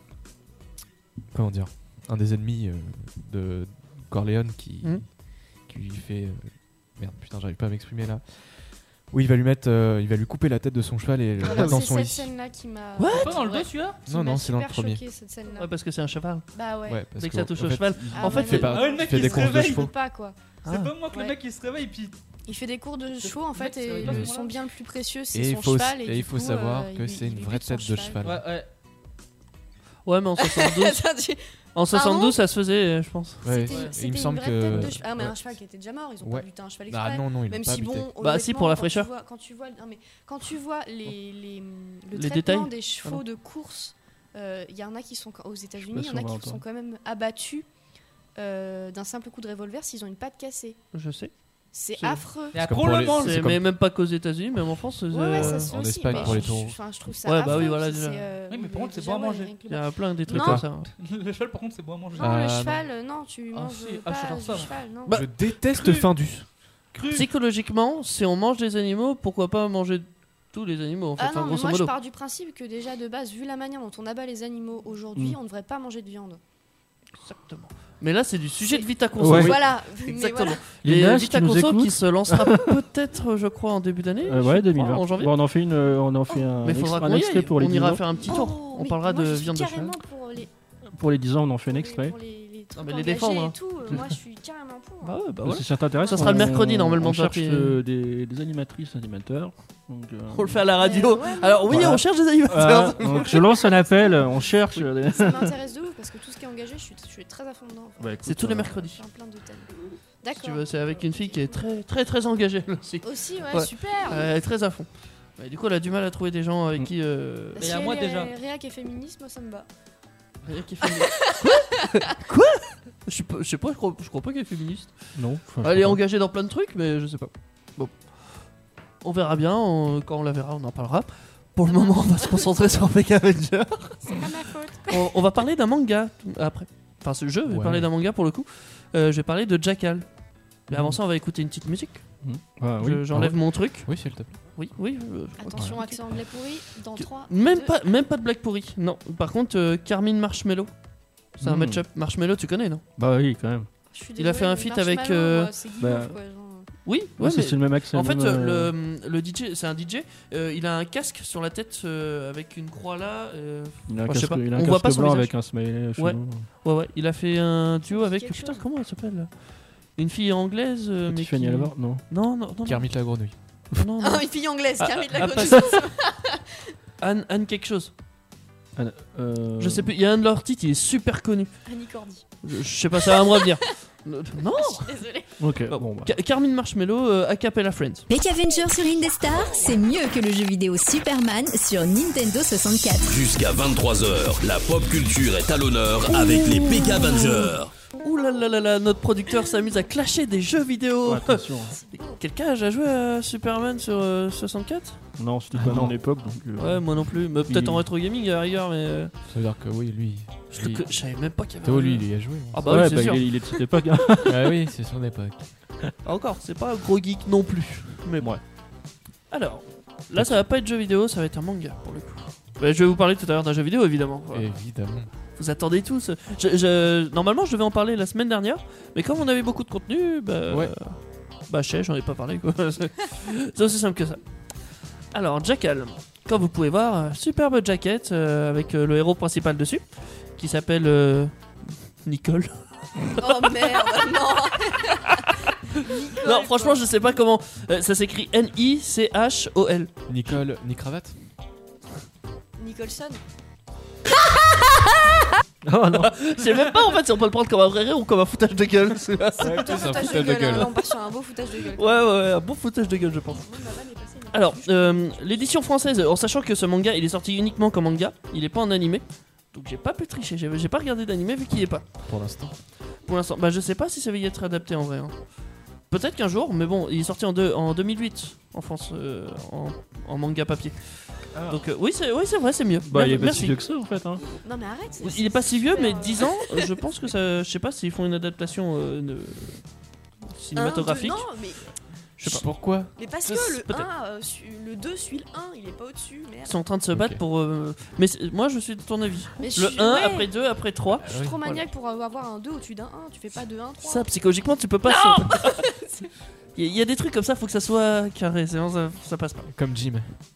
comment dire un des ennemis euh, de Corleone qui Mhm. qui lui fait euh, merde putain j'arrive pas à m'exprimer là où il va lui mettre euh, il va lui couper la tête de son cheval et le Voilà, mettre dans c'est son cette lit. scène-là qui m'a. What C'est pas dans le Ouais. deux, celui-là qui Non, m'a non, c'est dans le super premier. choqué, cette scène-là. Ouais, parce que c'est un cheval. Bah ouais. Ouais, parce Dès que ça qu'au- touche en au fait, cheval. il- Ah en ouais, fait, non, c'est il- pas- Ah ouais, le mec, il fait il des se courses de réveille, il chevaux. peut pas quoi. Ah. C'est pas moi que Ouais. le mec il se réveille et puis. Il fait des cours de chevaux en mec, fait c'est et pas le- ce son bien le plus précieux Et c'est il son faut- cheval. et Et il du faut coup, savoir euh, que il- c'est il une lui vraie bute son tête de cheval. Ouais, ouais. Ouais, mais en soixante-douze, Attends, tu- en soixante-douze, ça se faisait, je pense. Ouais, C'était- il c'était me une semble vraie que tête de cheval. Ah mais ouais. un cheval qui était déjà mort, ils ont Ouais. pas buté un cheval Ah exprès. non non, il Même l'a pas si buté. bon, Bah, si, honnêtement, pour la quand fraîcheur. tu vois- Quand tu vois, non, mais quand tu vois les, les, le Les traitement détails. des chevaux de course, euh, il y en a qui sont aux États-Unis, il y si en a on va qui sont entendre. quand même abattus euh, d'un simple coup de revolver s'ils ont une patte cassée. Je sais. C'est C'est- affreux. Et après, comme on pour le les- mange. C'est C'est comme- mais même pas qu'aux États-Unis, même en France. Ouais, ouais, ça euh, se fait en aussi, Espagne mais pour les je- taureaux. Enfin, je trouve ça Ouais, bah oui, affreux, voilà, c'est, déjà. euh, Oui, mais par contre, c'est déjà, bon à ouais, manger. rien que le- Il y a plein des trucs Non. comme ça. hein. Le cheval, par contre, c'est bon à manger. Non, Ah, le non. cheval, euh, non, tu Ah, manges si. pas Ah, j'adore du ça, moi. cheval, non. Bah, Je déteste cru. Findus. Cru. Psychologiquement, si on mange des animaux, pourquoi pas manger tous les animaux en fait, Ah enfin, non, mais grosso moi je modo. pars du principe que déjà de base, vu la manière dont on abat les animaux aujourd'hui, Mm. on ne devrait pas manger de viande. Exactement. Mais là, c'est du sujet C'est- de Vita Conso. Ouais. Voilà, mais Exactement. voilà. Et Lina, si Vita tu nous Conso écoutes. qui se lancera peut-être, je crois, en début d'année. Euh, je ouais, crois, deux mille vingt. En janvier. Bon, on en fait une, euh, on en fait un, Mais ex- faudra un qu'on y extrait aille. pour les On dix ira ans. faire un petit tour. Oh, On mais parlera moi, de je suis viande de cheval. carrément pour les, Pour les dix ans, on en fait un pour les- extrait. pour les, les trucs mais les engagés défendre, et hein. tout. euh, Moi, je suis carrément pour. Bah ouais, bah Euh, ouais. Si ça t'intéresse, Ça sera le on- mercredi, normalement, On toi, cherche t'es- euh, des, des animatrices, animateurs. Donc, euh, On le fait à la radio. Ouais, mais- Alors oui, Voilà. on cherche des animateurs. voilà. Donc, je lance un appel, on cherche. euh, des- Ça m'intéresse de ouf parce que tout ce qui est engagé, je suis, je suis très à fond dedans. Bah, écoute, C'est tous les euh, mercredis. Plein, plein de thèmes. Si D'accord. tu veux, c'est avec une fille qui est très très très engagée elle aussi. Aussi, ouais, Ouais. super. Elle est très à fond. Bah, du coup, elle a du mal à trouver des gens avec Mm. qui. Euh... Bah, Mais si à elle moi, est déjà. réac et féministe, moi ça me bat. Rien qui fait- Quoi Quoi Je sais pas, je sais pas, je crois, je crois pas qu'elle est féministe. Non. enfin, je Elle est sais pas. engagée dans plein de trucs, mais je sais pas. Bon. On verra bien, on- quand on la verra, on en parlera. Pour le moment, on va se concentrer sur Peck Avenger. C'est pas ma faute. On, on va parler d'un manga t- après. Enfin, ce jeu, je vais Ouais. parler d'un manga pour le coup. Euh, je vais parler de Jackal. Mais avant ça, on va écouter une petite musique. Ah, oui. Je- J'enlève Ah ouais. mon truc. Oui, s'il te plaît. Oui, oui. euh, je crois Attention, que- accent anglais pourri. Dans Que- trois. Même deux. pas, même pas de blague pourrie. Non. Par contre, euh, Carmine Marshmello. C'est un Hmm. match-up. Marshmello, tu connais, non? Bah oui, quand même. Je suis Il a fait désolée, un mais feat avec, Marshmallow, euh, moi, c'est Guillaume, bah, quoi, genre. Oui, Ouais, ouais, c'est mais c'est le même accent. en fait, même, euh, euh, le, le D J, c'est un D J. euh, il a un casque sur la tête euh, avec une croix là. euh, Il a un Enfin, je sais casque, pas, il a un on voit casque pas son blanc visage. avec un smiley. Ouais. chelou. Ouais, ouais. Il a fait un duo avec. quelque Putain, chose. comment elle s'appelle? Une fille anglaise. euh, mais Tiffany qui... Alvar, non. Non, non, non. non. Kermit la grenouille. Non, non. Ah, une fille anglaise, Ah, Carmine ah, la pas Grenouille. ça. Anne, Anne quelque chose. Euh, Je sais plus. Il y a un de leurs titres, il est super connu. Annie Cordy. Je, je sais pas, ça va me revenir. Euh, Non. Désolée. Ok, Bon, bon, bah. Ca- Carmine Marshmello, euh, a cappella Friends. Peck Avenger sur Indestar, c'est mieux que le jeu vidéo Superman sur Nintendo soixante-quatre. Jusqu'à vingt-trois heures, la pop culture est à l'honneur avec les P K Avengers. Ouh là là là là, notre producteur s'amuse à clasher des jeux vidéo. Ouais, attention. Quelqu'un a déjà joué à Superman sur euh, soixante-quatre? Non, c'était pas dans l'époque, donc. euh, Ouais, moi non plus. Mais peut-être Il- en rétro gaming à la rigueur, mais euh, Ça veut dire que oui, lui. je, le il- co- je savais même pas qu'il y avait. Théo, un lui, jeu. il y a joué. Ah bah ouais, oui, c'est bah, sûr. il, est, il est de cette époque. Hein. Ah oui, c'est son époque. Encore, c'est pas un gros geek non plus. Mais bon. Ouais. Alors, là, ça va pas être jeu vidéo, ça va être un manga pour le coup. Bah, je vais vous parler tout à l'heure d'un jeu vidéo, évidemment. Voilà. Évidemment. Vous attendez tous. Je, je- Normalement, je devais en parler la semaine dernière, mais comme on avait beaucoup de contenu, bah. Ouais. Bah, je sais, j'en ai pas parlé quoi. C'est c'est aussi simple que ça. Alors, Jackal. Comme vous pouvez voir, euh, superbe jacket euh, avec euh, le héros principal dessus, qui s'appelle euh, Nicole. Oh merde, non. Nicole, Non, franchement, quoi. je sais pas comment. euh, ça s'écrit N I C H O L. Nicole, ni cravate. Nicholson. Oh non. Je sais même pas en fait si on peut le prendre comme un vrai rire ou comme un foutage de gueule. C'est plutôt c'est un foutage de foutage de gueule. gueule. hein. On part sur un beau foutage de gueule. Ouais, ouais, ouais, un bon foutage de gueule, je pense. Moi, ma vanne est passée, mais- Alors, euh, l'édition française, en sachant que ce manga il est sorti uniquement comme manga, il est pas en animé, donc j'ai pas pu tricher, j'ai j'ai pas regardé d'animé vu qu'il y est pas. Pour l'instant. Pour l'instant, bah je sais pas si ça va y être adapté en vrai. hein. Peut-être qu'un jour, mais bon, il est sorti en, deux- en deux mille huit en France, euh, en, en manga papier. Ah. Donc euh, oui, c'est oui, c'est vrai, c'est mieux. Bah, il est Mer- pas si vieux que ça en fait. Hein. Non, mais arrête. c'est- Il est pas si vieux, super, mais euh, dix ans, euh, je pense que ça. Je sais pas s'ils font une adaptation euh, de- cinématographique. un, deux, non, mais, Je sais pas. Pourquoi mais parce Ça, que c'est le peut-être. un, euh, su- le deux suit le un, il est pas au-dessus, merde. Ils sont en train de se Ok. battre pour. euh, Mais c'est- moi, je suis de ton avis. Mais je Le suis- un, ouais. après deux, après trois. Je suis trop maniaque pour avoir un deux au-dessus d'un un, tu fais pas deux un, trois. Ça, psychologiquement, tu peux pas. Il y, a- il y a des trucs comme ça, faut que ça soit carré, sinon ça, ça passe pas. Comme Jim.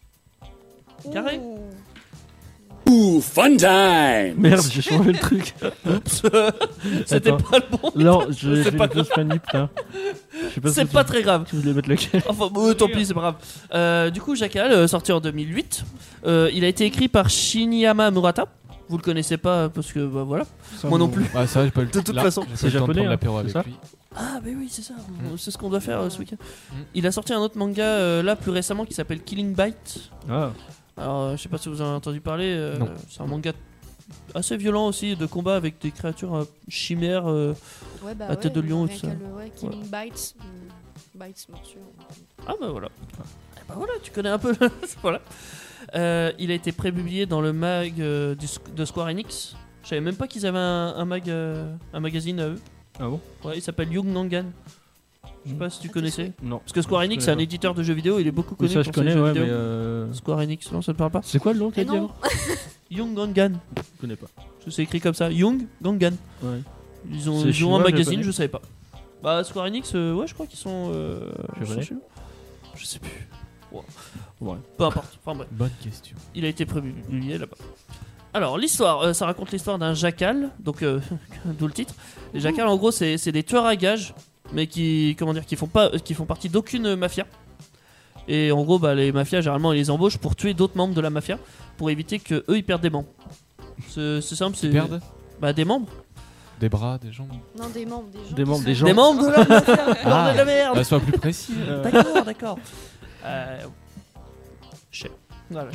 carré. Ouh. Ouh, fun time! Merde, j'ai changé le truc. Oups, c'était Attends. pas le bon. Non, je C'est j'ai pas une fausse manip là. Je sais pas C'est si pas tu- très grave. Tu voulais mettre lequel? Enfin, bon, tant pis, c'est pas grave. Euh, du coup, Jackal, euh, sorti en deux mille huit, euh, il a été écrit par Shinyama Murata. Vous le connaissez pas parce que bah voilà. Ça, Moi non bon. plus. Ah, ça, j'ai pas le De toute là, façon. j'ai pas C'est le temps de japonais, prendre hein, l'apéro c'est avec ça lui. Ah, bah oui, c'est ça. Mm. C'est ce qu'on doit faire euh, ce week-end. Mm. Il a sorti un autre manga euh, là plus récemment qui s'appelle Killing Bite. Ah, Alors, euh, je sais pas si vous en avez entendu parler. euh, Non. C'est un manga assez violent aussi de combat avec des créatures euh, chimères. euh. Ouais, bah La tête de ouais, lion et rien tout ça. qu'à le- ouais, Killing Bites. euh, Bites, morsure. Ah bah voilà. Eh bah voilà, tu connais un peu. Voilà. Euh, il a été prépublié dans le mag euh, du Squ- de Square Enix. Je savais même pas qu'ils avaient un, un mag, euh, un magazine à eux. ah bon? Ouais, il s'appelle Young Nangan. Je sais pas si tu Ah, connaissais. Non. Parce que Square Je Enix, connais c'est un pas. éditeur de jeux vidéo, il est beaucoup Mais connu ça, pour je connais, ses jeux ouais, vidéo. mais. Euh... Square Enix, non, ça te parle pas? C'est quoi le nom que Et t'as dit non, avant? Young Nangan. Je connais pas. Parce que c'est écrit comme ça. Young Gangan. Ouais. Ils ont, C'est ils ont chinois, un magazine, japonais je savais pas. Bah, Square Enix, euh, ouais, je crois qu'ils sont. Euh, Japonais sont chez nous. Je sais plus. Ouais. Ouais. Peu importe. Enfin bref. Bonne question. Il a été publié là-bas. Alors, l'histoire, euh, ça raconte l'histoire d'un jackal, donc euh, d'où le titre. Les jackals, en gros, c'est c'est des tueurs à gages, mais qui, comment dire, qui font pas, qui font partie d'aucune mafia. Et en gros, bah, les mafias, généralement, ils les embauchent pour tuer d'autres membres de la mafia, pour éviter que eux ils perdent des membres. C'est c'est simple, c'est Ils perdent bah des membres, des bras, des jambes. non, des membres, des gens. Des qui membres, sont- des gens. des membres de la mafia. Ah. Bordel de la merde. Bah, sois plus précis. Euh, D'accord, d'accord. Euh... Chais. Voilà.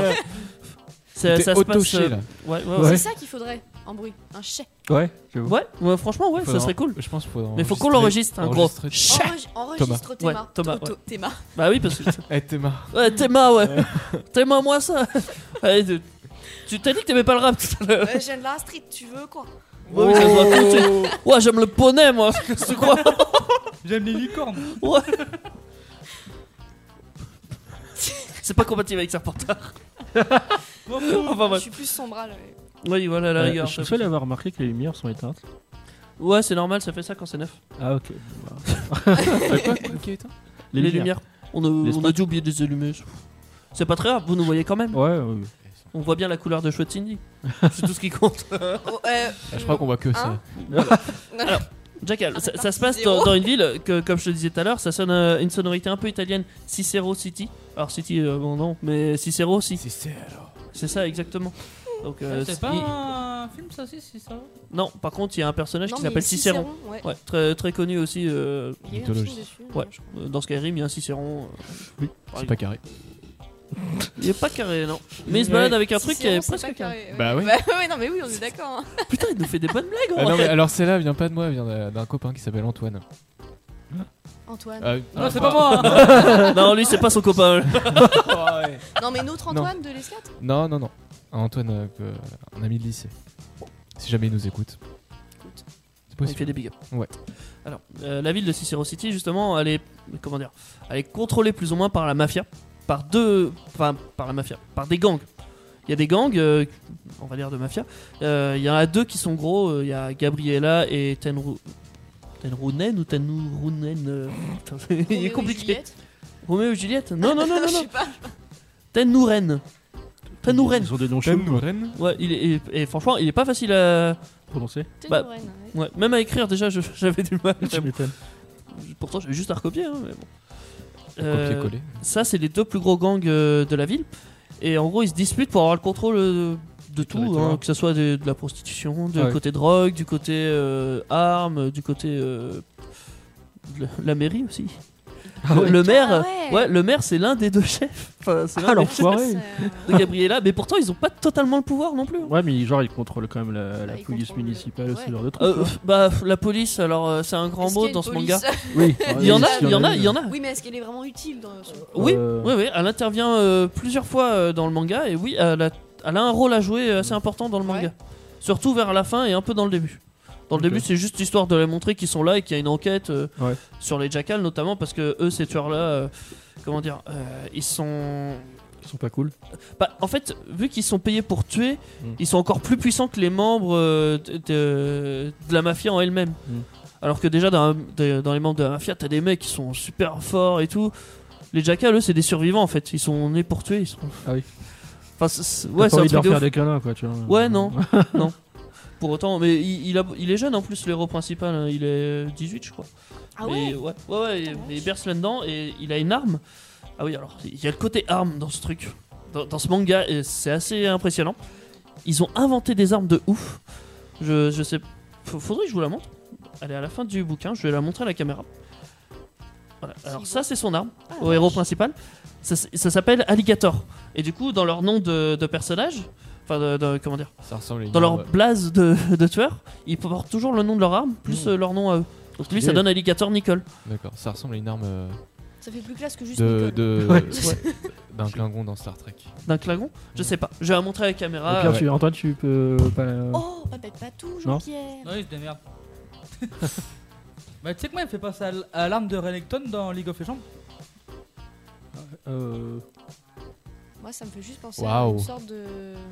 ça, T'es ça se passe. auto-ché, euh, là. Ouais, ouais, Ouais. ouais. C'est ça qu'il faudrait en bruit, un chais. Ouais, j'avoue. Ouais, ouais, franchement, ouais, ça Faudra- serait cool. Je pense qu'il faudra. Mais faut qu'on enregistrer- l'enregistre, un gros. enregistrer- Chais. Enregi- Enregistre Ouais, Théma. Thomas, To- to- Théma. Bah oui, parce que. Eh, Théma. Ouais, Théma, ouais. Théma, moi ça. Allez, tu- tu t'as dit que t'aimais pas le rap tout à l'heure. Euh, J'aime la street, tu veux quoi? Ouais, oui, ça se voit tout de suite. Ouais, j'aime le poney, moi. Qu'est-ce que tu crois? J'aime les licornes. Ouais. c'est pas compatible avec Serpentard. M'en fous. Enfin Je bref. suis plus sombra là. Oui, voilà, à la Euh, rigueur. je suis le seul à avoir remarqué que les lumières sont éteintes. Ouais, c'est normal, ça fait ça quand c'est neuf. Ah, ok. Bah. Quoi qui est éteint? Les, lumières. On a, Les on a spots. dû oublier de les allumer. C'est pas très grave, vous nous voyez quand même. Ouais, ouais, ouais. On voit bien la couleur de chouette Cindy. C'est tout ce qui compte. Oh, euh, Ah, je crois qu'on voit que ça. Hein Jackal, ça, ça se partie passe zéro. dans, dans une ville que, comme je te disais tout à l'heure, ça sonne euh, une sonorité un peu italienne. Cicero City. Alors City, euh, bon non, mais Cicero aussi. C'est ça exactement. Donc, euh, C'est pas il- un film ça aussi, c'est ça? Non, par contre, il y a un personnage Non, qui mais s'appelle Cicéron. ouais. Ouais, très, très connu aussi. euh, Il y a eu un film Mythologie. dessus. ouais, je crois. euh, dans Skyrim, il y a un Cicéron. euh, Oui, par C'est pas carré. Il est pas carré, non. Mais il se Ouais. balade avec un truc qui Cicéron, est c'est presque pas carré. carré, ouais. Bah oui. Bah ouais, non mais oui, on est d'accord. hein. Putain, il nous fait des bonnes blagues. Ah en non, vrai. mais alors celle-là vient pas de moi, elle vient d'un d'un copain qui s'appelle Antoine. Antoine. Ah, Non, c'est pas moi. hein. Non, lui, c'est pas son copain. Non mais notre Antoine de l'Escat. Non, non, non. Antoine, euh, que- un ami de lycée. Si jamais il nous écoute. C'est Il possible. fait des big up. Ouais. Alors, euh, la ville de Cicero City, justement, elle est, comment dire, elle est contrôlée plus ou moins par la mafia, par deux, enfin, par la mafia, par des gangs. Il y a des gangs, euh, on va dire de mafia. Euh, Il y en a deux qui sont gros. euh, Il y a Gabriella et Tenru, Tenrunen ou Tenrunen. euh, putain, il est Roméo et compliqué. Juliette. Roméo et Juliette. Non, non, non, non, Je non. sais pas. Tenouren. Tenouren. Ils ont des noms chauds Ouais, il est, et, et franchement, il est pas facile à. prononcés. Bah, Tenouren, ouais. Ouais, même à écrire déjà, je- j'avais du mal. Tu m'étonnes. Pourtant, j'avais juste à recopier, hein, mais bon. Euh, Copier-coller. ça, c'est les deux plus gros gangs euh, de la ville. Et en gros, ils se disputent pour avoir le contrôle euh, de tout, territoire. hein, que ce soit de, de la prostitution, du Ouais. côté drogue, du côté euh, armes, du côté euh, de la, la mairie aussi. Ah le, ouais. le maire, Ah ouais, ouais. le maire, c'est l'un des deux chefs. Enfin, c'est l'un Ah, des l'enfoiré. C'est, euh, de Gabriella, mais pourtant, ils ont pas totalement le pouvoir non plus. Ouais, mais genre, ils contrôlent quand même la, la Bah, ils police contrôlent le- municipale, ouais. ce genre de trucs. Euh, quoi. bah, la police, alors euh, c'est un grand est-ce mot qu'il y a dans une ce police manga. Oui, Il y en a, s'il il y en a, il y en a. Oui, mais est-ce qu'elle est vraiment utile dans ce... Oui, Euh, oui, oui, elle intervient euh, plusieurs fois euh, dans le manga et oui, elle a, elle a un rôle à jouer euh, assez important dans le manga. Ouais. Surtout vers la fin et un peu dans le début. Dans le Ok. début, c'est juste histoire de les montrer qu'ils sont là et qu'il y a une enquête euh, Ouais. sur les jackals notamment parce que eux, ces tueurs-là, euh, comment dire, euh, ils sont. Ils sont pas cool. Bah, en fait, vu qu'ils sont payés pour tuer, Mm. ils sont encore plus puissants que les membres euh, de, de- de la mafia en elle-même. Mm. Alors que déjà, dans, de- dans les membres de la mafia, t'as des mecs qui sont super forts et tout. Les jackals, eux, c'est des survivants en fait. Ils sont nés pour tuer. Ils sont... Ah oui. Enfin, c'est- c'est- T'as ouais, pas c'est un envie de truc leur de faire ouf. des câlins, quoi, tu vois. Ouais, non. non. Pour autant, mais il, il, a- il est jeune en plus, l'héros principal. hein. Il est dix-huit, je crois. Ah Mais ouais. ouais, ouais, ouais, il- mais il berce là-dedans et il a une arme. Ah oui, alors, il y a le côté arme dans ce truc. Dans, dans ce manga, et c'est assez impressionnant. Ils ont inventé des armes de ouf. Je, je sais. F- Faudrait que je vous la montre. Elle est à la fin du bouquin, je vais la montrer à la caméra. Voilà. Alors, ça, c'est son arme, Ah, au héros principal. Ça, s- ça s'appelle Alligator. Et du coup, dans leur nom de, de personnage, enfin, de, de- comment dire, Ça ressemble à une dans leur arme. blase de, de tueur, ils portent toujours le nom de leur arme, plus Mmh. euh, leur nom à eux. Donc lui, ça Stylé. donne Alligator Nicole. D'accord, ça ressemble à une arme euh, Ça fait plus classe que juste de, Nicole. de- Ouais. d'un Klingon dans Star Trek. D'un Klingon. Je sais pas. Je vais la montrer à la Au caméra. pire, euh, tu, Antoine, tu peux pas. Oh, pas bête, pas tout, Non. Jean-Pierre. Non, il se démerde. Bah, tu sais que moi, il me fait penser à, l- à l'arme de Renekton dans League of Legends. Euh... Moi, ça me fait juste penser à Waouh. une sorte de.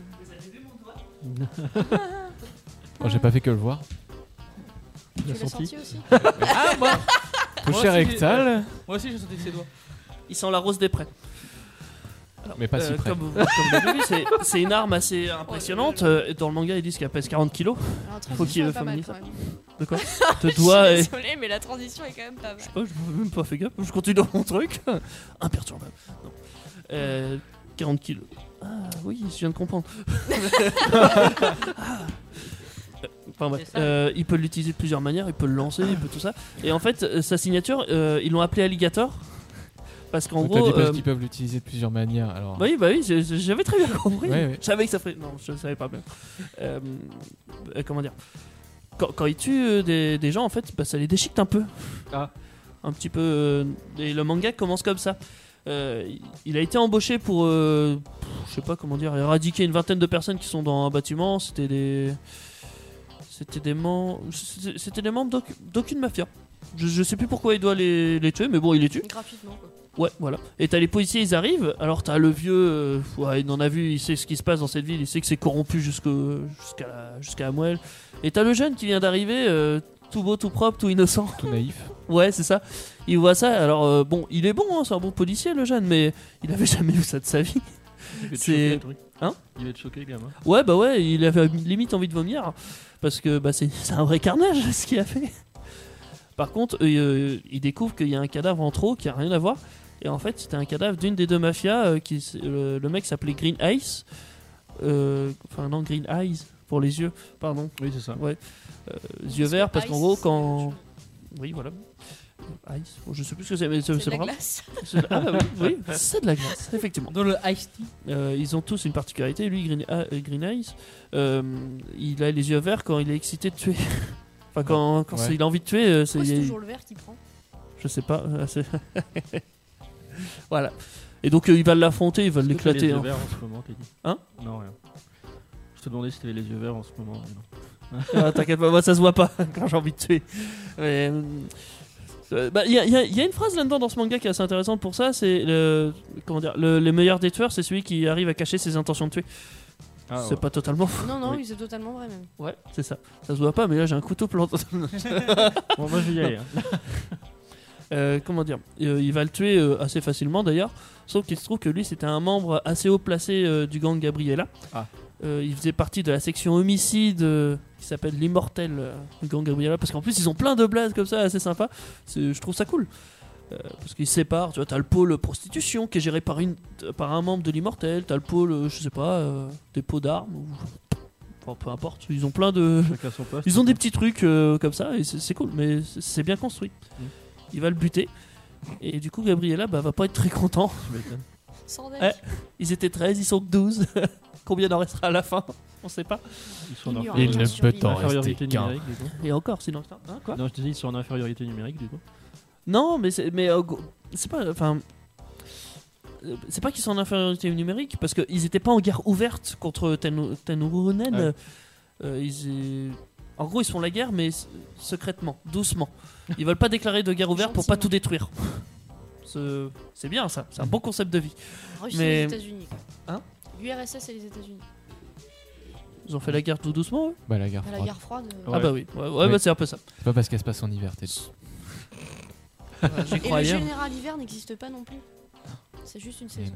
Oh, j'ai pas fait que le voir. Tu l'as l'as senti senti aussi Ah, moi Toucher aussi, j'ai- rectal, Moi aussi, j'ai senti ses doigts. Il sent la rose des prés. Alors, mais pas si euh, près. Comme, vous- comme vous l'avez vu, c'est- c'est une arme assez impressionnante. Euh, et dans le manga, ils disent qu'elle pèse quarante kilos. Alors, la Faut qu'il transition est pas mal, féminise quand ça. même. De quoi Te doigt Je et. suis désolée, mais la transition est quand même pas mal. Oh, je n'ai même pas fait gaffe, je continue dans mon truc. Imperturbable. Non. Euh, quarante kilos. Ah oui, je viens de comprendre. Ah. Enfin bref, C'est ça. euh, il peut l'utiliser de plusieurs manières, il peut le lancer, il peut tout ça. Et en fait, euh, sa signature, euh, ils l'ont appelé Alligator. Parce qu'en Donc, t'as gros. dit parce euh, qu'ils peuvent l'utiliser de plusieurs manières. Alors, bah oui, bah oui, j'ai- j'avais très bien compris. Ouais, ouais. Je savais que ça ferait. Non, je savais pas bien. Euh, euh, comment dire quand, quand ils tuent euh, des, des gens, en fait, bah, ça les déchiquette un peu. Ah. Un petit peu. euh, et le manga commence comme ça. Euh, il a été embauché pour. euh, pff, je sais pas comment dire, éradiquer une vingtaine de personnes qui sont dans un bâtiment. C'était des. C'était des membres. C'était des membres d'auc- d'aucune mafia. Je, je sais plus pourquoi il doit les, les tuer, mais bon, il les tue. Gratuitement quoi. Ouais, voilà. Et t'as les policiers, ils arrivent. Alors t'as le vieux, euh, ouais, il en a vu, il sait ce qui se passe dans cette ville, il sait que c'est corrompu jusqu'au, jusqu'à la, jusqu'à la moelle. Et t'as le jeune qui vient d'arriver, euh, tout beau, tout propre, tout innocent. Tout naïf. Ouais, c'est ça. Il voit ça. Alors euh, bon, il est bon, hein, c'est un bon policier le jeune, mais il avait jamais vu ça de sa vie. Il va être C'est- choqué, le truc. Hein Il va être choqué, le gamin. Ouais, bah ouais, il avait limite envie de vomir parce que bah c'est, c'est un vrai carnage ce qu'il a fait. Par contre, euh, il découvre qu'il y a un cadavre en trop qui a rien à voir. Et en fait, c'était un cadavre d'une des deux mafias. euh, qui, euh, le mec s'appelait Green Eyes. Euh, Enfin, non, Green Eyes pour les yeux, pardon. Oui, c'est ça. Ouais. Euh, yeux verts, parce qu'en gros, quand. Oui, voilà. Ice, bon, je sais plus ce que c'est, mais c'est, C'est c'est de la pas grave. glace. C'est- Ah bah oui, oui, c'est de la glace, effectivement. Dans le Ice Tea. Euh, ils ont tous une particularité. Lui, Green, ah, euh, Green Eyes, euh, il a les yeux verts quand il est excité de tuer. Enfin, quand, quand Ouais. c'est- il a envie de tuer, euh, c'est, Pourquoi c'est il- toujours le verre qui prend? je sais pas. euh, c'est- voilà. Et donc, euh, il va l'affronter, il va Est-ce que t'as les l'éclater. yeux hein. verts en ce moment, t'as dit Hein Non, rien. Je te demandais si t'avais les yeux verts en ce moment. mais non. Ah, t'inquiète pas, moi ça se voit pas quand j'ai envie de tuer. Mais, euh, bah, il y, a- y a- y a une phrase là-dedans dans ce manga qui est assez intéressante pour ça. C'est le, comment dire, le, le meilleur des tueurs, c'est celui qui arrive à cacher ses intentions de tuer. Ah, c'est ouais. pas totalement faux. Non, non, Oui. oui, c'est totalement vrai même. Ouais, c'est ça. Ça se voit pas, mais là j'ai un couteau planté. Bon, moi, je vais y aller. hein. Euh, comment dire, euh, il va le tuer euh, assez facilement d'ailleurs, sauf qu'il se trouve que lui c'était un membre assez haut placé euh, du gang Gabriella. Ah. Euh, il faisait partie de la section homicide euh, qui s'appelle l'immortel euh, du gang Gabriella, parce qu'en plus ils ont plein de blagues comme ça assez sympa. C'est- je trouve ça cool. Euh, parce qu'ils se séparent, tu vois, t'as le pôle prostitution qui est géré par, une, par un membre de l'immortel, t'as le pôle, euh, je sais pas, euh, dépôt d'armes, ou... enfin, peu importe, ils ont plein de... Chacun son poste. Ils ont des petits trucs euh, comme ça et c'est c'est cool, mais c'est- c'est bien construit. Mm. Il va le buter et du coup Gabriella bah, va pas être très content. Tu m'étonnes. Sans deck. Ouais. Ils étaient treize, ils sont que douze. Combien il en restera à la fin? On sait pas. Ils sont en Il y infériorité- aura Il ne survie. peut en infériorité rester qu'un. numérique, du coup. Et encore, sinon. Hein, quoi? Non, je te dis, ils sont en infériorité numérique, du coup. Non, mais c'est mais euh, go- c'est pas enfin euh, c'est pas qu'ils sont en infériorité numérique parce qu'ils étaient pas en guerre ouverte contre Ten- Tenrunen. Ouais. Euh, ils est- En gros, ils se font la guerre, mais s- secrètement, doucement. Ils veulent pas déclarer de guerre ouverte pour pas Gentiment. tout détruire. C'est c'est bien ça, c'est un bon concept de vie. Russie Mais- et les États-Unis. quoi. Hein L'U R S S et les États-Unis. Ils ont fait la guerre tout doucement, eux Bah, la guerre À la froide. guerre froide. euh, Ah Ouais. bah oui, ouais, ouais, Ouais. bah c'est un peu ça. C'est pas parce qu'elle se passe en hiver, t'es. J'y Et crois le hier. général hiver n'existe pas non plus. C'est juste une saison.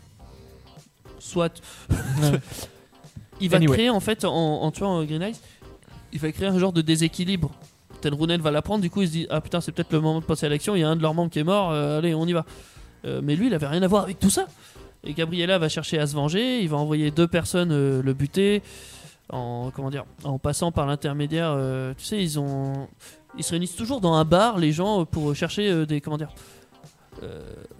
Soit. Il va Anyway. créer en fait en, en tuant euh, Green Eyes, il va créer un genre de déséquilibre. Tenrunen va l'apprendre, du coup il se dit ah putain c'est peut-être le moment de passer à l'action, il y a un de leurs membres qui est mort, euh, allez on y va. Euh, mais lui il avait rien à voir avec tout ça. Et Gabriella va chercher à se venger, il va envoyer deux personnes euh, le buter en comment dire en passant par l'intermédiaire. euh, tu sais ils ont ils se réunissent toujours dans un bar les gens euh, pour chercher euh, des comment dire euh,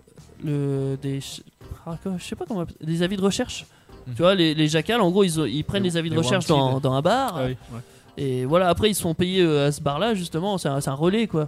le des ch- ah, comment- je sais pas comment on appelle- des avis de recherche. Mhm. Tu vois, les, les jacals, en gros, ils, ont- ils prennent Les- les avis de les recherche wanted. dans, dans un bar. Ah oui, ouais. Et voilà, après, ils se font payer euh, à ce bar-là, justement. C'est un, c'est un relais, quoi.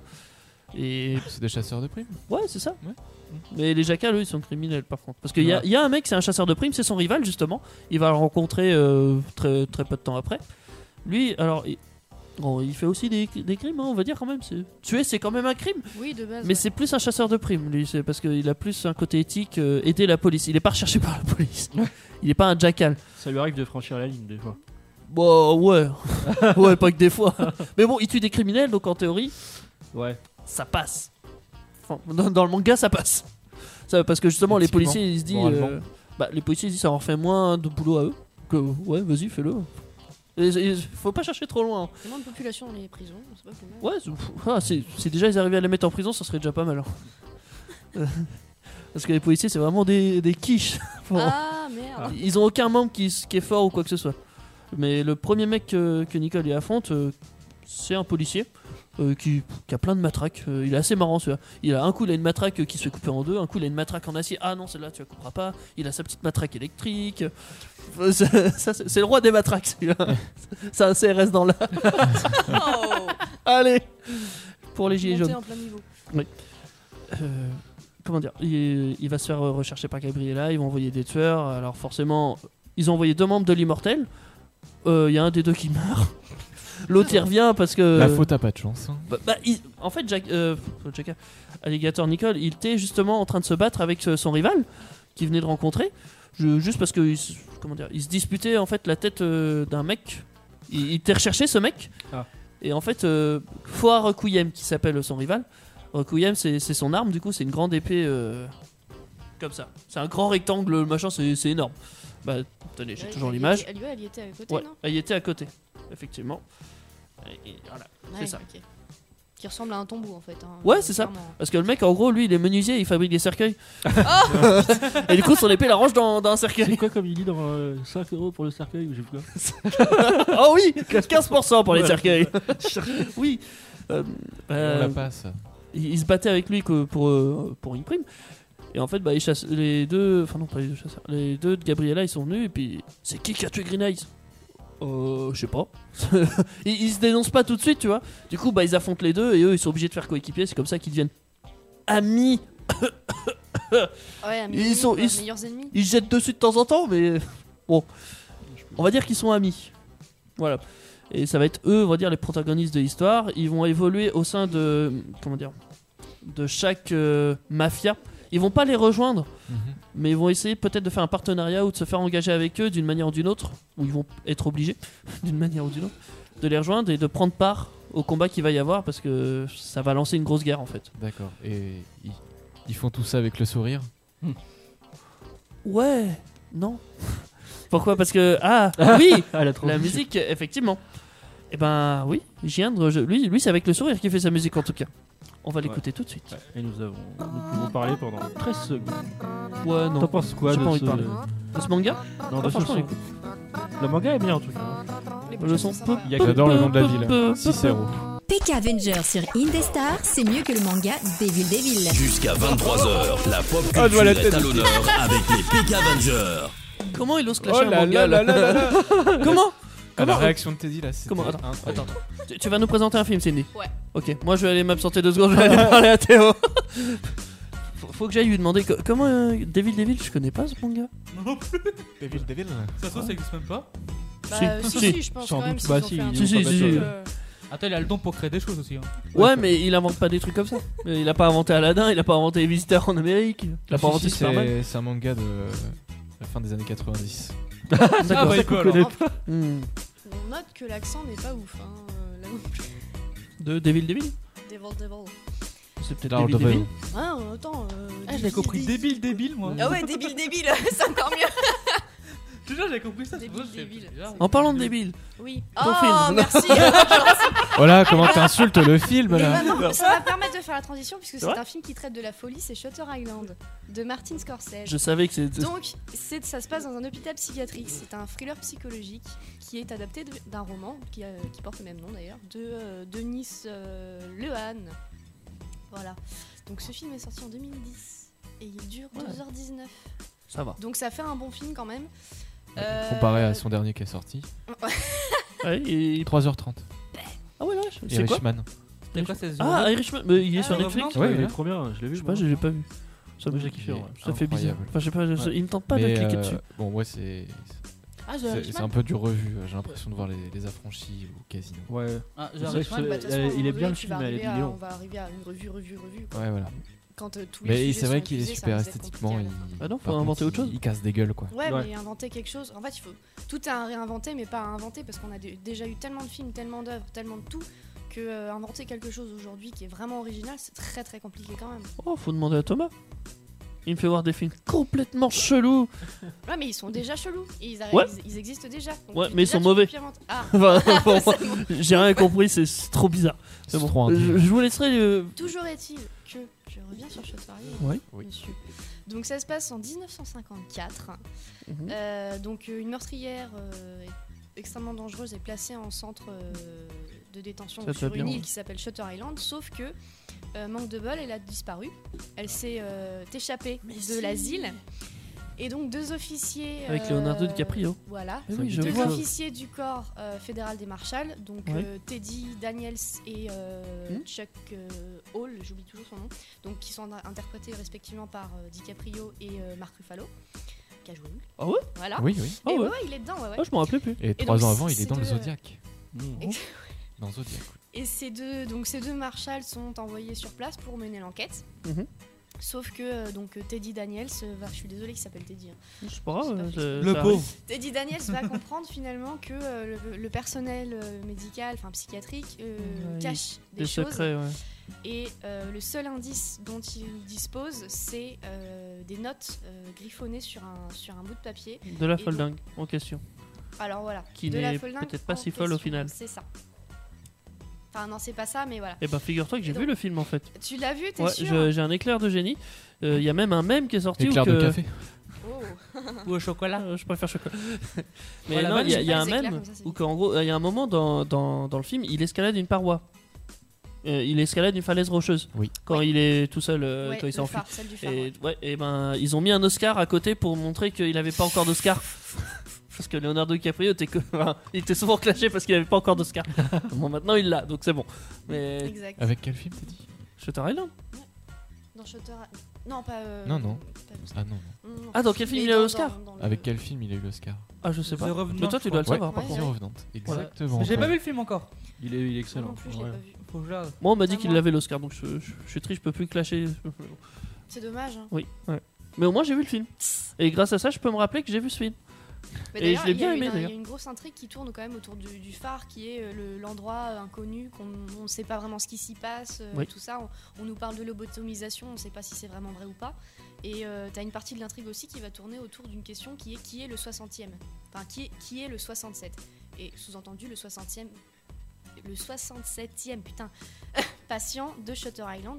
Et C'est des chasseurs de primes. ouais, c'est ça. Ouais. Mais les jacals, eux, ils sont criminels, par contre. Parce qu'il y, a- Ouais. il y a un mec, c'est un chasseur de primes, c'est son rival, justement. Il va le rencontrer euh, très, très peu de temps après. Lui, alors, il, bon, il fait aussi des, des crimes, hein, on va dire, quand même. C'est- Tuer, c'est quand même un crime. Oui, de base. Mais ouais. c'est plus un chasseur de primes, lui, c'est parce qu'il a plus un côté éthique, euh, aider la police. Il est pas recherché par la police. Il est pas un jackal. Ça lui arrive de franchir la ligne, des fois. Bon, ouais. Ouais, pas que des fois. Mais bon, il tue des criminels, donc en théorie, Ouais. ça passe. Enfin, dans, dans le manga, ça passe. Ça, parce que justement, les Éthiquement, policiers, ils se disent. moralement. euh, bah, les policiers, ils disent ça leur fait moins de boulot à eux. Que, ouais, vas-y, fais-le. Et- et faut pas chercher trop loin. Il y a moins de population dans les prisons, c'est pas plus mal. Ouais, c'est- ah, c'est- si déjà ils arrivaient à les mettre en prison, ça serait déjà pas mal. hein. Euh, Parce que les policiers, c'est vraiment des, des quiches. Bon. Ah merde. Ils ont aucun membre qui, s- qui est fort ou quoi que ce soit. Mais le premier mec que, que Nicole y affronte, euh, c'est un policier euh, qui, qui a plein de matraques. Euh, il est assez marrant celui-là. Il a un coup il a une matraque euh, qui se fait couper en deux, un coup il a une matraque en acier. Ah non celle-là tu la couperas pas. Il a sa petite matraque électrique. Euh, ça, ça, c'est c'est le roi des matraques celui-là. C'est un C R S dans l'âme. Oh. Allez pour les gilets Monté jaunes. en plein niveau. Euh, comment dire il, il va se faire euh, rechercher par Gabriella. Ils vont envoyer des tueurs. Alors forcément, ils ont envoyé deux membres de l'immortel. Il y a un des deux qui meurt. L'autre il revient parce que. La faute a pas de chance. Hein. Bah, bah, il- en fait, Jack, euh, Jack, Alligator Nicole, il était justement en train de se battre avec euh, son rival qu'il venait de rencontrer, je- juste parce que il, se- comment dire, il se disputait en fait la tête euh, d'un mec. Il, il était recherché ce mec. Ah. Et en fait, euh, Foa Requiem qui s'appelle son rival. Requiem, c'est c'est son arme. Du coup, c'est une grande épée euh, comme ça. C'est un grand rectangle, le machin, c'est c'est énorme. Bah, tenez, j'ai Ouais, toujours elle y l'image. était- Elle, ouais, elle y était à côté, Ouais, non elle y était à côté, effectivement. Et- et voilà, c'est Ouais, ça. ok. Qui ressemble à un tombeau en fait. hein, Ouais, c'est ça. clairement. Parce que le mec, en gros, lui, il est menuisier, il fabrique des cercueils. Et du coup, son épée la range dans, dans un C'est cercueil. quoi comme il dit dans euh, cinq euros pour le cercueil ou j'ai vu quoi Oh oui, quinze pour cent pour les Ouais. cercueils. Oui. Euh, On euh, la passe. il, il se battait avec lui que pour, euh, pour une prime. Et en fait, bah, ils chassent, les deux, enfin non, pas les deux chasseurs, les deux de Gabriella, ils sont venus et puis c'est qui qui a tué Green Eyes? Euh, je sais pas. ils, ils se dénoncent pas tout de suite, tu vois. Du coup, bah, ils affrontent les deux et eux, ils sont obligés de faire coéquipier. C'est comme ça qu'ils deviennent amis. Ouais, amis, Ils sont- quoi, ils- meilleurs ennemis. Ils se jettent dessus de temps en temps, mais bon, on va dire qu'ils sont amis. Voilà. Et ça va être eux, on va dire, les protagonistes de l'histoire. Ils vont évoluer au sein de, comment dire, de chaque euh, mafia. Ils vont pas les rejoindre, Mhm. mais ils vont essayer peut-être de faire un partenariat ou de se faire engager avec eux d'une manière ou d'une autre, ou ils vont être obligés d'une manière ou d'une autre de les rejoindre et de prendre part au combat qu'il va y avoir parce que ça va lancer une grosse guerre en fait. D'accord. Et ils, ils font tout ça avec le sourire. Ouais, non. Pourquoi? Parce que ah oui, Ah, la, transition. la musique effectivement. Et ben oui, Giandre, je- lui, lui c'est avec le sourire qu'il fait sa musique en tout cas. On va l'écouter tout de suite. Ouais, et nous avons nous pouvons parler pendant treize secondes. Ouais, non. T'en penses quoi J'ai de pas envie ce... de parler. De ce manga? Non, de Ah, ce franchement, son. écoute. Le manga est bien en tout cas. Les Le prochains son sont peu. sympas. Il y a que- J'adore le nom de la ville. peu- six zéro. P K Avenger sur Indestar, c'est mieux que le manga Devil Devil. Jusqu'à vingt-trois heures, la pop Ah, je vois culture la est tête à de- l'honneur avec les P K Avengers. Comment il ose clasher Oh un là manga là là là là là. Comment? Ah, la Comment réaction de Teddy là, c'est Comment Attends, attends, attends. Tu, tu vas nous présenter un film, Cindy? Ouais. Ok, moi je vais aller m'absenter deux secondes, je vais aller parler à Théo. faut, faut que j'aille lui demander co- comment euh, Devil Devil, je connais pas ce manga. Non plus. Devil Devil. Ça se trouve, ça existe même pas. Bah, Si, euh, si, si. si, je pense Sans quand même. doute, s'ils bah, ont si, fait un ils Si, truc, si, si. euh, Attends, il a le don pour créer des choses aussi. Hein. Ouais, mais il invente pas des trucs comme ça. Il a pas inventé Aladdin, il a pas inventé les visiteurs en Amérique, il a pas inventé Superman. C'est c'est un manga de la fin des années quatre-vingt-dix. Ah, D'accord. bah, il peut, alors. Hmm. On note que l'accent n'est pas ouf. Hein, euh, là non plus. De Devil Devil? Devil Devil. C'est peut-être Lord Devil of Devil. Evil. Ah, attends. euh, Ah, je l'ai débile, compris. débile. Débile, débile, moi. Ah ouais, débile, débile, c'est encore mieux. Déjà, j'avais compris ça. c'est Débile, pour ça que débile. c'est bizarre. En parlant de débile, Oui. Ton Oh, film. merci. Voilà comment t'insultes le film Et là. maintenant, ça va permettre de faire la transition puisque c'est vrai un film qui traite de la folie, c'est Shutter Island de Martin Scorsese. je savais que c'était. Donc, c'est- ça se passe dans un hôpital psychiatrique. C'est un thriller psychologique qui est adapté de- d'un roman qui, a- qui porte le même nom d'ailleurs, de euh, Denis euh, Lehan. Voilà. Donc, ce film est sorti en deux mille dix et il dure Ouais. deux heures dix-neuf. Ça va. Donc, ça fait un bon film quand même. Euh, Comparé à son dernier qui est sorti. Ouais, et- trois heures trente. Ah ouais, ouais, c'est quoi? Irishman. C'était quoi, c'est Ah, Irishman, mais il est Ah, sur ouais, Netflix. Revenant. Ouais, il il est est trop bien, je l'ai vu. Je sais moi. pas, j'ai j'ai pas vu. Ça, Moi, j'ai kiffé, ouais. ça fait bizarre. Incroyable. Enfin, je sais pas, je- Ouais. il me tente pas de Mais, cliquer euh, dessus. bon, ouais, c'est Ah, The c'est- c'est Irishman. un peu du revu. J'ai l'impression de voir les, les affranchis au casino. Ouais. Ah, C'est j'ai vrai que Irishman. c'est- Bah, de toute façon, elle- à un il est moment bien donné, le tu film, vas mais arriver il est à- long. On va arriver à une revue, revue, revue. quoi. Ouais, voilà. Quand euh, tous les Mais sujets c'est vrai sont qu'il est épuisés, ça super risque d'être esthétiquement. compliqué, Il... Ah non, faut par inventer contre, autre chose. Il, il casse des gueules quoi. Ouais, Ouais. mais inventer quelque chose. En fait, il faut tout est à réinventer, mais pas à inventer parce qu'on a dé- déjà eu tellement de films, tellement d'œuvres, tellement de tout que euh, inventer quelque chose aujourd'hui qui est vraiment original, c'est très très compliqué quand même. Oh, faut demander à Thomas. Il me fait voir des films complètement chelous. Ouais, mais ils sont déjà chelous. Et ils, arri- Ouais. ils, ils existent déjà. Donc Ouais, tu- mais ils déjà, sont tu peux mauvais. plus inventer. Ah, Enfin, bon, c'est bon. j'ai rien compris, c'est c'est trop bizarre. C'est C'est bon. trop je, indien. je vous laisserai. euh, Toujours est-il que je reviens sur Shutter Island, Ouais. Oui. monsieur. Donc ça se passe en dix-neuf cent cinquante-quatre. Mhm. Euh, donc euh, une meurtrière euh, extrêmement dangereuse est placée en centre euh, de détention Ça te sur va une bien, île ouais. qui s'appelle Shutter Island, sauf que euh, manque de bol, elle a disparu. Elle s'est euh, échappée de si. l'asile. Et donc deux officiers Avec euh, Leonardo DiCaprio. Voilà. Mais Ça oui, me je dit Deux vois. quelque chose. officiers du corps euh, fédéral des marshals, donc Ouais. euh, Teddy Daniels et euh, Hmm. Chuck euh, Hall, j'oublie toujours son nom, donc qui sont in- interprétés respectivement par euh, DiCaprio et euh, Mark Ruffalo, qui a joué. Ah ouais? Voilà. Oui, oui. Ah Et ouais. ouais, ouais, il est dedans, ouais, ouais. Ah, je m'en rappelais plus. Et trois donc, ans avant, il est c'est dans le de- Zodiac. Mmh. Ex- Dans Zodiac. Et ces deux, donc ces deux marshals sont envoyés sur place pour mener l'enquête. Mhm. Sauf que euh, donc Teddy Daniels va, je suis désolée qu'il s'appelle Teddy. Hein. C'est pas grave, C'est pas c'est- Le ça pauvre. arrive. Teddy Daniels va comprendre finalement que euh, le, le personnel euh, médical, enfin psychiatrique, euh, Ouais, cache des, Des choses. secrets, ouais. Et euh, le seul indice dont il dispose, c'est euh, des notes euh, griffonnées sur un, sur un bout de papier. De la Et folle donc- dingue en question. Alors voilà. Qui de la n'est folle dingue peut-être pas en si folle au question, final. C'est ça. Enfin non, c'est pas ça, mais voilà. Et bah figure-toi que j'ai Et donc- vu le film en fait. Tu l'as vu, t'es Ouais, sûr je- j'ai un éclair de génie. Il y a même un mème qui est sorti. Éclair où que... de café. Oh. Ou au chocolat. Euh, je préfère chocolat. Mais Voilà, non, moi, il y a, j'ai il y a pas un les éclairs mème comme ça, c'est où vite. qu'en gros, il y a un moment dans, dans, dans le film, il escalade une paroi. Euh, il escalade une falaise rocheuse. Oui. Quand il est tout seul, euh, Ouais, quand il le s'est enfui. phare, celle du phare, Et, ouais. ouais, et ben, ils ont mis un Oscar à côté pour montrer qu'il n'avait pas encore d'Oscar. Parce que Leonardo DiCaprio était, que... enfin, il était souvent clashé parce qu'il n'avait pas encore d'Oscar. Bon, maintenant il l'a, donc c'est bon. Mais Exact. Avec quel film t'as dit? Shutter Island. Dans Shutter Island. Non, pas. euh, Non, non. pas l'Oscar. Ah non, non. Non, non. Ah, dans quel film Mais il a dans- l'Oscar dans- dans le- Avec quel film il a eu l'Oscar? Ah, je sais pas. The Revenant, Mais toi, je tu dois le crois. savoir par Ouais, contre. The ouais. Revenant. Exactement. J'ai pas vu le film encore. Il est, il est Moi excellent. non plus, je l'ai Ouais. pas vu. Faut que je regarde. Moi, on m'a dit Pas qu'il moi. avait l'Oscar, donc je, je- je suis triste, je peux plus clasher. C'est dommage. Hein. Oui, ouais. Mais au moins, j'ai vu le film. Et grâce à ça, je peux me rappeler que j'ai vu ce film. Mais Et d'ailleurs, je l'ai il y a bien une- aimé, Il y d'ailleurs. a une grosse intrigue qui tourne quand même autour du, du phare, qui est euh, le- l'endroit euh, inconnu, qu'on on ne sait pas vraiment ce qui s'y passe, euh, Oui. tout ça. On, on nous parle de lobotomisation, on ne sait pas si c'est vraiment vrai ou pas. Et euh, tu as une partie de l'intrigue aussi qui va tourner autour d'une question qui est qui est le soixantième Enfin, qui est, qui est le soixante-sept Et sous-entendu, le soixantième le soixante-septième putain, patient de Shutter Island,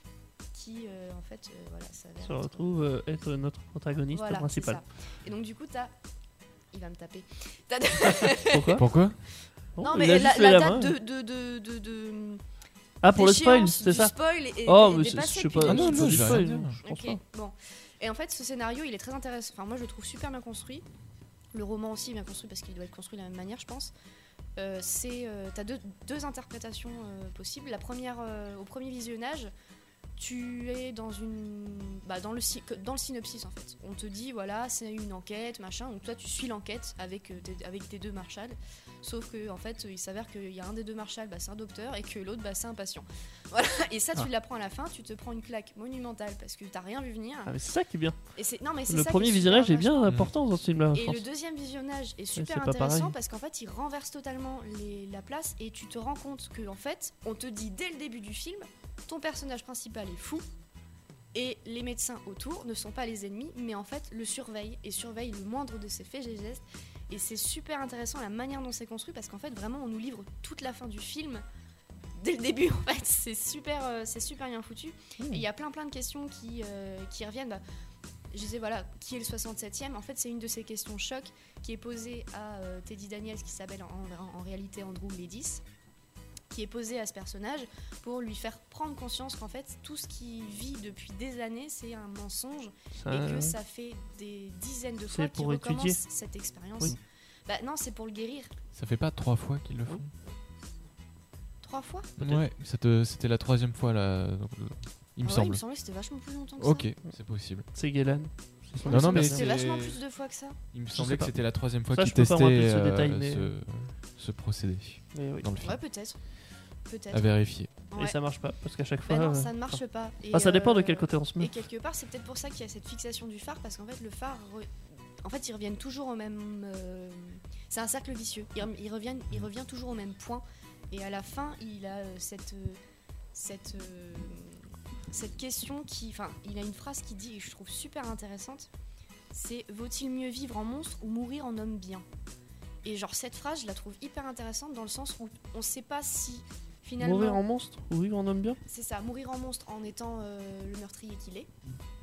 qui euh, en fait, euh, voilà, ça a l'air Se d'être- retrouve euh, être notre protagoniste Voilà, c'est principal. ça. Et donc du coup, t'as... Il va me taper. Pourquoi Pourquoi? Bon, Non il mais a la, juste fait la la date main. de, de, de, de, de- Ah, pour le spoil, d'échéance c'est du ça spoil est, Oh, est mais c'est- dépassée je sais depuis pas. le Ah non, début. non, du j'ai spoil, rien dit. je pense Ok, pas. bon. Et en fait, ce scénario, il est très intéressant. Enfin, moi, je le trouve super bien construit. Le roman aussi est bien construit parce qu'il doit être construit de la même manière, je pense. Euh, c'est, euh, t'as deux, deux interprétations euh, possibles. La première, euh, au premier visionnage, tu es dans une, bah, dans le sy- que- dans le synopsis en fait. On te dit voilà, c'est une enquête, machin. Donc toi, tu suis l'enquête avec euh, tes, avec tes deux marshals. Sauf que en fait, il s'avère qu'il y a un des deux marshals, bah, c'est un docteur, et que l'autre, bah, c'est un patient. Voilà. Et ça, tu Ah. l'apprends à la fin. Tu te prends une claque monumentale parce que t'as rien vu venir. Ah, mais c'est ça qui est bien. Et c'est non mais c'est Le ça premier qui est visionnage super est bien vachement- important dans ce film-là. je Et pense. le deuxième visionnage est c'est super pas intéressant pareil. parce qu'en fait il renverse totalement les- la place et tu te rends compte que en fait on te dit dès le début du film ton personnage principal est fou et les médecins autour ne sont pas les ennemis mais en fait le surveillent et surveillent le moindre de ses faits et gestes et c'est super intéressant la manière dont c'est construit parce qu'en fait vraiment on nous livre toute la fin du film dès le début en fait c'est super euh, c'est super bien foutu et il y a plein plein de questions qui, euh, qui reviennent bah, je disais voilà, qui est le soixante-septième En fait, c'est une de ces questions choc qui est posée à euh, Teddy Daniels, qui s'appelle en, en- en réalité Andrew Ledis, qui est posée à ce personnage pour lui faire prendre conscience qu'en fait, tout ce qu'il vit depuis des années, c'est un mensonge Ça, et que ouais. ça fait des dizaines de C'est fois qu'il pour recommence étudier. cette expérience. Oui. Bah non, c'est pour le guérir. Ça fait pas trois fois qu'ils le font? Trois fois Peut-être. Ouais, ça te- c'était la troisième fois là. donc, euh, il me Ah ouais, il semble. me semblait que c'était vachement plus longtemps que Ok, ça. c'est possible. C'est Gillan. C'est son Non, non, mais C'était c'est- vachement plus de fois que ça. Il me Je semblait sais que pas. c'était la troisième fois Ça, qu'il je peux pas testait me rappeler de ce euh, détail, mais- ce, ce procédé. Mais oui. Dans le film. Ouais, peut-être. Peut-être. À vérifier. Ouais. Et ça marche pas parce qu'à chaque Bah fois. non, euh, ça ne marche pas. Et, Ah, ça dépend de euh, quel côté on se met. Et quelque part, c'est peut-être pour ça qu'il y a cette fixation du phare, parce qu'en fait, le phare, re- en fait, ils reviennent toujours au même. euh, C'est un cercle vicieux. Ils, rem- ils reviennent, il revient toujours au même point. Et à la fin, il a euh, cette, euh, cette, euh, cette question qui, enfin, il a une phrase qui dit, et je trouve super intéressante. C'est vaut-il mieux vivre en monstre ou mourir en homme bien? Et genre cette phrase, je la trouve hyper intéressante dans le sens où on ne sait pas si finalement. Mourir en monstre ou vivre en homme bien? C'est ça, mourir en monstre en étant euh, le meurtrier qu'il est.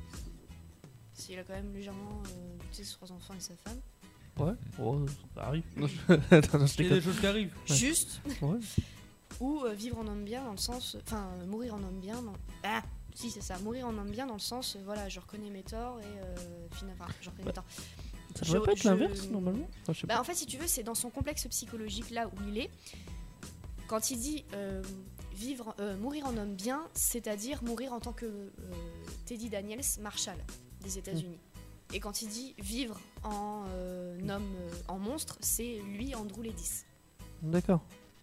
S'il a quand même légèrement euh, buté ses trois enfants et sa femme. Ouais, oh, ça arrive. Attends, non, je Il y a déconne. des choses qui arrivent. Ouais. Juste. Ouais. Ou euh, vivre en homme bien dans le sens. Enfin, euh, mourir en homme bien dans. Ah Si, c'est ça, mourir en homme bien dans le sens. euh, voilà, je reconnais mes torts et. Euh, fina- enfin, je reconnais mes torts. Ça devrait Je- pas être je- l'inverse normalement. Enfin, je sais Bah, pas. en fait, si tu veux, c'est dans son complexe psychologique là où il est. Quand il dit euh, vivre, euh, mourir en homme bien, c'est-à-dire mourir en tant que euh, Teddy Daniels, Marshal des États-Unis. Et quand il dit vivre en euh, homme, euh, en monstre, c'est lui, Andrew Ledis. D'accord.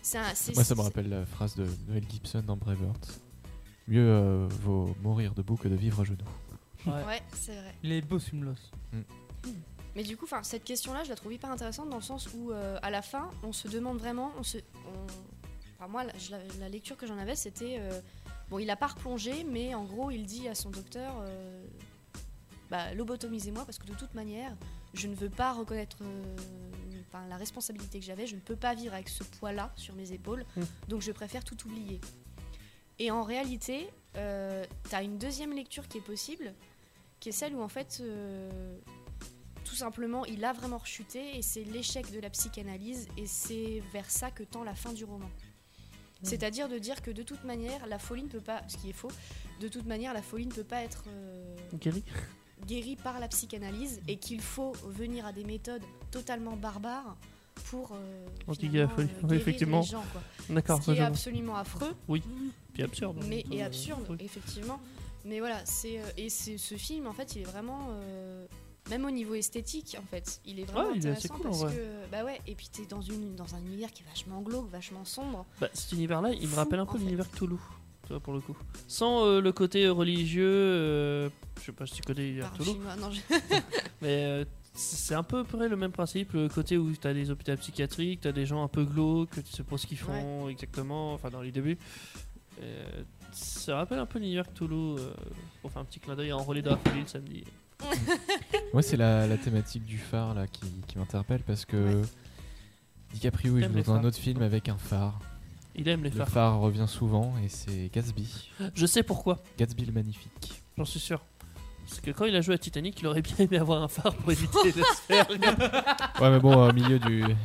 C'est un- c'est- Moi, ça me c'est- rappelle la phrase de Mel Gibson dans Braveheart. Mieux euh, vaut mourir debout que de vivre à genoux. Ouais, c'est vrai. Il est beau ce film-là. Mais du coup, enfin, cette question-là, je la trouve hyper intéressante dans le sens où, euh, à la fin, on se demande vraiment, on se, on- enfin, moi, la, je- la- la lecture que j'en avais, c'était, euh, bon, il a pas replongé, mais en gros, il dit à son docteur, euh, bah, lobotomisez-moi parce que de toute manière, je ne veux pas reconnaître, euh, enfin, la responsabilité que j'avais, je ne peux pas vivre avec ce poids-là sur mes épaules, Mm. donc je préfère tout oublier. Et en réalité, euh, t'as une deuxième lecture qui est possible, qui est celle où en fait. euh, Tout simplement, il a vraiment rechuté et c'est l'échec de la psychanalyse et c'est vers ça que tend la fin du roman. C'est-à-dire de dire que de toute manière, la folie ne peut pas, ce qui est faux, de toute manière, la folie ne peut pas être euh, Guéri. guérie par la psychanalyse et qu'il faut venir à des méthodes totalement barbares pour euh, Endiguer la finalement, folie. euh, Oui, guérir effectivement. les gens, quoi. D'accord, Ce qui est j'avoue. absolument affreux. Oui, puis absurde. Mais Euh, et absurde, oui. effectivement. Mais voilà, c'est euh, et c'est ce film en fait, il est vraiment euh, même au niveau esthétique en fait, il est vraiment Ouais, il est assez intéressant cool, en parce vrai. que bah ouais, et puis t'es dans une dans un univers qui est vachement glauque, vachement sombre. Bah, cet univers-là, il me Fou, rappelle un en peu fait. l'univers Cthulhu, tu vois, pour le coup. Sans euh, le côté religieux, euh, je sais pas si tu connais l'univers Par Cthulhu, chinois, non, je- mais euh, c'est un peu à peu près le même principe, le côté où t'as des hôpitaux psychiatriques, t'as des gens un peu glauques, tu sais pas ce qu'ils font exactement, enfin dans les débuts. Et, euh, ça rappelle un peu l'univers Cthulhu, euh, pour faire un petit clin d'œil à Enrôlé dans la folie le samedi. Moi, c'est la, la thématique du phare là qui, qui m'interpelle parce que DiCaprio il T'aimes joue les dans un phares. autre film avec un phare. Il aime les Le phares. phare revient souvent et c'est Gatsby. Je sais pourquoi, Gatsby le magnifique. j'en suis sûr. Parce que quand il a joué à Titanic, il aurait bien aimé avoir un phare pour éviter de se faire. Ouais, mais bon, au milieu du. Ouais,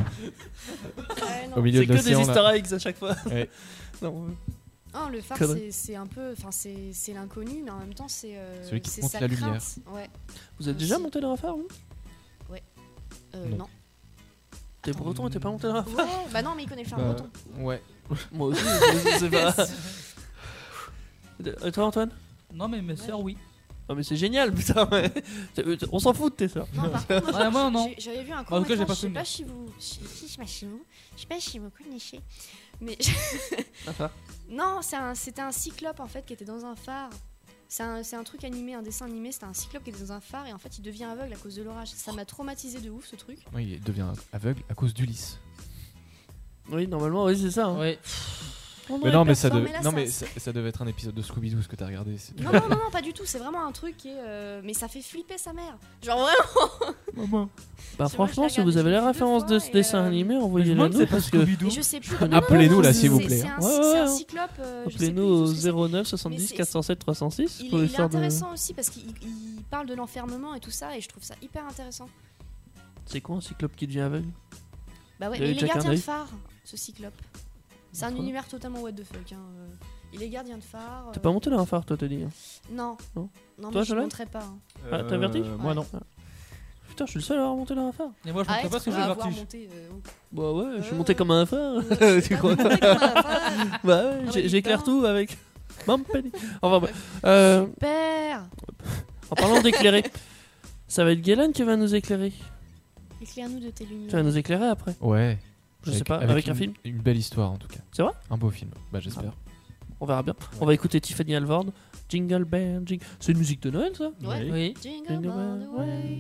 non. Au milieu C'est de que des l'océan. easter là. eggs à chaque fois. Ouais. Non, euh, Oh, le phare Connerie. c'est c'est un peu enfin c'est c'est l'inconnu mais en même temps c'est euh, Celui qui c'est montre sa la lumière. crainte. Ouais. Vous êtes déjà Aussi. monté dans un phare, vous Euh, Non. non. T'es Attends. breton et t'es pas monté dans un phare? Ouais, bah non, mais il connaît le phare Bah, breton. ouais. Moi aussi, je sais pas. Et toi, Antoine? Non, mais mes sœurs, oui. Non mais c'est génial, putain. mais- On s'en fout de tes soeurs. Non, par contre, moi, Ouais, moi, non. j'ai- j'avais vu un En court tout cas, j'ai métrage, pas je sais souvenir. pas si vous si si, je sais pas si vous je sais pas si vous connaissez mais Un phare. non, c'est un- c'était un cyclope en fait qui était dans un phare. C'est un, c'est un truc animé, un dessin animé, c'était un cyclope qui était dans un phare et en fait il devient aveugle à cause de l'orage. Ça m'a traumatisé de ouf ce truc. Ouais, il devient aveugle à cause d'Ulysse. Oui, normalement, oui, c'est ça. hein. Ouais. On Mais aurait non, mais peur. ça, Non, dev- mais là, non, ça- mais ça, ça devait être un épisode de Scooby-Doo ce que t'as regardé. c'est tout. Non, non, non, non, pas du tout, c'est vraiment un truc qui est. euh, Mais ça fait flipper sa mère. Genre vraiment. Bah Je- franchement, moi, je si l'ai vous avez regardé, la je l'ai vu deux référence de fois ce et, dessin euh, animé, Je me envoyez-la demande si nous c'est pas parce que Scooby-Doo. Mais je sais plus. Appelez-nous, là, c'est- s'il vous c'est- plaît. C'est un, Ouais, c'est ouais, un ouais. cyclope. euh, je sais appelez-nous plus au du tout ce que c'est. zéro neuf Mais soixante-dix c'est- quatre cent sept trois cent six Il, pour est- il est l'histoire de. intéressant aussi parce qu'il il parle de l'enfermement et tout ça et je trouve ça hyper intéressant. C'est quoi un cyclope qui devient aveugle? Bah ouais, Il y a mais eu il est Jack gardien de Henry. phare, ce cyclope. C'est un Trop bien. univers totalement what the fuck. Hein. euh. Il est gardien de phare. T'es euh, pas monté dans un phare, toi, t'as dit? hein. Non. Non. Non, Toi, mais je Jolan monterai pas. hein. Ah, t'as vertige? Moi non. Putain, je suis le seul à avoir monté dans un phare. Et moi, je Ah, monterais pas parce que j'ai le avoir vertige. monté. euh, oh. Bah ouais, je suis Euh, monté comme un phare. euh, Tu t'as crois? monté comme un phare. Bah ouais, bah, j'ai- dis j'éclaire donc. tout avec. Mam penny. Enfin bref. Euh, Père. en parlant d'éclairer, ça va être Galen qui va nous éclairer. Éclaire-nous de tes lumières. Tu vas nous éclairer après. Ouais. Je sais pas, avec un une- film. Une belle histoire en tout cas. C'est vrai? Un beau film. Bah j'espère. On verra bien. On va écouter Tiffany Alvord. Jingle Bell, Jingle. C'est une musique de Noël, ça? Ouais. Oui. Jingle Jingle all the way.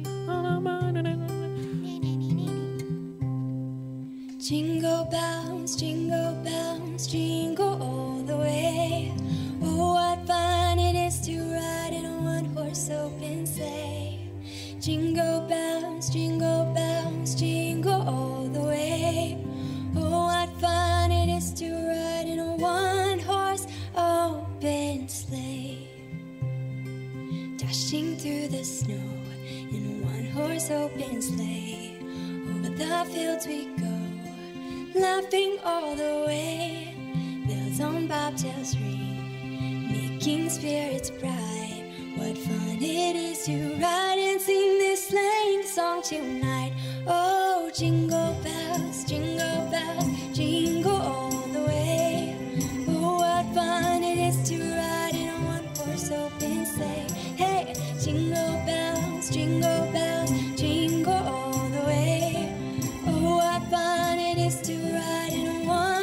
Jingle bells, jingle bells, jingle all the way. Oh, what fun it is to ride in a one-horse open sleigh. Jingle bells, jingle bells, jingle all the way. Oh, what fun it is to ride in a one-horse open sleigh. Dashing through the snow in a one-horse open sleigh. Over the fields we go, laughing all the way. Bells on bobtails ring, making spirits bright. What fun it is to ride and sing this sleighing song tonight. Oh, jingle bells, jingle bells, jingle all the way. Oh, what fun it is to ride in a one-horse open sleigh. Hey, jingle bells, jingle bells, jingle all the way. Oh, what fun it is to ride in a one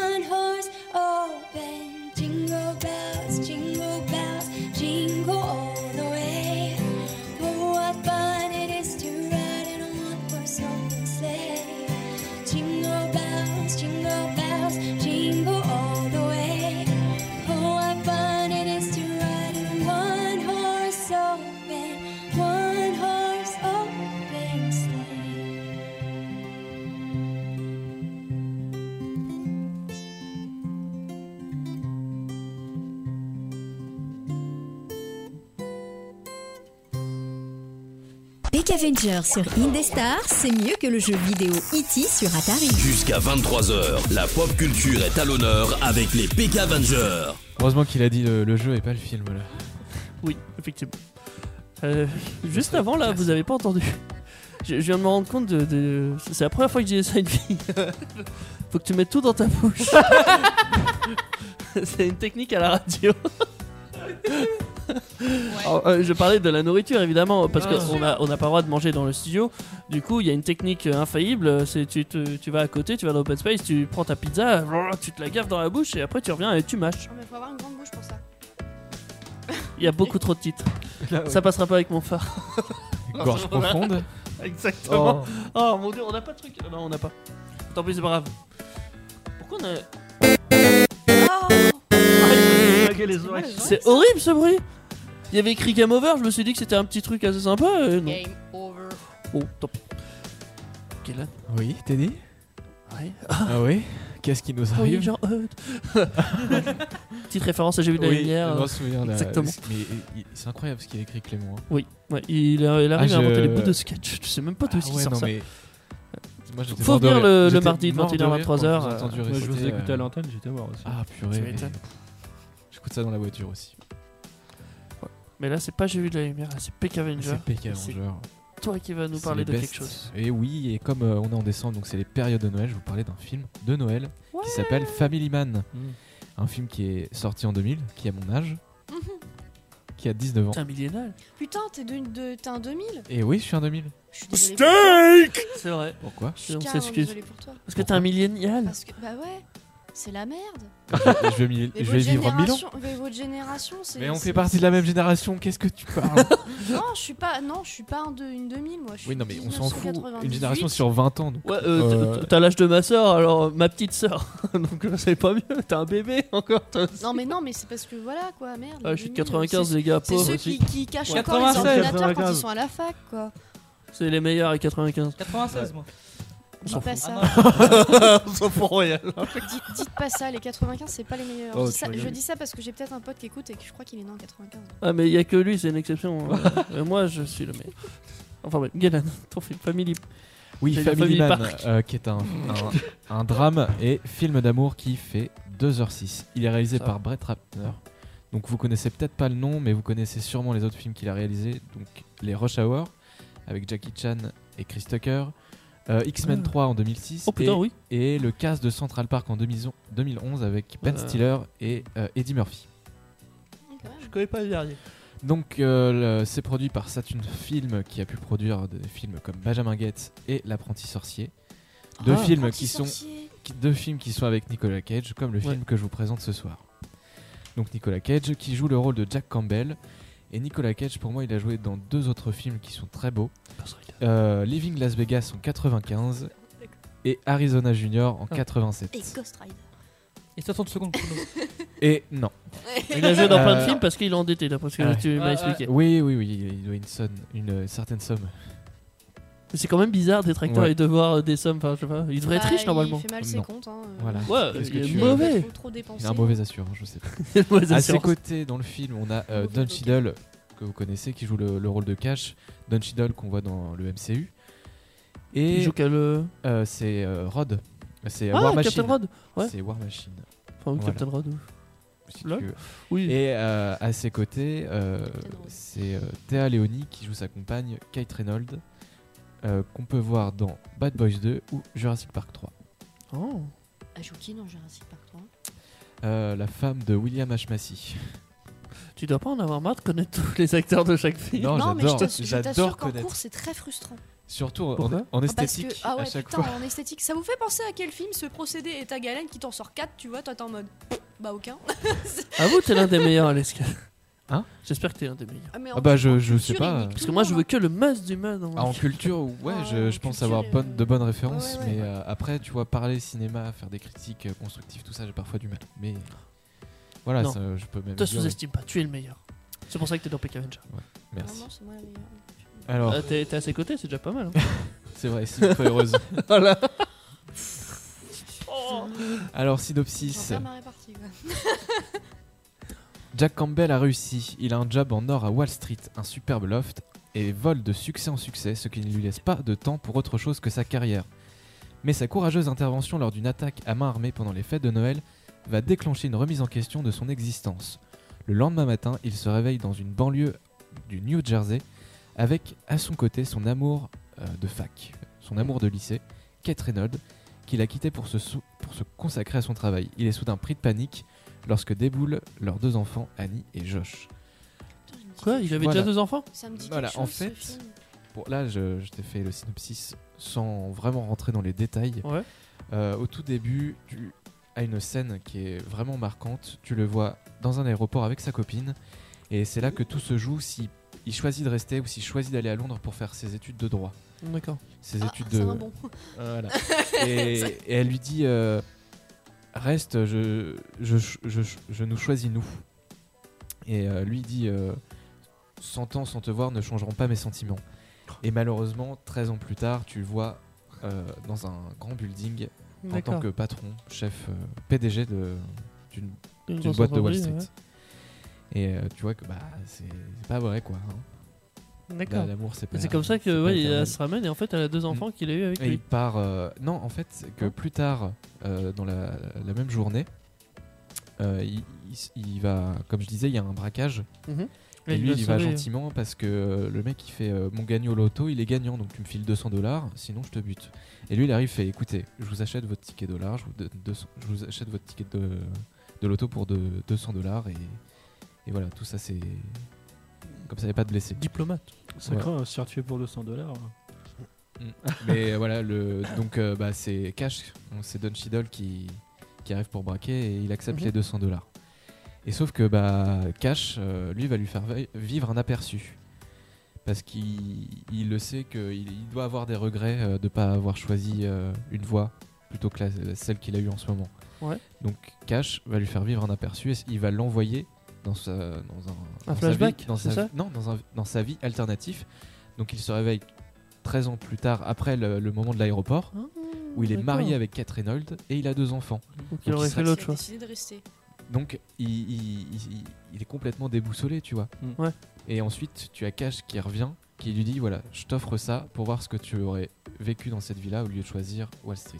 Peck Avenger sur Indestar, c'est mieux que le jeu vidéo E T sur Atari. Jusqu'à vingt-trois heures, la pop culture est à l'honneur avec les Peck Avengers. Heureusement qu'il a dit le, le jeu et pas le film là. Oui, effectivement. Euh, juste avant, là, vous avez pas entendu. Je, je viens de me rendre compte de, de- C'est la première fois que j'ai ça à une fille. Faut que tu mettes tout dans ta bouche. C'est une technique à la radio. Alors, euh, je parlais de la nourriture évidemment parce Ah. qu'on a on n'a pas le droit de manger dans le studio. Du coup, il y a une technique euh, infaillible. C'est tu te, tu vas à côté, tu vas dans l'open space, tu prends ta pizza, tu te la gaffes dans la bouche et après tu reviens et tu mâches. Oh, mais faut avoir une grande bouche pour ça. Il y a beaucoup trop de titres. Là, ouais. Ça passera pas avec mon phare. Gorge profonde. Exactement. Oh. Oh mon dieu, on n'a pas de truc. Non, on n'a pas. Tant pis, c'est pas grave. Pourquoi on a. Oh les oreilles. C'est horrible ce bruit. Il y avait écrit Game Over, je me suis dit que c'était un petit truc assez sympa. Et non. Game over. Oh, tant pis. Kélan. Oui, Teddy. Ouais. Ah oui. Qu'est-ce qui nous Oui, arrive? genre. euh, Petite référence à J'ai vu de la Oui, lumière. je m'en souviens là. Exactement. Mais il- c'est incroyable ce qu'il a écrit Clément. hein. Oui, ouais, il, a- il arrive Ah, à inventer je- des bouts de sketch. Tu sais même pas d'où Ah il ouais, sort non ça. mais. Moi, j'étais Faut mort de venir rire. le- le J'étais mardi de mort vingt et une heures, rire quand vingt-trois heures, j'ai entendu euh, Moi, je vous réciter, ai écouté euh, à l'antenne, j'étais mort aussi. Ah Tu purée. m'étonnes. J'écoute ça dans la voiture aussi. Mais là, c'est pas J'ai vu de la lumière, là, c'est Peck Avenger. C'est Peck C'est Avenger. toi qui vas nous C'est parler les de best. quelque chose. Et oui, et comme euh, on est en décembre, donc c'est les périodes de Noël, je vais vous parler d'un film de Noël qui s'appelle Family Man. Mm. Un film qui est sorti en deux mille, qui a mon âge, qui a dix-neuf ans. C'est un millénaire. Putain, t'es, de, de- t'es un deux mille. Et oui, je suis un deux mille. Je suis désolée pour toi. C'est vrai. Pourquoi? Je suis On carrément s'excuse. désolée pour toi. Parce que t'es un millénial. Parce que, bah ouais, c'est la merde. je vais, mi- Mais je vais votre vivre mille ans. génération- mais votre génération, c'est. Mais on c'est- fait partie de la même génération, qu'est-ce que tu parles? Non, je suis pas. Non, je suis pas un de, une deux mille, moi. Je suis Oui, non, mais on s'en fout. Une mille neuf cent quatre-vingt-dix-huit. génération sur vingt ans. Donc, Ouais, euh, euh, t- t'as l'âge de ma soeur, alors euh, ma petite soeur. Donc euh, c'est pas mieux, t'es un bébé encore. toi aussi. Non, mais non, mais c'est parce que voilà quoi, merde. Ah, je suis de deux mille, quatre-vingt-quinze, c'est- les gars, C'est pauvres ceux aussi. qui, qui cachent Ouais. encore les quatre-vingt-seize, ordinateurs quand quatre-vingt-quinze. ils sont à la fac, quoi. C'est les meilleurs à quatre-vingt-quinze. quatre-vingt-seize, moi. On s'en Dites pas fout. ça. On s'en fout royal. Dites, dites pas ça, les quatre-vingt-quinze, c'est pas les meilleurs. Oh, je, dis tu ça, rigoles. je dis ça parce que j'ai peut-être un pote qui écoute et que je crois qu'il est né en quatre-vingt-quinze. Ah, mais il y a que lui, c'est une exception. Euh, euh, moi, je suis le meilleur. Enfin, bref, Galan, ton film Family. oui, c'est la Family Family Man, Park. euh, qui est un, un, un drame et film d'amour qui fait deux heures six. Il est réalisé Ça. par Brett Ratner. Donc vous connaissez peut-être pas le nom, mais vous connaissez sûrement les autres films qu'il a réalisés. Donc les Rush Hour avec Jackie Chan et Chris Tucker, euh, X-Men Ah. trois en deux mille six Oh putain, et, oui. et le cast de Central Park en deux mille onze avec Ben Euh. Stiller et euh, Eddie Murphy. Je connais pas le dernier. Donc euh, le- c'est produit par Saturn Film qui a pu produire des films comme Benjamin Gates et L'Apprenti Sorcier. Deux Ah. films Apprenti qui sont sorcier. qui- deux films qui sont avec Nicolas Cage, comme le Ouais. film que je vous présente ce soir. Donc Nicolas Cage qui joue le rôle de Jack Campbell. Et Nicolas Cage, pour moi, il a joué dans deux autres films qui sont très beaux. Euh, Living Las Vegas en quatre-vingt-quinze et Arizona Junior en Ah. quatre-vingt-sept. Et Ghost Rider. Et soixante secondes chrono. Et non. Il a joué dans plein de Euh, films parce qu'il est endetté, d'après ce que ouais. tu m'as Ouais, expliqué. Oui, oui, oui, il doit une, somme, une euh, certaine somme. Mais c'est quand même bizarre d'être acteur Ouais. et de voir euh, des sommes. Enfin, je sais pas. Il devrait être Bah, riche normalement. Il fait mal ses Non. comptes. Hein, euh. Voilà. Ouais, Qu'est-ce que il est tu- mauvais. Il faut trop dépenser. Il a un mauvais assurant, je sais pas. Mauvaise À ses assurance. côtés, dans le film, on a euh, Mauvais Don avocat. Cheadle, que vous connaissez, qui joue le, le rôle de Cash. Don Cheadle qu'on voit dans le M C U. Il Et joue qu'à le. euh, c'est euh, Rod. C'est euh, Ah, War Machine. Captain Rod. Ouais. C'est War Machine. Enfin, oui, Voilà. Captain Rod. oui. si Lol. tu veux. Oui. Et euh, à ses côtés, euh, Captain Rod. c'est euh, Théa Leoni qui joue sa compagne, Kate Reynolds, euh, qu'on peut voir dans Bad Boys deux ou Jurassic Park trois. Oh. Elle joue qui dans Jurassic Park trois? Euh, la femme de William H. Macy. Tu dois pas en avoir marre de connaître tous les acteurs de chaque film. Non, mais je j'adore, t'ass- je j'adore t'assure qu'en connaître. cours, c'est très frustrant. Surtout en, Pourquoi en Ah, parce esthétique, que, ah ouais, à chaque putain, fois. en esthétique. Ça vous fait penser à quel film ce procédé est ta galène qui t'en sort quatre, tu vois, toi t'es en mode. Bah aucun. Avoue, t'es l'un des meilleurs à l'escale. Hein? J'espère que t'es l'un des meilleurs. Ah, mais en Ah bah, plus, je- en je sais culture, pas. il nique Parce tout que le moi, monde, je veux que le must du must. dans Ah, en mon film. culture, ouais, Ah, je, en je pense culture, avoir euh, bonne- de bonnes références, ouais, ouais, mais ouais. euh, après, tu vois, parler cinéma, faire des critiques euh, constructives, tout ça, j'ai parfois du mal. Mais voilà, Non. ça, je peux même. Te dire, sous-estime pas, tu es le meilleur. C'est pour ça que t'es dans Peck Avenger. Merci. Vraiment, c'est moi la meilleure. Alors, Euh, t'es t'es à ses côtés, c'est déjà pas mal. hein. c'est vrai, si toi heureuse. Voilà. Alors, J'en synopsis. perds ma répartie, quoi. Jack Campbell a réussi. Il a un job en or à Wall Street, un superbe loft, et vole de succès en succès, ce qui ne lui laisse pas de temps pour autre chose que sa carrière. Mais sa courageuse intervention lors d'une attaque à main armée pendant les fêtes de Noël va déclencher une remise en question de son existence. Le lendemain matin, il se réveille dans une banlieue du New Jersey avec à son côté son amour euh, de fac, son amour de lycée, Kate Reynolds, qu'il a quitté pour se, sou- pour se consacrer à son travail. Il est soudain pris de panique lorsque déboulent leurs deux enfants, Annie et Josh. Putain, je me dis Quoi, quelque il avait Voilà. déjà deux enfants? chose. Ça me dit Voilà, quelque en chose, ce fait, film. Bon, là, je, je t'ai fait le synopsis sans vraiment rentrer dans les détails. Ouais. Euh, au tout début, tu as une scène qui est vraiment marquante. Tu le vois dans un aéroport avec sa copine. Et c'est là que tout se joue si il choisit de rester ou s'il choisit d'aller à Londres pour faire ses études de droit. D'accord. Ses Ah, études ça de. va bon. Voilà. et, et elle lui dit euh, reste, je, je, je, je, je nous choisis nous. Et euh, lui dit euh, cent ans sans te voir ne changeront pas mes sentiments. Et malheureusement, treize ans plus tard, tu le vois euh, dans un grand building en tant D'accord. que patron, chef, euh, P D G de- d'une Une d'une grosse boîte de Wall entreprise, Street. ouais. Et euh, tu vois que bah, c'est c'est pas vrai quoi. hein. D'accord. La- L'amour, c'est pas. C'est comme ça c'est que pas ouais, éternel. elle se ramène et en fait elle a deux enfants qu'il a eu avec Et il lui. part. euh, Non, en fait, c'est que Hein plus tard, euh, dans la, la même journée, euh, il, il- il va, comme je disais, il y a un braquage. Mhm. Et, Et lui, il y va sauver, gentiment parce que euh, le mec, il fait euh, mon gagnant au loto, il est gagnant, donc tu me files deux cents dollars, sinon je te bute. Et lui, il arrive, fait écoutez, je vous achète votre ticket dollar, je vous, donne deux cents je vous achète votre ticket de, de loto pour de, deux cents dollars, et, et voilà, tout ça, c'est. Comme ça, il n'y a pas de blessés. Diplomate. Ça Ouais. craint un certificat pour deux cents dollars. Mais euh, voilà, le, donc euh, bah, c'est Cash, donc c'est Don Cheadle qui, qui arrive pour braquer et il accepte Mhm. les deux cents dollars. Et sauf que bah, Cash, euh, lui, va lui faire vi- vivre un aperçu. Parce qu'il il le sait qu'il il doit avoir des regrets euh, de ne pas avoir choisi euh, une voie plutôt que la- celle qu'il a eue en ce moment. Ouais. Donc Cash va lui faire vivre un aperçu et il va l'envoyer dans, sa, dans un, dans sa flashback, vie- dans c'est sa- ça Non, dans, un- dans sa vie alternative. Donc il se réveille treize ans plus tard, après le, le moment de l'aéroport, où il est d'accord. marié avec Kate Reynolds et il a deux enfants. Donc il Donc, aurait il fait serait- l'autre Il a choix. décidé de rester. Donc il, il- il- il est complètement déboussolé, tu vois. Ouais. Et ensuite, tu as Cash qui revient, qui lui dit voilà, je t'offre ça pour voir ce que tu aurais vécu dans cette villa au lieu de choisir Wall Street.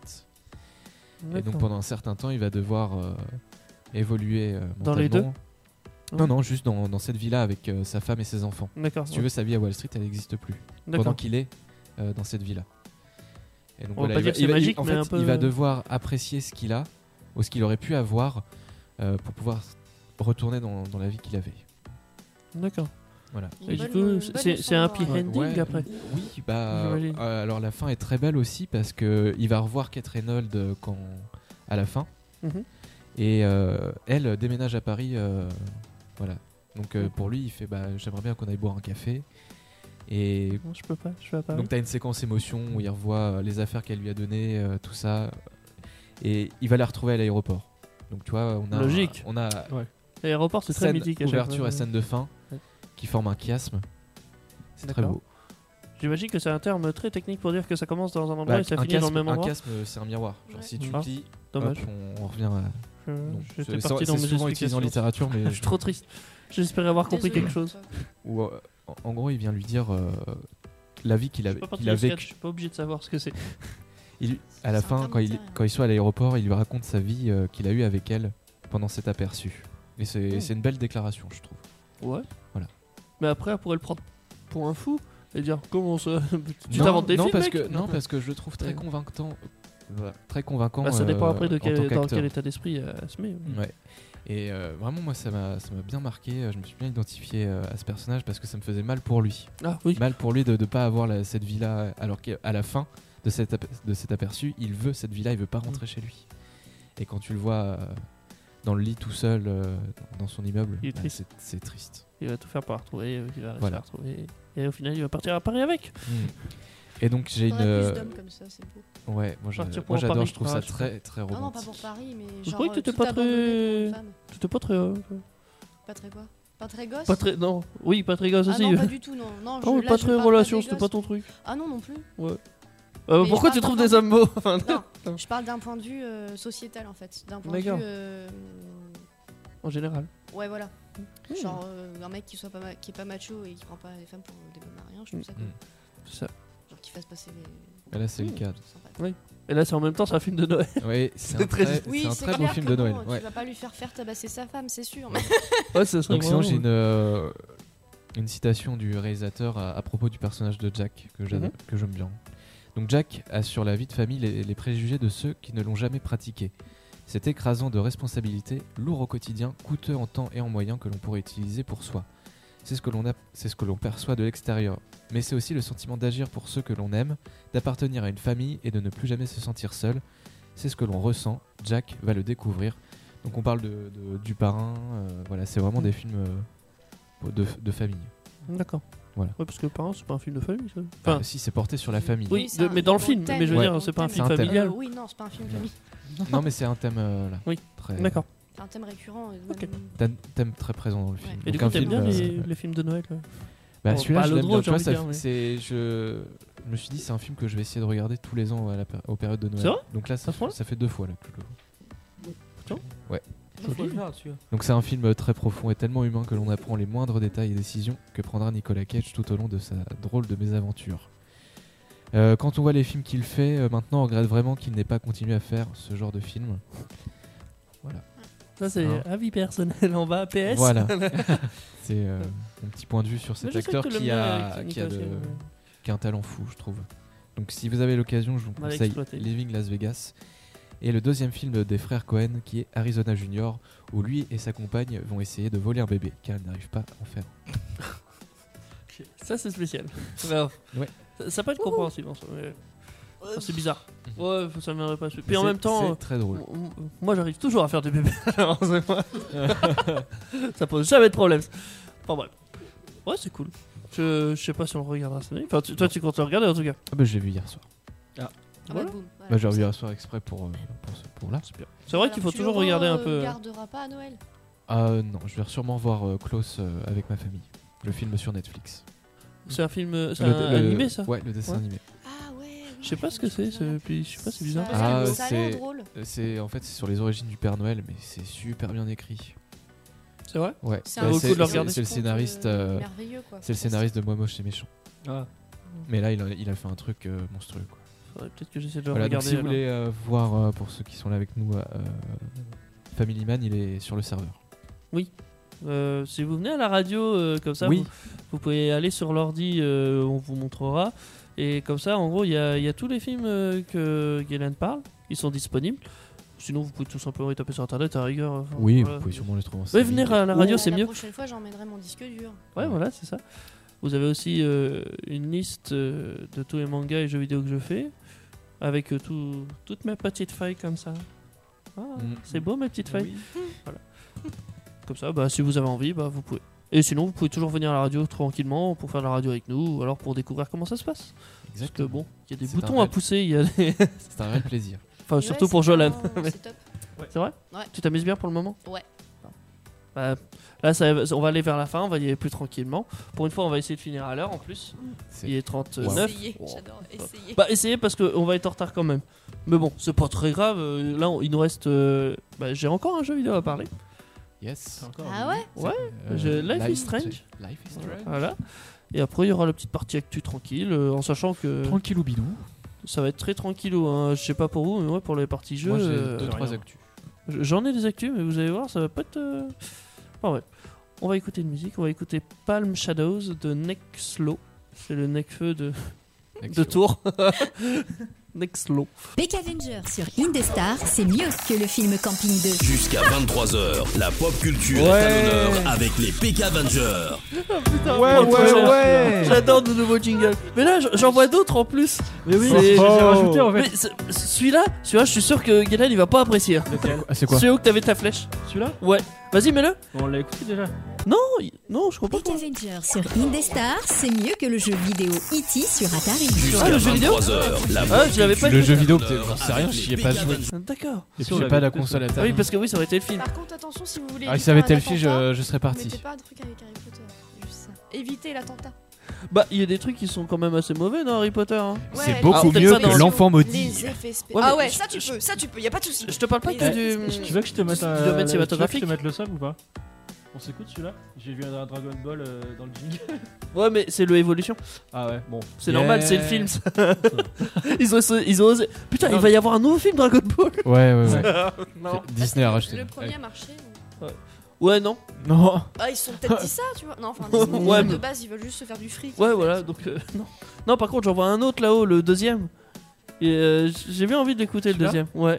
Et donc D'accord. pendant un certain temps, il va devoir euh, évoluer euh, Dans les mentalement. deux Non, non, juste dans, dans cette villa avec euh, sa femme et ses enfants. D'accord. Si ouais. tu veux, sa vie à Wall Street, elle n'existe plus. D'accord. Pendant qu'il est euh, dans cette villa. Et donc On va voilà, pas il dire va- que c'est il va- il- magique, en mais fait, un peu- il va devoir apprécier ce qu'il a ou ce qu'il aurait pu avoir euh, pour pouvoir retourner dans, dans la vie qu'il avait. D'accord. Voilà. Une Et du bonne- coup, une c'est- bonne c'est c'est un leçon de happy morale. ending Ouais. après. Oui, bah J'imagine. euh, alors la fin est très belle aussi parce que il va revoir Kate Reynolds euh, quand à la fin Mhm. et euh, elle déménage à Paris, euh, voilà. Donc euh, Mhm. pour lui, il fait bah j'aimerais bien qu'on aille boire un café. Et Non, je peux pas, je vais à Paris. donc t'as une séquence émotion où il revoit euh, les affaires qu'elle lui a données, euh, tout ça, et il va la retrouver à l'aéroport. Donc tu vois, on a Logique. on a L'aéroport c'est très scène, mythique à chaque ouverture fois. et scène de fin Ouais. qui forment un chiasme. C'est très D'accord. beau. J'imagine que c'est un terme très technique pour dire que ça commence dans un endroit Bah, et ça un finit dans chiasme, le même un endroit. chiasme, c'est un miroir. Genre Ouais. si tu Ah, le dis, Dommage. hop, on, on revient à. Je- non, J'étais c'est- parti c'est dans mes souvent utilisé en explications. littérature, mais Je suis trop triste. J'espérais avoir compris Désolée quelque pour chose. toi. Ou, euh, en- en gros, il vient lui dire euh, la vie qu'il Je a, suis pas parti qu'il a du sketch, je vécue. suis pas obligé de savoir ce que c'est. Il- À la C'est un fin, terme quand il, littéraire. quand il soit à l'aéroport, il lui raconte sa vie euh, qu'il a eue avec elle pendant cet aperçu. Et c'est Oh. c'est une belle déclaration, je trouve. Ouais. Voilà. Mais après, elle pourrait le prendre pour un fou et dire comment ça. Tu non, t'inventes des non, films, parce mec que, non, parce que je le trouve très Ouais. convaincant. Voilà, très convaincant. Bah, ça dépend euh, après de en quel- tant dans qu'acteur. quel état d'esprit euh, elle se met. oui. Ouais. Et euh, vraiment, moi, ça m'a ça m'a bien marqué. Je me suis bien identifié euh, à ce personnage parce que ça me faisait mal pour lui. Ah oui. Mal pour lui de ne pas avoir la- cette vie-là, alors qu'à la fin de cet, ap- de cet aperçu, il veut cette vie-là, il veut pas rentrer chez lui. Et quand tu le vois euh, dans le lit tout seul, euh, dans son immeuble, Il est bah, triste. c'est c'est triste. Il va tout faire pour la retrouver, euh, il va réussir Voilà. à la retrouver. Et au final, il va partir à Paris avec. Et donc j'ai une. Faudrait euh, plus d'hommes comme ça, c'est beau. Ouais, moi, je- Partir pour moi j'adore, Paris. je trouve Ah, ça je très très Non, non, pas romantique. pour Paris, mais Je genre. croyais que t'étais tout pas abandonné pour une très. femme. C'était pas très. euh, Pas très quoi Pas très gosse Pas très. Non. Oui, pas très gosse Ah aussi. non, pas du tout, non. Non, je, Oh, là, pas je très parle relation, des c'était gosses. pas ton truc. Ah non, non plus. Euh, Mais pourquoi je tu parle trouves d'un des point hommes beaux Enfin, Non, je parle d'un point de vue euh, sociétal en fait. D'un point de vue. D'accord. euh, en général. Ouais, voilà. Mmh. Genre euh, un mec qui soit pas ma- qui est pas macho et qui prend pas les femmes pour des bonnes à rien, je trouve ça cool. Mm. C'est ça. Genre qui fasse passer les. Et là, c'est le Mmh. cas. Sympa. Oui. Et là, c'est en même temps, c'est un film de Noël. Oui, c'est C'est un très- très, Oui, c'est un c'est très beau clair film que de bon, Noël. Tu Ouais. vas pas lui faire faire tabasser sa femme, c'est sûr. Mais... Ouais, ça serait Donc sinon, vraiment- j'ai une, euh, une citation du réalisateur à, à propos du personnage de Jack que j'aime Mhm. que j'aime bien. Donc Jack a sur la vie de famille les, les préjugés de ceux qui ne l'ont jamais pratiqué. C'est écrasant de responsabilités, lourd au quotidien, coûteux en temps et en moyens que l'on pourrait utiliser pour soi. C'est ce que l'on a, c'est ce que l'on perçoit de l'extérieur. Mais c'est aussi le sentiment d'agir pour ceux que l'on aime, d'appartenir à une famille et de ne plus jamais se sentir seul. C'est ce que l'on ressent. Jack va le découvrir. Donc on parle de, de- du parrain. euh, voilà, c'est vraiment Mm. des films euh, de, de famille. D'accord. Voilà. Ouais, parce que Parents, c'est pas un film de famille, ça. Enfin, Enfin, si c'est porté sur la famille. oui, c'est de- un- mais dans le bon film. thème. Mais je veux Ouais. dire, c'est pas un Bon film thème. familial. Euh, oui, non, c'est pas un film famille. Non, mais c'est un thème euh, là. Oui. Très, D'accord. C'est un thème récurrent. euh, Ok. même- thème, thème très présent dans le film. Ouais. Et du Donc coup, un t'aimes film, bien euh, les, ouais. les films de Noël ouais. Bah, Bon, celui-là, pas je le l'aime drôle, bien. Tu vois, j'ai ça, envie de dire, mais- c'est, je, je me suis dit, c'est un film que je vais essayer de regarder tous les ans à la, péri- aux périodes de Noël. C'est vrai Donc là, À ça, ce point-là ça fait deux fois là que je le vois. Faut le faire dessus. Donc c'est un film très profond et tellement humain que l'on apprend les moindres détails et décisions que prendra Nicolas Cage tout au long de sa drôle de mésaventure. Euh, quand on voit les films qu'il fait, euh, maintenant on regrette vraiment qu'il n'ait pas continué à faire ce genre de film. Ça, c'est Hein. avis personnel en bas, P S. Voilà. C'est euh, mon petit point de vue sur Mais cet je sais que acteur tu l'aimes qui bien a, avec qui, a de- Nicolas Cage, ouais. qui a un talent fou, je trouve. Donc si vous avez l'occasion, je vous On va conseille l'exploiter. Living Las Vegas. Et le deuxième film des frères Cohen qui est Arizona Junior, où lui et sa compagne vont essayer de voler un bébé car ils n'arrivent pas à en faire. Ça, c'est spécial. Ouais. Ouais. Ça, ça peut être compréhensible en soi, mais- Ah, c'est bizarre. Ouais, ça m'aimerait pas. Puis Mais en c'est- même temps, c'est très drôle. m- m- moi j'arrive toujours à faire des bébés. Alors, c'est moi. Ça pose jamais de problème. Enfin bref. Ouais, c'est cool. Je, je sais pas si on le regardera cette année. Enfin, tu- toi, tu comptes le regarder en tout cas. Ah bah je l'ai vu hier soir. Ah bah, Voilà. boum, voilà. Bah j'ai revu hier soir exprès pour, euh, pour, ce- pour là. C'est bien. C'est vrai Alors, qu'il faut tu toujours le regarder un peu. regarderas pas à Noël. Ah euh, non, je vais sûrement voir euh, Klaus euh, avec ma famille. Le film sur Netflix. C'est un film. euh, C'est Le- un le- animé ça. Ouais, le dessin Ouais. animé. Ah ouais. oui, Je sais pas ce que c'est. c'est- Puis je sais pas, c'est bizarre. Ça a Ah, l'air- ça a l'air c'est- drôle. Euh, C'est en fait c'est sur les origines du Père Noël, mais c'est super bien écrit. C'est vrai. Ouais. C'est Bah, un vaut le c'est coup de le c'est- regarder. c'est le conte, scénariste. euh, euh, merveilleux, quoi. c'est le scénariste de Moi moche et méchant. Ah. Mais là il a, il a fait un truc euh, monstrueux quoi. Faudrait peut-être que j'essaie de le Voilà, donc regarder. si vous alors. voulez euh, voir euh, pour ceux qui sont là avec nous, euh, Family Man, il est sur le serveur. Euh, si vous venez à la radio euh, comme ça, Oui. vous, vous pouvez aller sur l'ordi, euh, on vous montrera. Et comme ça, en gros, il y a, il y a tous les films euh, que Guylaine parle, ils sont disponibles. Sinon, vous pouvez tout simplement les taper sur internet à la rigueur. enfin, Oui, voilà. vous pouvez sûrement les trouver en Ouais, streaming. venir à la radio, Euh, c'est mieux. La prochaine fois, j'emmènerai mon disque dur. Ouais, voilà, c'est ça. Vous avez aussi euh, une liste euh, de tous les mangas et jeux vidéo que je fais, avec euh, tout- toutes mes petites feuilles comme ça. Ah, Mm. C'est beau mes petites feuilles. Oui. Comme ça, bah, si vous avez envie, bah, vous pouvez. Et sinon, vous pouvez toujours venir à la radio tranquillement pour faire la radio avec nous, ou alors pour découvrir comment ça se passe. Parce que Exactement. bon, il y a des C'est boutons un à réel- pousser, il y a des... C'est un réel plaisir. enfin, Ouais, surtout c'est pour Jolan. vraiment- Mais- C'est top. C'est vrai Ouais. Tu t'amuses bien pour le moment Ouais. Bah, là, ça, on va aller vers la fin, on va y aller plus tranquillement. Pour une fois, on va essayer de finir à l'heure en plus. C'est- Il est trente-neuf. Essayez, Bon. j'adore essayer. Bah, essayez parce qu'on va être en retard quand même. Mais bon, c'est pas très grave. euh, Là, on- il nous reste. euh, Bah, j'ai encore un jeu vidéo à parler. Yes. Ah ouais Ouais. Euh, Je- Life is Strange. Life is Strange. Voilà. Et après, il y aura la petite partie actu tranquille, euh, en sachant que Tranquille ou bidou. ça va être très tranquillou. Hein. Je sais pas pour vous, mais moi, pour les parties jeux. Moi j'ai euh, deux trois rien. actus. J'en ai des actus, mais vous allez voir, ça va pas être. euh, Enfin, ouais. On va écouter une musique, on va écouter Palm Shadows de Nexlo. C'est le Necfeu de, de Excellent. Tours. Nexlo. Peck Avenger sur Indestar, c'est mieux que le film Camping deux. Jusqu'à vingt-trois heures, la pop culture Ouais. est à l'honneur avec les Peck Avengers. Putain, Ouais, oh, ouais, j'adore- ouais. J'adore de nouveaux jingles. Mais là, j'en vois d'autres en plus. Mais oui, C'est- j'ai Oh. rajouté en Mais fait. ce- celui-là, celui-là, je suis sûr que Galen il va pas apprécier. hein. Ah, c'est quoi? Celui où que t'avais ta flèche. Celui-là Ouais. Vas-y, mets-le. On l'a écouté déjà. Non, il- non, je comprends Peck pas. Avenger sur Indestar, c'est mieux que le jeu vidéo E T sur Atari. Ah, Jusqu'à le jeu vidéo vingt-trois heures, la Ah, pop je l'avais pas Le écouté. jeu vidéo, Avec peut-être, j'en sais rien, les j'y ai pas Peck joué. Avengers. D'accord. Et Si, puis on j'ai l'avait pas la écouté, console Ah Atari. oui, parce que oui, ça aurait été le film. Par contre, attention, si vous voulez. Ah, si éviter ça avait un été le film, attentat, je, je serais parti. mettez pas un truc avec Harry Potter. Juste ça. Évitez l'attentat. Bah, il y a des trucs qui sont quand même assez mauvais dans Harry Potter. Hein. Ouais, C'est les beaucoup effets mieux spéciaux, que l'enfant maudit. Les effets spéciaux. Ouais, ah mais ouais, je- ça tu je- peux, ça tu peux, y a pas de souci. Je te parle pas Les que effets du. spéciaux. Tu veux que je te mette Du un. domaine tu veux que cinématographique. je te mette le sub ou pas? On s'écoute celui-là? J'ai vu un Dragon Ball euh, dans le jingle. Ouais, mais c'est le Evolution. Ah ouais, bon. C'est Yeah. normal, c'est le film. ça. ils, ont, ils ont osé. Putain, Non, il va y avoir un nouveau film Dragon Ball. Ouais, ouais, ouais. Non. Disney a racheté. Le premier a marché. Ouais, non. Non. Ah, ils se sont peut-être dit ça, tu vois. Non, enfin, Disney, Ouais, de mais- base, ils veulent juste se faire du fric. Ouais, en fait. voilà. Donc, euh, non. Non, par contre, j'en vois un autre là-haut, le deuxième. Et euh, j'ai bien envie d'écouter le Celui-là deuxième. Ouais.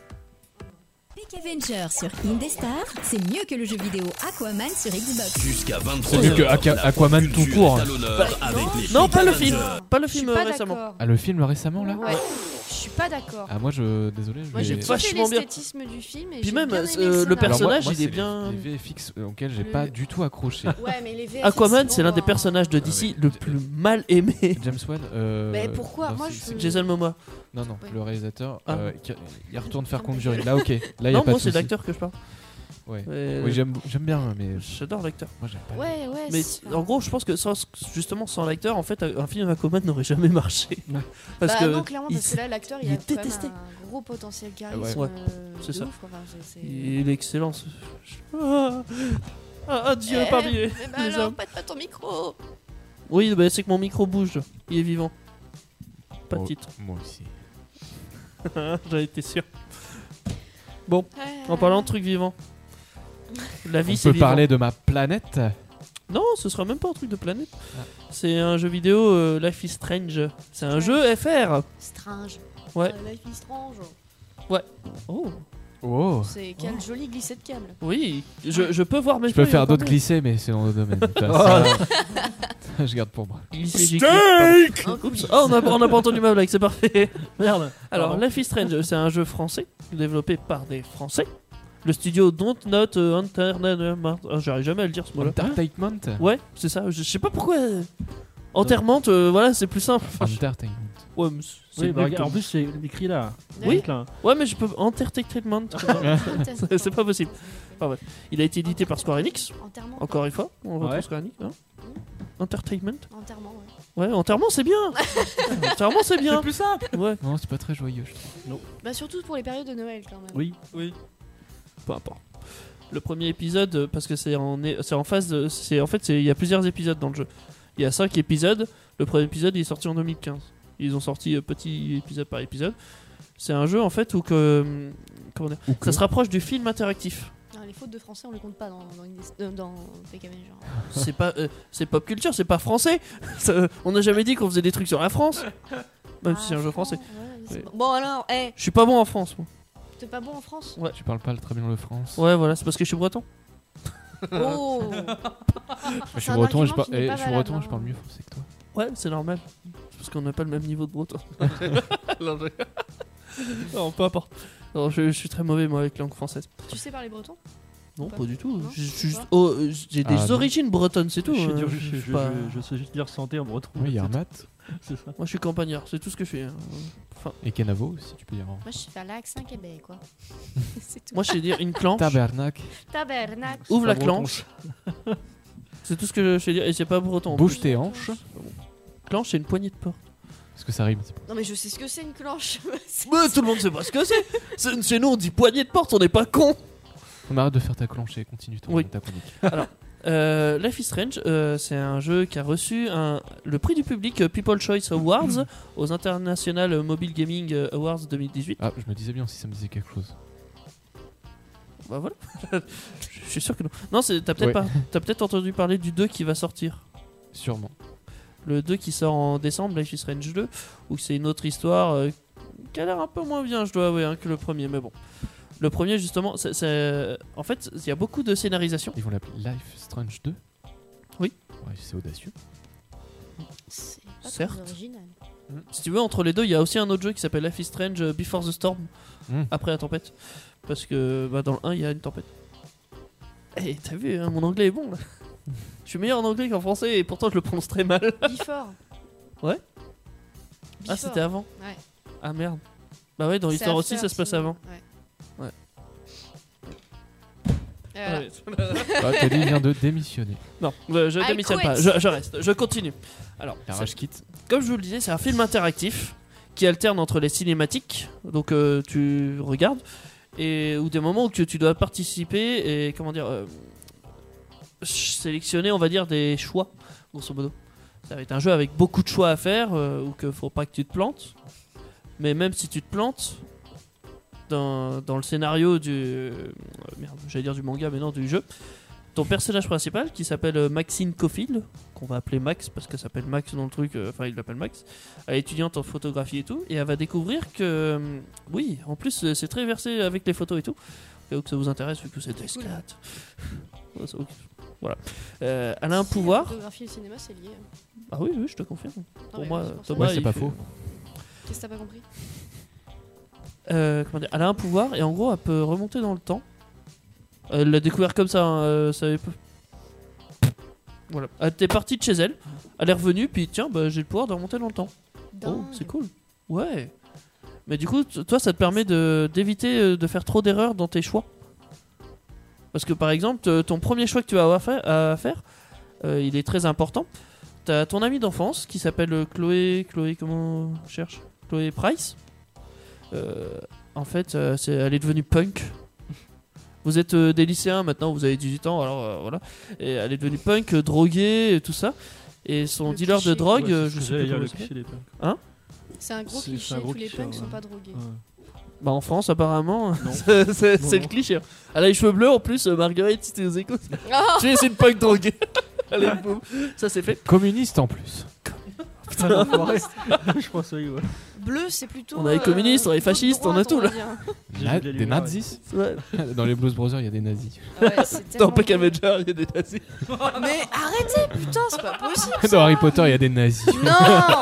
Peck Avenger sur Indestar, c'est mieux que le jeu vidéo Aquaman sur Xbox. Jusqu'à vingt-trois C'est mieux que heures, Aqua- la Aquaman pop tout culture court. est à l'honneur Bah, avec non. les Non, pas le Peck film. Avengers. Pas le Je suis film pas euh, récemment. d'accord. Ah, le film récemment là Ouais. Je suis pas d'accord. Ah, moi je. Désolé, je Moi, vais- j'ai pas- kiffé vachement bien. l'esthétisme du film et Puis j'ai même, bien euh, aimé le scénario. personnage, Alors, moi- moi, il est c'est bien- Les, les V F X auxquels j'ai Le- pas du tout accroché. Ouais, mais les V F X, Aquaman, c'est c'est bon, l'un des hein. personnages de D C le plus mal aimé. James Wan. Euh, Mais pourquoi non, Moi, c'est- je- c'est- Jason Momoa. Non, non, Ouais. le réalisateur. Ah. euh, qui- il retourne faire Conjuring. Là, ok. Là, il y a Non, pas moi, de c'est souci. l'acteur que je parle. Ouais. Ouais, Oui, j'aime j'aime bien, mais J'adore l'acteur. moi j'aime pas. Ouais, ouais. Mais c'est- en gros, je pense que sans, justement sans l'acteur, en fait, un film Aquaman n'aurait jamais marché. Parce bah que non, clairement, il, parce que là, l'acteur, il, il a est quand même détesté. un gros potentiel charisme. Ouais. Ouais. euh, C'est de ça. ouf, enfin, c'est- c'est- il est excellent. ce- Ah, ah, ah, Dieu Eh, parmi les, mais bah les alors, hommes. pète pas ton micro. Oui, bah, c'est que mon micro bouge. Il est vivant. Pas de Oh, titre. Moi aussi. J'en étais sûr. Bon, en parlant de trucs vivants. La vie, On c'est peut vivant. parler de ma planète. Non, ce sera même pas un truc de planète. Ah. C'est un jeu vidéo euh, Life is Strange. C'est un jeu F R. Strange. Ouais. Euh, Life is Strange. Oh, Oh. C'est quel joli glissé de câble. oui. Je, je peux voir mes Je peux feuilles faire encore d'autres mieux. glissés, mais c'est dans le domaine. Ça, Oh. ça, je garde pour moi. Glisser, j'ai cliqué. Un coup Oups. de- Oh, on n'a on a pas entendu ma blague, c'est parfait. Merde. Alors, Pardon. Life is Strange, c'est un jeu français, développé par des Français. Le studio Don't Not euh, Entertainment. Ah, j'arrive jamais à le dire ce mot-là. Entertainment. Ouais, c'est ça. Je, je sais pas pourquoi. euh, Enterrement, euh, voilà, c'est plus simple. Enfin, je- Entertainment. ouais, mais c'est- c'est Oui, bah, nul regarde, en comme- plus, c'est écrit là. Oui. Là. Ouais, mais je peux. Entertainment. C'est- c'est pas possible. Enfin, bref. Il a été édité par Square Enix. Enterrement. Encore une fois, on va Ouais. pour Square Enix. Hein. Entertainment. Enterrement, ouais. Ouais, enterrement, c'est bien. Enterrement, c'est bien. C'est plus simple. Ouais, Non, c'est pas très joyeux. je trouve. Bah, surtout pour les périodes de Noël, quand même. Oui. Oui. peu importe. Le premier épisode, euh, parce que c'est en, c'est en phase. de- C'est en fait, c'est- il y a plusieurs épisodes dans le jeu. Il y a cinq épisodes. Le premier épisode, il est sorti en deux mille quinze. Ils ont sorti euh, petit épisode par épisode. C'est un jeu en fait où que hum, comment dire, Ou que- ça se rapproche du film interactif. Non, les fautes de français, on les compte pas dans, dans, Indes- euh, dans Peck Avenger. C'est pas, euh, c'est pop culture, c'est pas français. Ça- on n'a jamais dit qu'on faisait des trucs sur la France. Même si c'est un jeu français. Ouais, c'est Oui. pas- Bon, alors, eh, Je suis pas bon en France. Moi. t'es pas bon en France Ouais. Tu parles pas très bien le France. Ouais, voilà, c'est parce que je suis breton. Oh Je suis un breton et je argument parle, qui n'est eh, pas je suis valable, breton et je hein. parle mieux français que toi. Ouais, c'est normal. C'est parce qu'on n'a pas le même niveau de breton. non, je- non, peu importe. Non, je, je suis très mauvais moi avec langue française. Tu sais parler breton Non, Pas. pas du tout. Non, Je- je je suis sais juste- pas. oh, euh, j'ai des Ah, non. origines bretonnes, c'est tout. Je, sais hein. dire- Je- je- je je- suis pas- je- je sais juste dire santé en breton. Oui, il y a un c'est- mat. C'est ça. Moi, je suis campagnard, c'est tout ce que je fais. hein. Enfin, Et Kenavo, si tu peux dire. Moi, je sais faire l'accent québécois. C'est tout. moi, je sais dire une clanche. Tabernacle. Tabernacle. Ouvre la pas breton. clanche. C'est tout ce que je sais dire et c'est pas breton. en Bouge plus. tes hanches. Clanche, c'est une poignée de porte. Parce que ça rime. c'est pas- Non, mais je sais ce que c'est une clanche. C'est- Mais tout le monde sait pas ce que c'est. C'est- Chez nous, on dit poignée de porte, on n'est pas con. On arrête de faire ta clanche et continue ton, Oui. ta chronique. Euh, Life is Strange, euh, c'est un jeu qui a reçu un, le prix du public euh, People Choice Awards aux International Mobile Gaming euh, Awards deux mille dix-huit. Ah, je me disais bien si ça me disait quelque chose. Bah voilà. Je suis sûr que non. Non, c'est- t'as peut-être Ouais. pas. T'as peut-être entendu parler du deux qui va sortir. Sûrement. Le deux qui sort en décembre, Life is Strange deux, où c'est une autre histoire euh, qui a l'air un peu moins bien, je dois avouer, hein, que le premier. Mais bon. Le premier, justement, c'est, c'est- en fait, il y a beaucoup de scénarisation. Ils vont l'appeler Life Strange deux. Oui. Ouais, c'est audacieux. C'est pas Certes. très original. Si tu veux, entre les deux, il y a aussi un autre jeu qui s'appelle Life is Strange euh, Before the Storm, Mm. après la tempête. Parce que bah, dans le un, il y a une tempête. Eh, t'as vu, hein, mon anglais est bon là. Je suis meilleur en anglais qu'en français et pourtant je le prononce très mal. Before. Ouais. Ah, Before. c'était avant. Ouais. Ah merde. Bah ouais, dans C'est l'histoire aussi, after, ça se passe sinon. avant. Ouais. Voilà. Ouais. Ah, t'as dit, il vient de démissionner. Non, euh, je I démissionne quit. pas, je, je reste, je continue. Alors, La c'est- rage quitte. comme je vous le disais, c'est un film interactif qui alterne entre les cinématiques, donc euh, tu regardes, et ou des moments où tu, tu dois participer et comment dire, euh, sélectionner, on va dire, des choix, grosso modo. Ça va être un jeu avec beaucoup de choix à faire, euh, ou qu'il faut pas que tu te plantes. Mais même si tu te plantes, dans, dans le scénario du. euh, merde, j'allais dire du manga, mais non, du jeu, ton personnage principal, qui s'appelle euh, Maxine Cofield, qu'on va appeler Max parce qu'elle s'appelle Max dans le truc, euh, enfin il l'appelle Max, elle est étudiante en photographie et tout, et elle va découvrir que. euh, oui, en plus euh, c'est très versé avec les photos et tout. Au cas où que ça vous intéresse, vu que c'est des scats. Ouais, ça, ok. Voilà. Euh, elle a un Si, pouvoir. La photographie et le cinéma, c'est lié. Ah oui, oui, je te confirme. Non, Pour mais moi, ouais, c'est pour ça. Thomas, Ouais, c'est il pas fait- faux. Qu'est-ce que t'as pas compris? Euh, comment dire, elle a un pouvoir et en gros elle peut remonter dans le temps. Elle l'a découvert comme ça, hein, euh, ça avait peu- Voilà. Elle était partie de chez elle, elle est revenue, puis tiens, bah, j'ai le pouvoir de remonter dans le temps. Oh, Dingue. c'est cool. Ouais. Mais du coup, t- toi, ça te permet de- d'éviter euh, de faire trop d'erreurs dans tes choix. Parce que par exemple, t- ton premier choix que tu vas avoir fait- à faire, euh, il est très important. T'as ton ami d'enfance qui s'appelle euh, Chloé. Chloé, comment on cherche Chloé Price. Euh, en fait, euh, c'est- elle est devenue punk. Vous êtes euh, des lycéens maintenant, vous avez dix-huit ans, alors euh, voilà. Et elle est devenue punk, euh, droguée, et tout ça. Et son Le dealer de cliché. drogue, Ouais, euh, c'est je ce que sais j'allais plus dire, comment le il s'appelle. cliché des punks. C'est un gros C'est- cliché, c'est un gros tous les cliché, punks ouais. sont pas drogués. Ouais. Bah en France, apparemment, Non. c'est c'est- Non, c'est non. le cliché. Elle a les cheveux bleus en plus, euh, Marguerite, si tu nous écoutes. Ah Tu es, c'est une punk droguée. Allez, boum. Ça c'est fait. Communiste en plus. Putain, l'enfoiré. Je pense oui, ouais. Bleu, c'est plutôt. On a les euh, communistes, on a les plutôt de fascistes, on a droite, tout, va là. dire. J'ai Na- vu les des lumières, nazis. Ouais. Dans les Blues Brothers, il y a des nazis. Ouais, c'est Dans tellement Peck cool. Avenger, il y a des nazis. Mais arrêtez, putain, c'est pas possible. Dans Harry Potter, il y a des nazis. Non.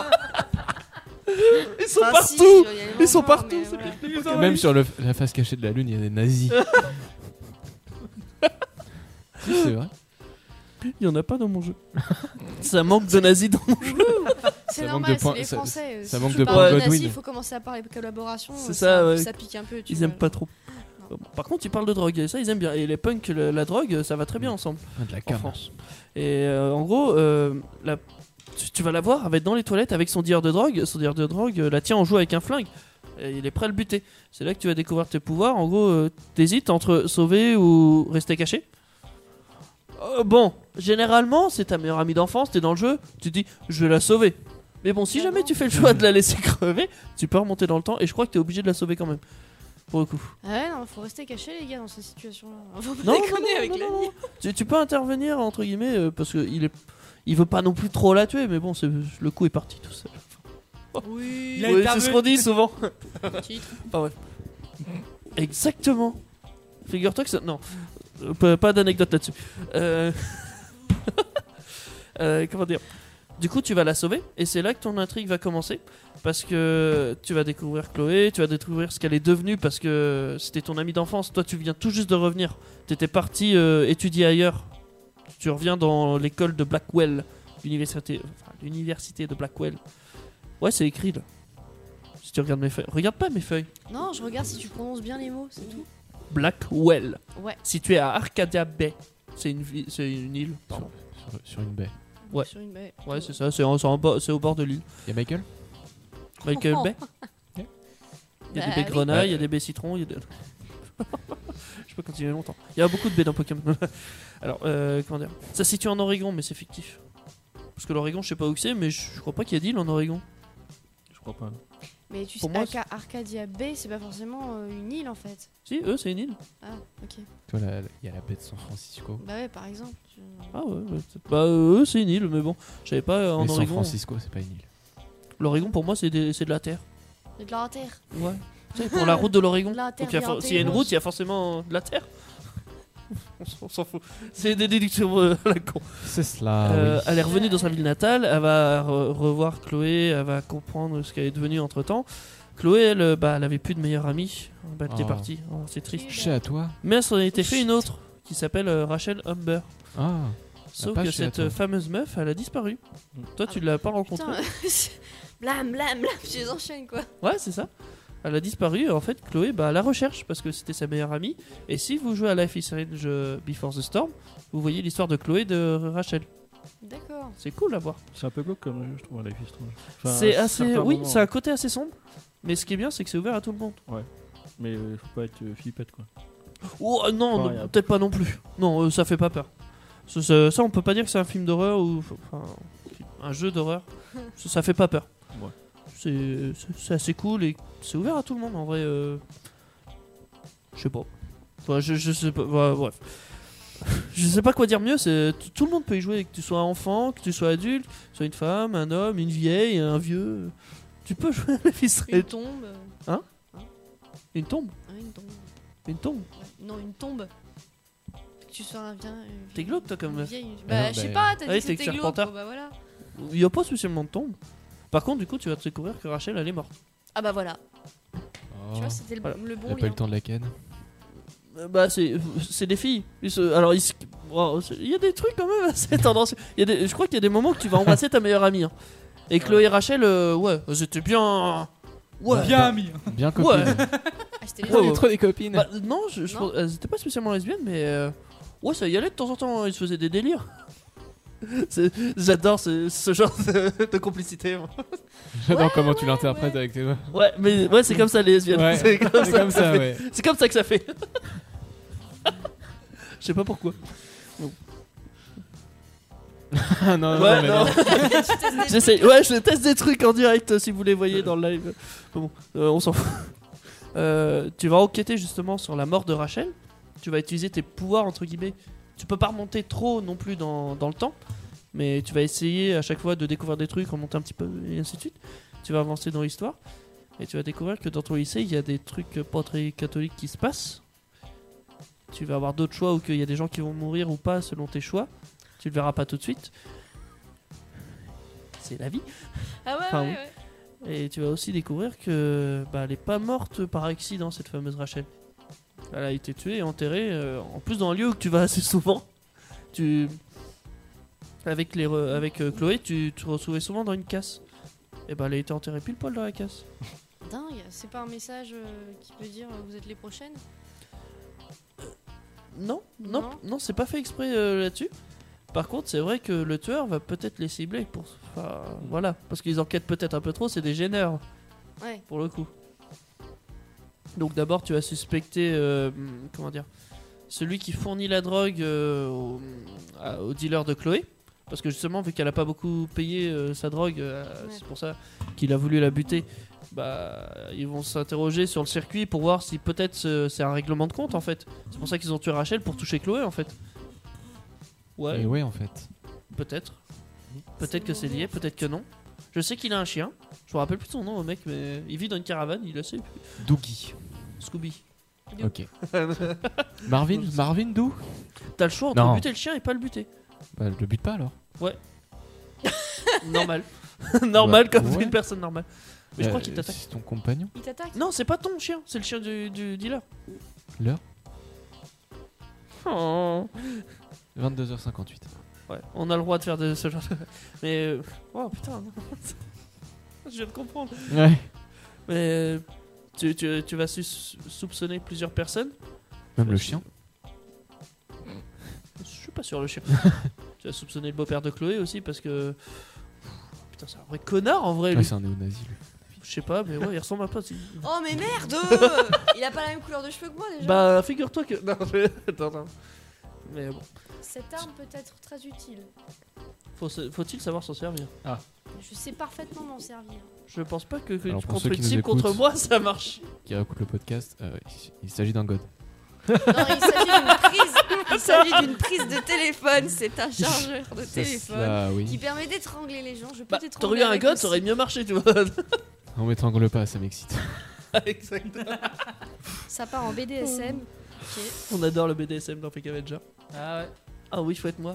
Ils sont Enfin, si, partout. il y a les Ils sont enfants, partout, mais c'est voilà. Même sur le- la face cachée de la lune, il y a des nazis. Si, c'est vrai. Il y en a pas dans mon jeu. Ça manque de nazis dans mon jeu. C'est Ça manque normal, de points- c'est les ça- Français. ça Si manque tu de parles points nazis, Godwin. il faut commencer à parler de collaboration. C'est ça, ça, ouais. ça pique un peu. Tu Ils vois. aiment pas trop. Par contre, ils parlent de drogue et ça, ils aiment bien. Et les punks, le- la drogue, ça va très bien ensemble Ah, de la en cam. France. Et euh, en gros, euh, la- tu, tu vas la voir, elle va être dans les toilettes avec son dealer de drogue. Son dealer de drogue euh, la tient en joue avec un flingue. Et il est prêt à le buter. C'est là que tu vas découvrir tes pouvoirs. En gros, euh, t'hésites entre sauver ou rester caché. Euh, bon, généralement, c'est ta meilleure amie d'enfance, t'es dans le jeu, tu te dis, je vais la sauver. Mais bon, si Ah jamais bon tu fais le choix de la laisser crever, tu peux remonter dans le temps et je crois que t'es obligé de la sauver quand même. Pour le coup. Ah ouais, non, faut rester caché, les gars, dans ces situations-là. Faut pas Non, déconner non, non, avec non, la non. vie. Tu, tu peux intervenir entre guillemets euh, parce que il est, il veut pas non plus trop la tuer, mais bon, c'est, le coup est parti tout seul. Oui. Il a Oui, été c'est ce aveuglé. qu'on dit souvent. Titre. Enfin bref. Exactement. Figure-toi que ça. Non, Euh, pas, pas d'anecdote là-dessus. Euh... euh, comment dire. Du coup, tu vas la sauver et c'est là que ton intrigue va commencer parce que tu vas découvrir Chloé, tu vas découvrir ce qu'elle est devenue parce que c'était ton amie d'enfance. Toi, tu viens tout juste de revenir. T'étais parti euh, étudier ailleurs. Tu reviens dans l'école de Blackwell, l'université, enfin, l'université de Blackwell. Ouais, c'est écrit là. Si tu regardes mes feuilles, regarde pas mes feuilles. Non, je regarde si tu prononces bien les mots, c'est tout. Blackwell, Ouais. situé à Arcadia Bay. C'est une, vi- c'est une île. Pardon. Sur, sur une baie. Ouais. Sur une baie. Ouais, c'est ça. C'est, en- c'est en bas- c'est au bord de l'île. Il y a Michael. Michael Oh. Bay. Il y a Bah des baies oui. grenailles, il y a des baies citrons, il y a des... Je peux continuer longtemps. Il y a beaucoup de baies dans Pokémon. Alors, euh, comment dire. Ça se situe en Oregon, mais c'est fictif. Parce que l'Oregon, je sais pas où que c'est, mais je je crois pas qu'il y a d'île en Oregon. Je crois pas. Mais tu sais, Pour moi, Arca- Arcadia Bay, c'est pas forcément euh, une île en fait. Si, eux, c'est une île. Ah, ok. Toi, là, il y a la baie de San Francisco. Bah ouais, par exemple. tu- Ah ouais, ouais, c'est- bah euh, eux, c'est une île, mais bon, je savais pas euh, en Mais San Oregon. Francisco, c'est pas une île. L'Oregon, pour moi, c'est, des- c'est de la terre. C'est de la terre. Ouais. Tu sais, pour la route de l'Oregon. De la terre Donc, il y a for- bien s'il y a une terreuse. route, il y a forcément de la terre. On s'en- on s'en fout. C'est des déductions euh, à la con. C'est cela. Euh, oui. Elle est revenue dans sa ville natale, elle va re- revoir Chloé, elle va comprendre ce qu'elle est devenue entre temps. Chloé, elle, euh, bah, elle avait plus de meilleure amie. Bah, elle était Oh. partie. Oh, c'est triste. Chez à toi. Mais elle s'en était fait une autre qui s'appelle euh, Rachel Humber. Ah. Sauf pas que chez cette toi. euh, fameuse meuf, elle a disparu. Toi, tu l'as pas rencontrée. Putain, blam, blam, blam, je les enchaîne quoi. Ouais, c'est ça. Elle a disparu et en fait Chloé bah, à la recherche parce que c'était sa meilleure amie. Et si vous jouez à Life is Strange euh, Before the Storm, vous voyez l'histoire de Chloé et de Rachel. D'accord. C'est cool à voir. C'est un peu glauque comme jeu, je trouve, Life is Strange. Enfin, c'est à assez, certains oui, moments. c'est un côté assez sombre. Mais ce qui est bien, c'est que c'est ouvert à tout le monde. Ouais. Mais euh, faut pas être euh, flippette quoi. Oh non, Enfin, non, y a- peut-être pas non plus. Non, euh, ça fait pas peur. Ça, ça, ça, on peut pas dire que c'est un film d'horreur ou enfin, un jeu d'horreur. ça, ça fait pas peur. Ouais. C'est, c'est, c'est assez cool et c'est ouvert à tout le monde en vrai. Euh... Je sais pas. Enfin, je, je sais pas. Ouais, bref. Je sais pas quoi dire mieux. C'est t- tout le monde peut y jouer, que tu sois enfant, que tu sois adulte, que tu sois une femme, un homme, une vieille, un vieux. Tu peux jouer à Life is Une Strange. tombe. euh, Hein Hein Une tombe. ouais, une tombe. Une tombe. Ouais. Non, une tombe. Que tu sois un bien. euh, T'es glauque toi comme une meuf. vieille. Ah Bah, non, je sais bah, pas, t'as ah oui, dit que c'est que c'était glauque. Serpentard. bon, Bah voilà. Il y a pas spécialement de tombe. Par contre, du coup, tu vas te découvrir que Rachel elle est morte. Ah bah voilà. Oh, Tu vois, c'était le, Voilà. le bon elle a pas eu lien. le temps de la ken. Euh, Bah c'est c'est des filles. Ils se- alors ils se- wow, c'est- il y a des trucs quand même assez tendancieux. Il y a des- je crois qu'il y a des moments que tu vas embrasser ta meilleure amie. hein. Et Chloé et Rachel, euh, ouais, c'était bien. Ouais. Bien ami. Bien copine. Ouais. Ah, c'était les Ouais, Il y a ouais. trop des copines. Bah, non, je, je Non. pense- elles étaient pas spécialement lesbiennes, mais euh, ouais, ça y allait de temps en temps. Ils se faisaient des délires. C'est- J'adore ce, ce genre de, de complicité. moi. J'adore comment tu l'interprètes avec tes doigts. Ouais, mais ouais, c'est comme ça les lesbiennes. Ouais, c'est comme, c'est ça, comme que ça, ça fait. ouais. C'est comme ça que ça fait. Je sais pas pourquoi. Ah non, non, Ouais, mais non. non. Tu testes des J'essaie, trucs, ouais, je teste des trucs en direct euh, si vous les voyez dans le live. Bon, euh, on s'en fout. Euh, tu vas enquêter justement sur la mort de Rachel. Tu vas utiliser tes pouvoirs entre guillemets. Tu peux pas remonter trop non plus dans, dans le temps, mais tu vas essayer à chaque fois de découvrir des trucs, remonter un petit peu et ainsi de suite. Tu vas avancer dans l'histoire et tu vas découvrir que dans ton lycée il y a des trucs pas très catholiques qui se passent. Tu vas avoir d'autres choix ou qu'il y a des gens qui vont mourir ou pas selon tes choix. Tu le verras pas tout de suite. C'est la vie. Ah ouais, Enfin, ouais, oui. ouais. Et tu vas aussi découvrir que bah, elle est pas morte par accident, cette fameuse Rachel. Elle a été tuée et enterrée, euh, en plus dans un lieu où tu vas assez souvent. Tu... Avec, les re- avec euh, Chloé, tu te retrouvais souvent dans une casse. Et bah elle a été enterrée pile poil dans la casse. Dingue, c'est pas un message euh, qui peut dire euh, vous êtes les prochaines. Non, non, Non. non, c'est pas fait exprès euh, là-dessus. Par contre, c'est vrai que le tueur va peut-être les cibler pour... Enfin, voilà, parce qu'ils enquêtent peut-être un peu trop, c'est des gêneurs. Ouais. Pour le coup. Donc d'abord tu vas suspecter euh, comment dire celui qui fournit la drogue euh, au, à- au dealer de Chloé, parce que justement vu qu'elle a pas beaucoup payé euh, sa drogue, euh, Ouais. c'est pour ça qu'il a voulu la buter. Bah ils vont s'interroger sur le circuit pour voir si peut-être euh, c'est un règlement de compte en fait. C'est pour ça qu'ils ont tué Rachel pour toucher Chloé en fait. Ouais, Et ouais, en fait. peut-être. Peut-être que c'est lié, peut-être que non. Je sais qu'il a un chien. Je me rappelle plus son nom au mec, mais il vit dans une caravane, il le sait. Doogie. Scooby. Ok. Marvin Marvin Doo T'as le choix entre Non. buter le chien et pas le buter. Bah, le bute pas alors. Normal. Normal Ouais. comme Ouais. une personne normale. Mais je Euh, crois qu'il t'attaque. C'est ton compagnon. Il t'attaque. Non, c'est pas ton chien, c'est le chien du, du dealer. L'heure Oh. vingt-deux heures cinquante-huit. Ouais, on a le droit de faire de ce genre de... Mais... euh, Oh putain. Je viens de comprendre. Ouais. Mais... euh, Tu, tu, tu vas sus- soupçonner plusieurs personnes. Même le chien. Je suis pas sûr le chien. Tu vas soupçonner le beau-père de Chloé aussi parce que... Putain, c'est un vrai connard en vrai Ouais, lui. c'est un néo-nazi lui. Je sais pas, mais ouais, il ressemble un peu à... Oh mais merde. Il a pas la même couleur de cheveux que moi déjà. Bah, figure-toi que... Non, je... Attends, attends. Mais bon. Cette arme peut être très utile. Faut se- Faut-il savoir s'en servir? Je sais parfaitement m'en servir. Je pense pas que, que Alors, pour contre ceux qui une nous cible contre écoutent. moi ça marche. Qui écoute le podcast, euh, il, il s'agit d'un god. Non, il s'agit d'une prise. Il s'agit d'une prise de téléphone. C'est un chargeur de Ça, téléphone cela, qui oui. permet d'étrangler les gens. Je peux Bah, t'étrangler. t'aurais eu un avec god, aussi. ça aurait mieux marché, tu vois. On m'étrangle pas, ça m'excite. Exactement. Ça part en B D S M. Ok. On adore le B D S M dans Peck Avenger. Ah ouais. Ah oui, fouette-moi.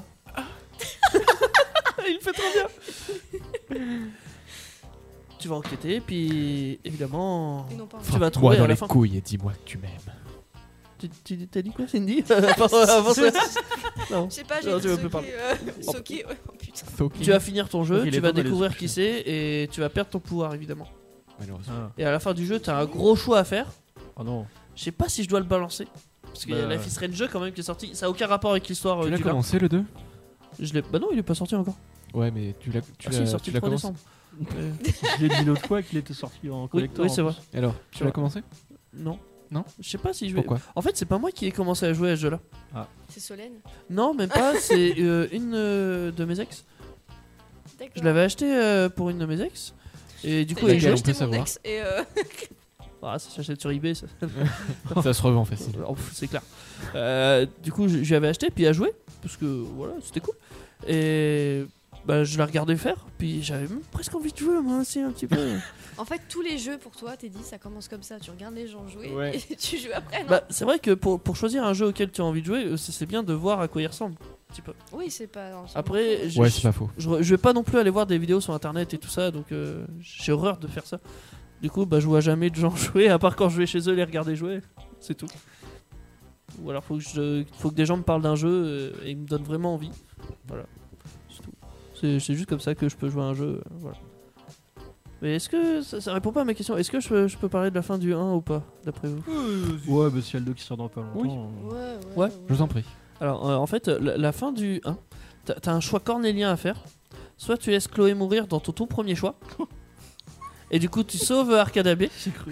Il fait trop bien. Tu vas enquêter, puis évidemment, Et non pas en tu vas Moi trouver dans à la les fin. couilles et dis-moi que tu m'aimes. Tu, tu- t'as dit quoi, Cindy? Avant- avant ça- Non. Je sais pas, j'ai Non, été tu veux plus soquée, parler. euh, soquée, ouais, oh putain. Tu vas finir ton jeu, Donc, il tu est vas bon dans les découvrir sushis. qui c'est et tu vas perdre ton pouvoir évidemment. malheureusement. Ah. Et à la fin du jeu, t'as un gros choix à faire. Oh non. Je sais pas si je dois le balancer. Parce qu'il y a Bah, Life is Strange quand même qui est sorti. Ça a aucun rapport avec l'histoire Tu euh, l'as du lore. commencé le deux? Je l'ai. Bah non, il est pas sorti encore. Ouais, mais tu l'as tu Ah si, il l'as est sorti tu le l'as trois commencé. décembre. Euh, Je l'ai dit l'autre fois qu'il était sorti en Oui, collector. oui, c'est en vrai. plus. Alors, tu l'as commencé? Non. Non. Je sais pas si je vais. Pourquoi? En fait, c'est pas moi qui ai commencé à jouer à ce jeu-là. C'est Solène. Non, même pas. C'est euh, une euh, de mes ex. D'accord. Je l'avais acheté euh, pour une de mes ex. Et du coup, J'ai elle Lesquelles, jouait. on peut acheté mon savoir. ex et euh, Ah, ça s'achète sur eBay, ça. Ça se revend facile. Oh, pff, c'est clair. Euh, du coup, je- j'avais acheté, puis à jouer, parce que voilà, c'était cool. Et bah, je la regardais faire, puis j'avais même presque envie de jouer, moi aussi, un petit peu. en fait tous les jeux pour toi, t'es dit ça commence comme ça. Tu regardes les gens jouer Ouais. et tu joues après. Non Bah, c'est vrai que pour, pour choisir un jeu auquel tu as envie de jouer, euh, c'est c'est bien de voir à quoi il ressemble. Un petit peu. Oui, c'est pas. non, c'est Après, pas- je, Ouais, je, c'est pas faux. je, je vais pas non plus aller voir des vidéos sur internet et tout ça, donc euh, j'ai horreur de faire ça. Du coup, bah, je vois jamais de gens jouer, à part quand je vais chez eux les regarder jouer, c'est tout. Ou alors faut que, je, faut que des gens me parlent d'un jeu euh, et ils me donnent vraiment envie. Voilà, c'est tout. C'est c'est juste comme ça que je peux jouer à un jeu, euh, voilà. Mais est-ce que ça, ça répond pas à ma question? Est-ce que je peux, je peux parler de la fin du un ou pas, d'après vous? Ouais, bah si y a le deux qui sort dans pas longtemps. Oui. euh, Ouais, ouais. Ouais. ouais. Je vous en prie. Alors, euh, en fait, la, la fin du un, t'as t'as un choix cornélien à faire. Soit tu laisses Chloé mourir dans ton tout premier choix, et du coup tu sauves Arcadabé.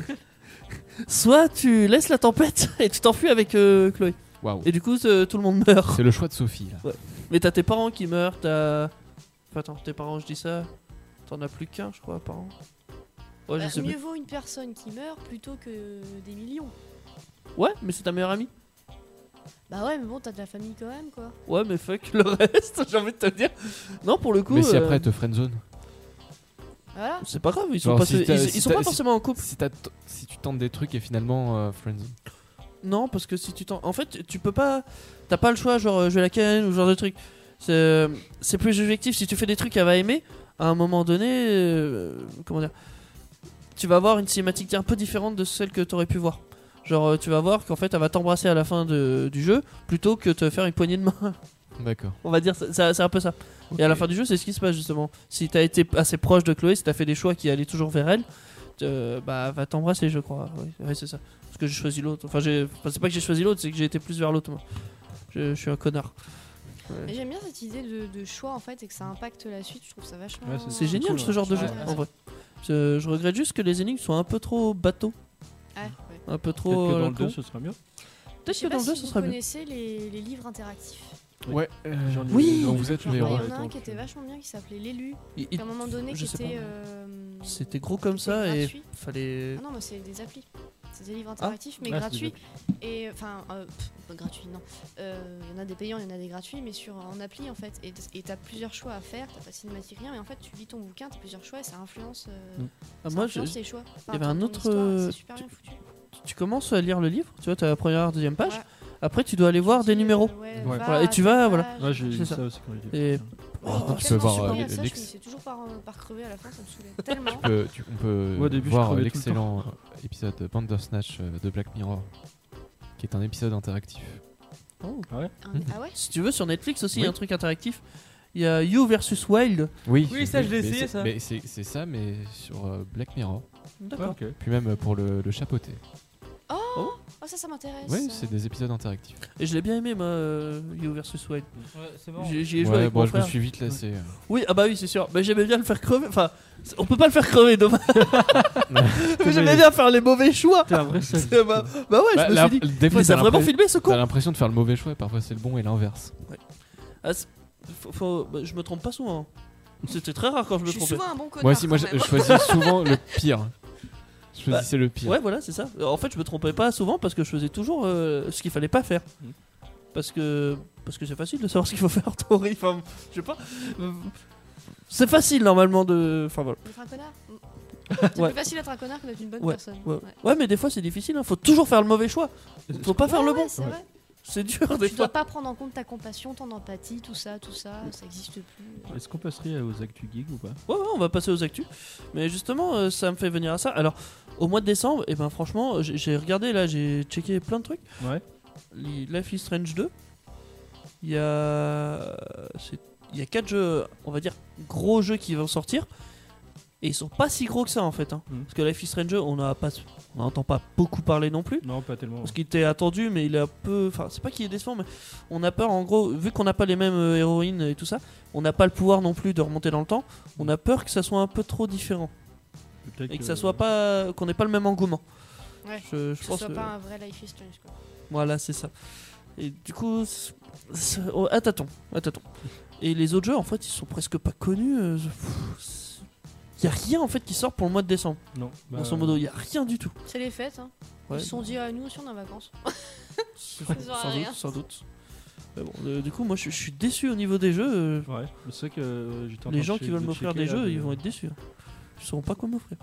Soit tu laisses la tempête et tu t'enfuis avec euh, Chloé. Waouh. Et du coup, euh, tout le monde meurt. C'est le choix de Sophie là. Mais t'as tes parents qui meurent, t'as. Enfin, attends, tes parents, je dis ça. T'en as plus qu'un, je crois, parents. Ouais, je Bah, sais mieux plus. vaut une personne qui meurt plutôt que des millions. Ouais, mais c'est ta meilleure amie. Bah ouais, mais bon, t'as de la famille quand même, quoi. Ouais, mais fuck le reste, j'ai envie de te le dire. Non, pour le coup. Mais si euh, après elle te friendzone. Voilà. C'est pas grave, ils sont, Genre, pas, si ils, t'as- ils si sont t'as- pas si- forcément en couple. Si, t'as t- si tu tentes des trucs et finalement euh, friendzone. Non, parce que si tu t'en. En fait, tu peux pas. T'as pas le choix, genre, euh, je vais la ken ou ce genre de truc. C'est euh, c'est plus objectif. Si tu fais des trucs qu'elle va aimer, à un moment donné. euh, comment dire. Tu vas avoir une cinématique un peu différente de celle que t'aurais pu voir. Genre, euh, tu vas voir qu'en fait, elle va t'embrasser à la fin de- du jeu plutôt que te faire une poignée de main. D'accord. On va dire, ça- ça- c'est un peu ça. Et à la fin du jeu, c'est ce qui se passe justement. Si t'as été assez proche de Chloé, si t'as fait des choix qui allaient toujours vers elle, euh, bah va t'embrasser, je crois. Oui, ouais, c'est ça. Parce que j'ai choisi l'autre. Enfin, j'ai... enfin, c'est pas que j'ai choisi l'autre, c'est que j'ai été plus vers l'autre. Moi. Je, je suis un connard. Ouais. Mais j'aime bien cette idée de, de choix en fait et que ça impacte la suite. Je trouve ça vachement. Ouais, C'est génial cool, ce ouais. genre de Ouais, jeu, ouais. en vrai. Je, je regrette juste que les énigmes soient un peu trop bateaux, Ah, ouais. un peu Peut-être trop. que dans euh, le deux con. ce sera mieux. Peut-être Je sais que dans pas le deux, si ce vous sera mieux. connaissez les, les livres interactifs. Ouais. euh, J'en ai- Oui. Donc vous êtes Genre, le Il y héros. en a un qui était vachement bien qui s'appelait L'élu. Il- il- À un moment donné, je qui sais était. pas. euh, C'était gros comme c'était ça et gratuit. fallait. Ah non, moi c'est des applis. C'est des livres interactifs mais Ah, c'est gratuits. Et enfin, euh, pff, pas gratuits, non. Euh, Il y en a des payants, il y en a des gratuits, mais sur en appli en fait. Et et t'as plusieurs choix à faire, t'as pas de cinématique, rien, mais en fait tu lis ton bouquin, t'as plusieurs choix et ça influence. euh, Mm. Ah, ça moi, influence je- tes choix. y avait un ton autre, histoire, euh, C'est super bien foutu. tu commences à lire le livre, tu vois, t'as la première, deuxième page. Ouais. Après, tu dois aller voir Tu des dis, numéros. euh, ouais, Ouais. va Voilà, et à tu telle vas, voilà. page. Ouais, j'ai C'est vu ça. ça aussi quand j'étais Et petit. Oh, tu peux tellement voir, super, euh, il y a ça, je l'ex- finissais toujours par, euh, par crever à la fin, ça me saoulait tellement. Tu peux, tu- on peut Moi, au début, je voir crevais tout le l'excellent euh, épisode Bandersnatch euh, de Black Mirror, qui est un épisode interactif. Oh. Ah ouais. Un- Ah ouais. Si tu veux, sur Netflix aussi, il y a Oui. un truc interactif. Il y a You versus Wild. Oui, Oui, ça, je l'ai mais essayé, c'est- ça. Mais c'est c'est ça, mais sur euh, Black Mirror. D'accord. ok. Puis même euh, pour le, le chapeauté. Oh, Oh. oh, ça, ça m'intéresse. Oui, ça. c'est des épisodes interactifs. Et je l'ai bien aimé, moi, euh, You versus Wild. Ouais, c'est bon. J'y j'y ai joué Ouais, avec moi mon je me frère. suis vite lassé. euh. Oui, ah bah oui, c'est sûr. Mais j'aimais bien le faire crever. Enfin, c'est- on peut pas le faire crever, dommage. Mais j'aimais bien faire les mauvais choix. T'es un vrai sale. C'est- bah, bah ouais, Bah, je me la- suis dit. des fois, Mais ça a t'as vraiment l'impression- filmé ce con. T'as l'impression de faire le mauvais choix et parfois c'est le bon et l'inverse. Ah, c'est- faut- faut- bah, je me trompe pas souvent. C'était très rare quand je me Je suis trompais. souvent un bon connard. Moi aussi, moi je, quand même. je choisis souvent le pire. Je choisissais le pire. Ouais, voilà, c'est ça. En fait, je me trompais pas souvent parce que je faisais toujours euh, ce qu'il fallait pas faire. Mm. Parce que parce que c'est facile de savoir ce qu'il faut faire en théorie. Enfin, je sais pas. Euh, C'est facile normalement de. Enfin voilà. D'être un connard. Mm. C'est Ouais. plus facile d'être un connard que d'être une bonne Ouais, personne. Ouais. Ouais, mais des fois c'est difficile. Hein. Faut toujours faire le mauvais choix. Faut pas faire Ouais, le ouais, bon. c'est vrai. C'est dur des Tu dois fois. pas prendre en compte ta compassion, ton empathie, tout ça, tout ça, ça existe plus. Est-ce qu'on passerait aux actus geek ou pas? Ouais, ouais, on va passer aux actus. Mais justement, euh, ça me fait venir à ça. Alors, au mois de décembre, et ben franchement, j'ai j'ai regardé là, j'ai checké plein de trucs. Ouais. Li- Life is Strange deux. Il y a c'est- il y a quatre jeux, on va dire gros jeux qui vont sortir. Et ils sont pas si gros que ça en fait. Hein. Mm. Parce que Life is Strange, on n'entend pas, on n'entend pas beaucoup parler non plus. Non, pas tellement. Parce qu'il était attendu, mais il est un peu. Enfin, c'est pas qu'il est décevant, mais on a peur en gros, vu qu'on n'a pas les mêmes euh, héroïnes et tout ça, on n'a pas le pouvoir non plus de remonter dans le temps. On a peur que ça soit un peu trop différent. Peut-être Et que ça soit pas. Qu'on n'ait pas le même engouement. Ouais. Je, je Que ce pense soit que. pas un vrai Life is Strange quoi. Voilà, c'est ça. Et du coup, c'est- c'est- oh, à tâtons, à tâtons. Et les autres jeux, en fait, ils sont presque pas connus. euh, Il y a rien en fait qui sort pour le mois de décembre. Non. Bah, Grosso modo, il y a rien du tout. C'est les fêtes. Hein. Ouais. Ils se sont dit à nous aussi on est en vacances. sans Ça sert à doute, rien. sans doute. Mais bon, euh, du coup, moi, je, je suis déçu au niveau des jeux. euh, Ouais, c'est vrai que euh, j'étais en train les de gens che- qui veulent de m'offrir checker, des là, jeux, de- ils vont être déçus. hein. Ils sauront pas quoi m'offrir.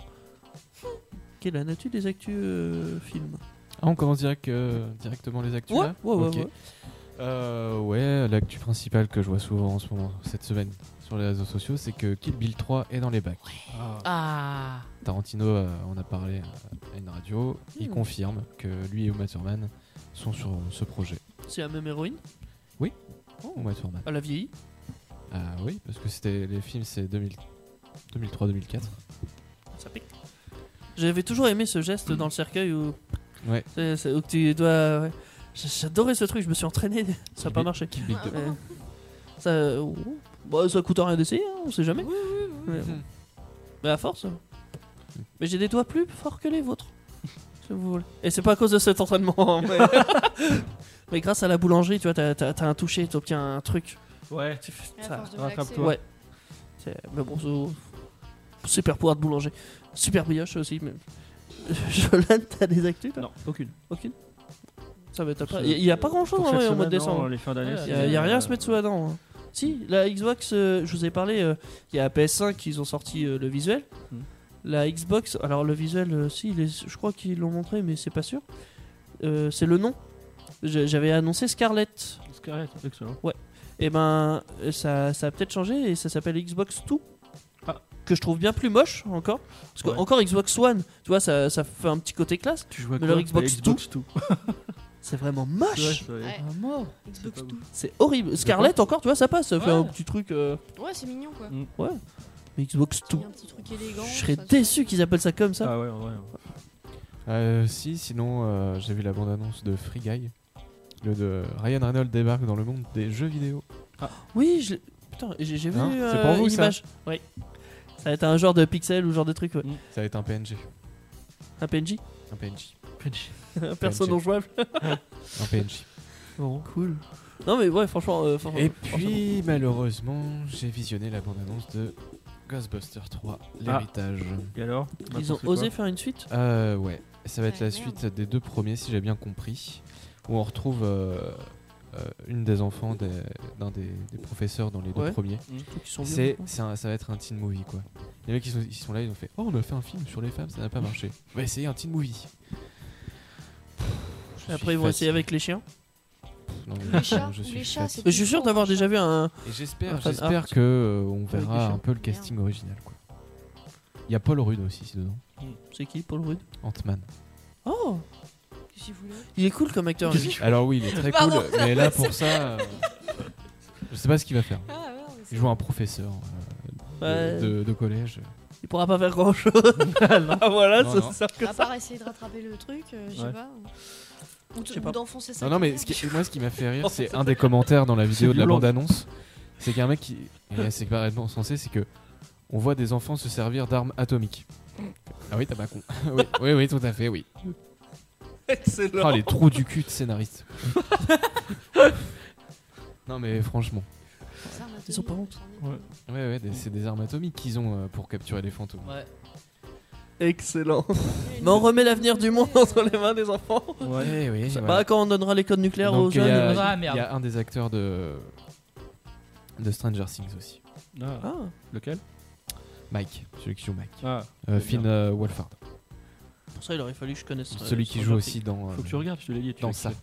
Quelle est la nature des actus euh, films? Ah, on commence direct, euh, directement les actus Ouais, là ouais, ouais, Ok. ouais. Euh, ouais, l'actu principale que je vois souvent en ce moment, cette semaine, sur les réseaux sociaux, c'est que Kill Bill trois est dans les bacs. Ah. Ah. Tarantino euh, en a parlé euh, à une radio, il Hmm. confirme que lui et Uma Thurman sont sur euh, ce projet. C'est la même héroïne? Oui, Uma Thurman. Elle a vieilli? Ah oui, parce que c'était les films, c'est deux mille deux mille trois deux mille quatre. Ça pique. J'avais toujours aimé ce geste dans le cercueil où, Ouais. c'est- c'est- où tu dois. Ouais. J- J'adorais ce truc, je me suis entraîné, ça n'a pas Bill- marché. Kill Bill deux. Ouais. Ça, euh, bah, ça coûte rien d'essayer, hein, on sait jamais. Mais, bon. Mais à force. euh. Mais j'ai des doigts plus forts que les vôtres. Si vous voulez. Et c'est pas à cause de cet entraînement. hein, mais... mais grâce à la boulangerie, tu vois, t'as, t'as- t'as un toucher, t'obtiens un truc. Ouais. Tu fais À ça. force de rattrape-toi. relaxer. Ouais. C'est- Mais bon, c'est- super pouvoir de boulanger. Super brioche aussi. Mais... Jolan, t'as des actus toi? Non, aucune. Aucune. Ça va être pas. Ce- Il y a pas grand chose Pour en cette vrai au mois de semaine, décembre. non, les fins d'année. Il c'est- y, a- y a rien à se euh, mettre sous la dent. hein. Si, la Xbox, euh, je vous ai parlé, euh, il y a P S cinq, ils ont sorti euh, le visuel. Hmm. La Xbox, alors le visuel, euh, si, il est- je crois qu'ils l'ont montré, mais c'est pas sûr. Euh, c'est le nom. Je- J'avais annoncé Scarlett. Scarlett, excellent. Et ben, euh, ça, ça a peut-être changé et ça s'appelle Xbox deux. Ah. Que je trouve bien plus moche encore. Parce que Ouais. encore Xbox One, tu vois, ça, ça fait un petit côté classe. Tu joues à Mais quoi leur Xbox La Xbox deux. C'est vraiment Ouais, moche. c'est vrai. Ouais. À mort. Xbox C'est pas deux. C'est horrible. Scarlett encore, tu vois, ça passe. Ça fait Ouais. un petit truc. euh, Ouais, c'est mignon quoi. Mm. Ouais. Mais Xbox deux. Il y a un petit truc élégant. Je serais ça, tu déçu qu'ils appellent ça comme ça. Ah ouais, en vrai. Euh, si, sinon, euh, j'ai vu la bande-annonce de Free Guy. Le de Ryan Reynolds débarque dans le monde des jeux vidéo. Oui, je... l'ai- putain, j'ai j'ai vu Hein, c'est euh, pour vous, une ça image. Oui. Ça va être un genre de pixel ou genre de truc. Ouais. Ça va être un P N G. Un P N J. Un P N J. Un perso non jouable. Un P N J. Bon, cool. Non mais ouais, franchement. euh, franchement- Et franchement. puis, malheureusement, j'ai visionné la bande-annonce de Ghostbusters trois, l'héritage. Et alors Ils ont osé faire une suite. Euh, ouais, ça va être Ouais, la merde. suite des deux premiers, si j'ai bien compris. Où on retrouve euh, euh, une des enfants des- d'un des, des professeurs dans les deux Ouais. premiers. Trucs qui sont vieux, C'est, maintenant. c'est un- ça va être un teen movie quoi. Les mecs ils sont, ils sont là, ils ont fait oh on a fait un film sur les femmes, ça n'a pas marché. On va essayer un teen movie. Je Et suis après ils vont essayer fatigué. avec les chiens. Non, Les mais chats, je suis les chats, fatigué. c'est Mais je suis plus sûr fort, d'avoir les déjà chats. vu un. Et j'espère, un fan j'espère art. que euh, on Avec les verra chiens. un peu le casting original quoi. Il y a Paul Rudd aussi ici dedans. C'est qui, Paul Rudd? Ant-Man. Oh, Qu'est-ce qu'il voulait il est cool comme acteur. lui. Alors oui, il est très Pardon. cool, mais là pour ça, euh, je sais pas ce qu'il va faire. Ah, ouais, mais c'est- Il joue un professeur euh, Ouais. de, de- de collège. Il pourra pas faire grand chose. Ah voilà, Non, ça non. sert que À ça. part essayer de rattraper le truc, euh, je sais Ouais. pas. Ou, Je sais ou pas. d'enfoncer ça. Non, non, mais ce qui- moi, ce qui m'a fait rire, c'est un des commentaires dans la vidéo de la violent. bande-annonce. C'est qu'il y a un mec qui. et c'est complètement sensé, c'est que. On voit des enfants se servir d'armes atomiques. Ah oui, t'as pas con. oui, oui, oui, tout à fait, oui. Excellent. Oh, les trous du cul de scénaristes. Non, mais franchement. Ils sont pas honte. Ouais. Ouais, ouais, des- c'est des armes atomiques qu'ils ont euh, pour capturer les fantômes. Ouais. Excellent. Mais on remet l'avenir du monde entre les mains des enfants. Ouais, oui. Ça voilà. va quand on donnera les codes nucléaires aux Donc, il y, jeunes. a, ils vont- Ah, il y merde. a un des acteurs de. de Stranger Things aussi. Ah, Ah, lequel Mike, celui qui joue Mike. Ah, Euh, très Finn bien. euh, Wolfhard. pour ça il aurait fallu que je connaisse. euh, Celui qui Stranger joue Things. aussi dans. euh, Faut que tu regardes, je te l'ai dit. tu dans l'as ça. kiffé.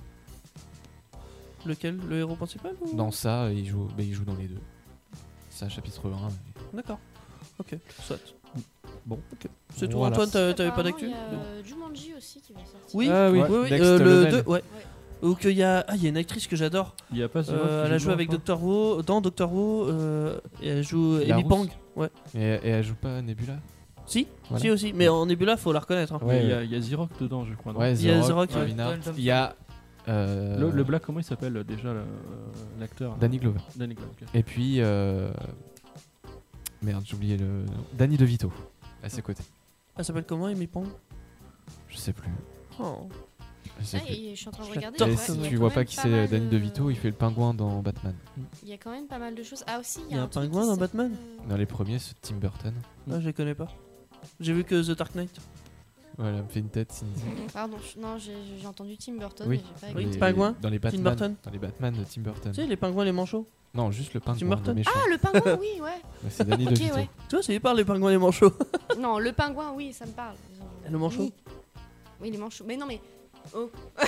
Lequel? Le héros principal ou... Dans ça, il joue, bah, il joue dans les deux. Ça, chapitre un. mais- D'accord. Ok, soit. Bon. Ok. C'est tout, Voilà. Antoine, t'avais t'avais pas Apparemment, d'actu Il y a euh, Jumanji aussi qui va sortir. Oui, Ah oui, oui, oui, Next euh, le Level. deux, ouais. Ou qu'il y a. Ah, il y a une actrice que j'adore. Il y a pas. Euh, elle a joué avec Doctor Who. Dans Doctor Who, euh, et elle joue La Amy rousse. Pang. Ouais. Et, et elle joue pas Nebula? Si, Voilà. si aussi. Mais en Nebula, faut la reconnaître. Hein. Ouais, Il y a, ouais. il y a The Rock dedans, je crois. non Ouais, Il y a The The Rock, Rock, Kevin ouais. Hart. Dwayne Il y a euh, le, le Black, comment il s'appelle euh, déjà le- euh, l'acteur Danny Glover. Danny Glover. ok. Et puis euh... merde, j'ai oublié le nom. Danny DeVito à ses côtés. Elle s'appelle comment, Amy Pang? Je sais plus. Oh. Je sais Ah, plus. et je suis en train de Je regarder. l'adore. Et ouais, si il y a tu quand vois même pas qui pas c'est mal Danny de- DeVito, il fait le pingouin dans Batman. Il y a quand même pas mal de choses. Ah aussi, Il y a un truc pingouin qui dans s'appelle, Batman euh, Dans les premiers, c'est Tim Burton. Ah, je les connais pas. J'ai vu que The Dark Knight. Voilà, elle me fait une tête, Cindy. Pardon, je- non, j'ai j'ai entendu Tim Burton. Oui. mais j'ai pas Oui, écouté. Les- Pingouin, Dans les Batman. Burton. Dans les Batman de Tim Burton. Tu sais, les pingouins, les manchots. Non, juste le pingouin. Tim Burton. le méchant. Ah, le pingouin, oui, ouais. Ouais, c'est Danny Ok, DeVito. ouais. Tu vois, c'est hyper les pingouins, les manchots. Non, le pingouin, oui, ça me parle. Le manchot. Oui. Oui, les manchots. Mais non, mais. Oh.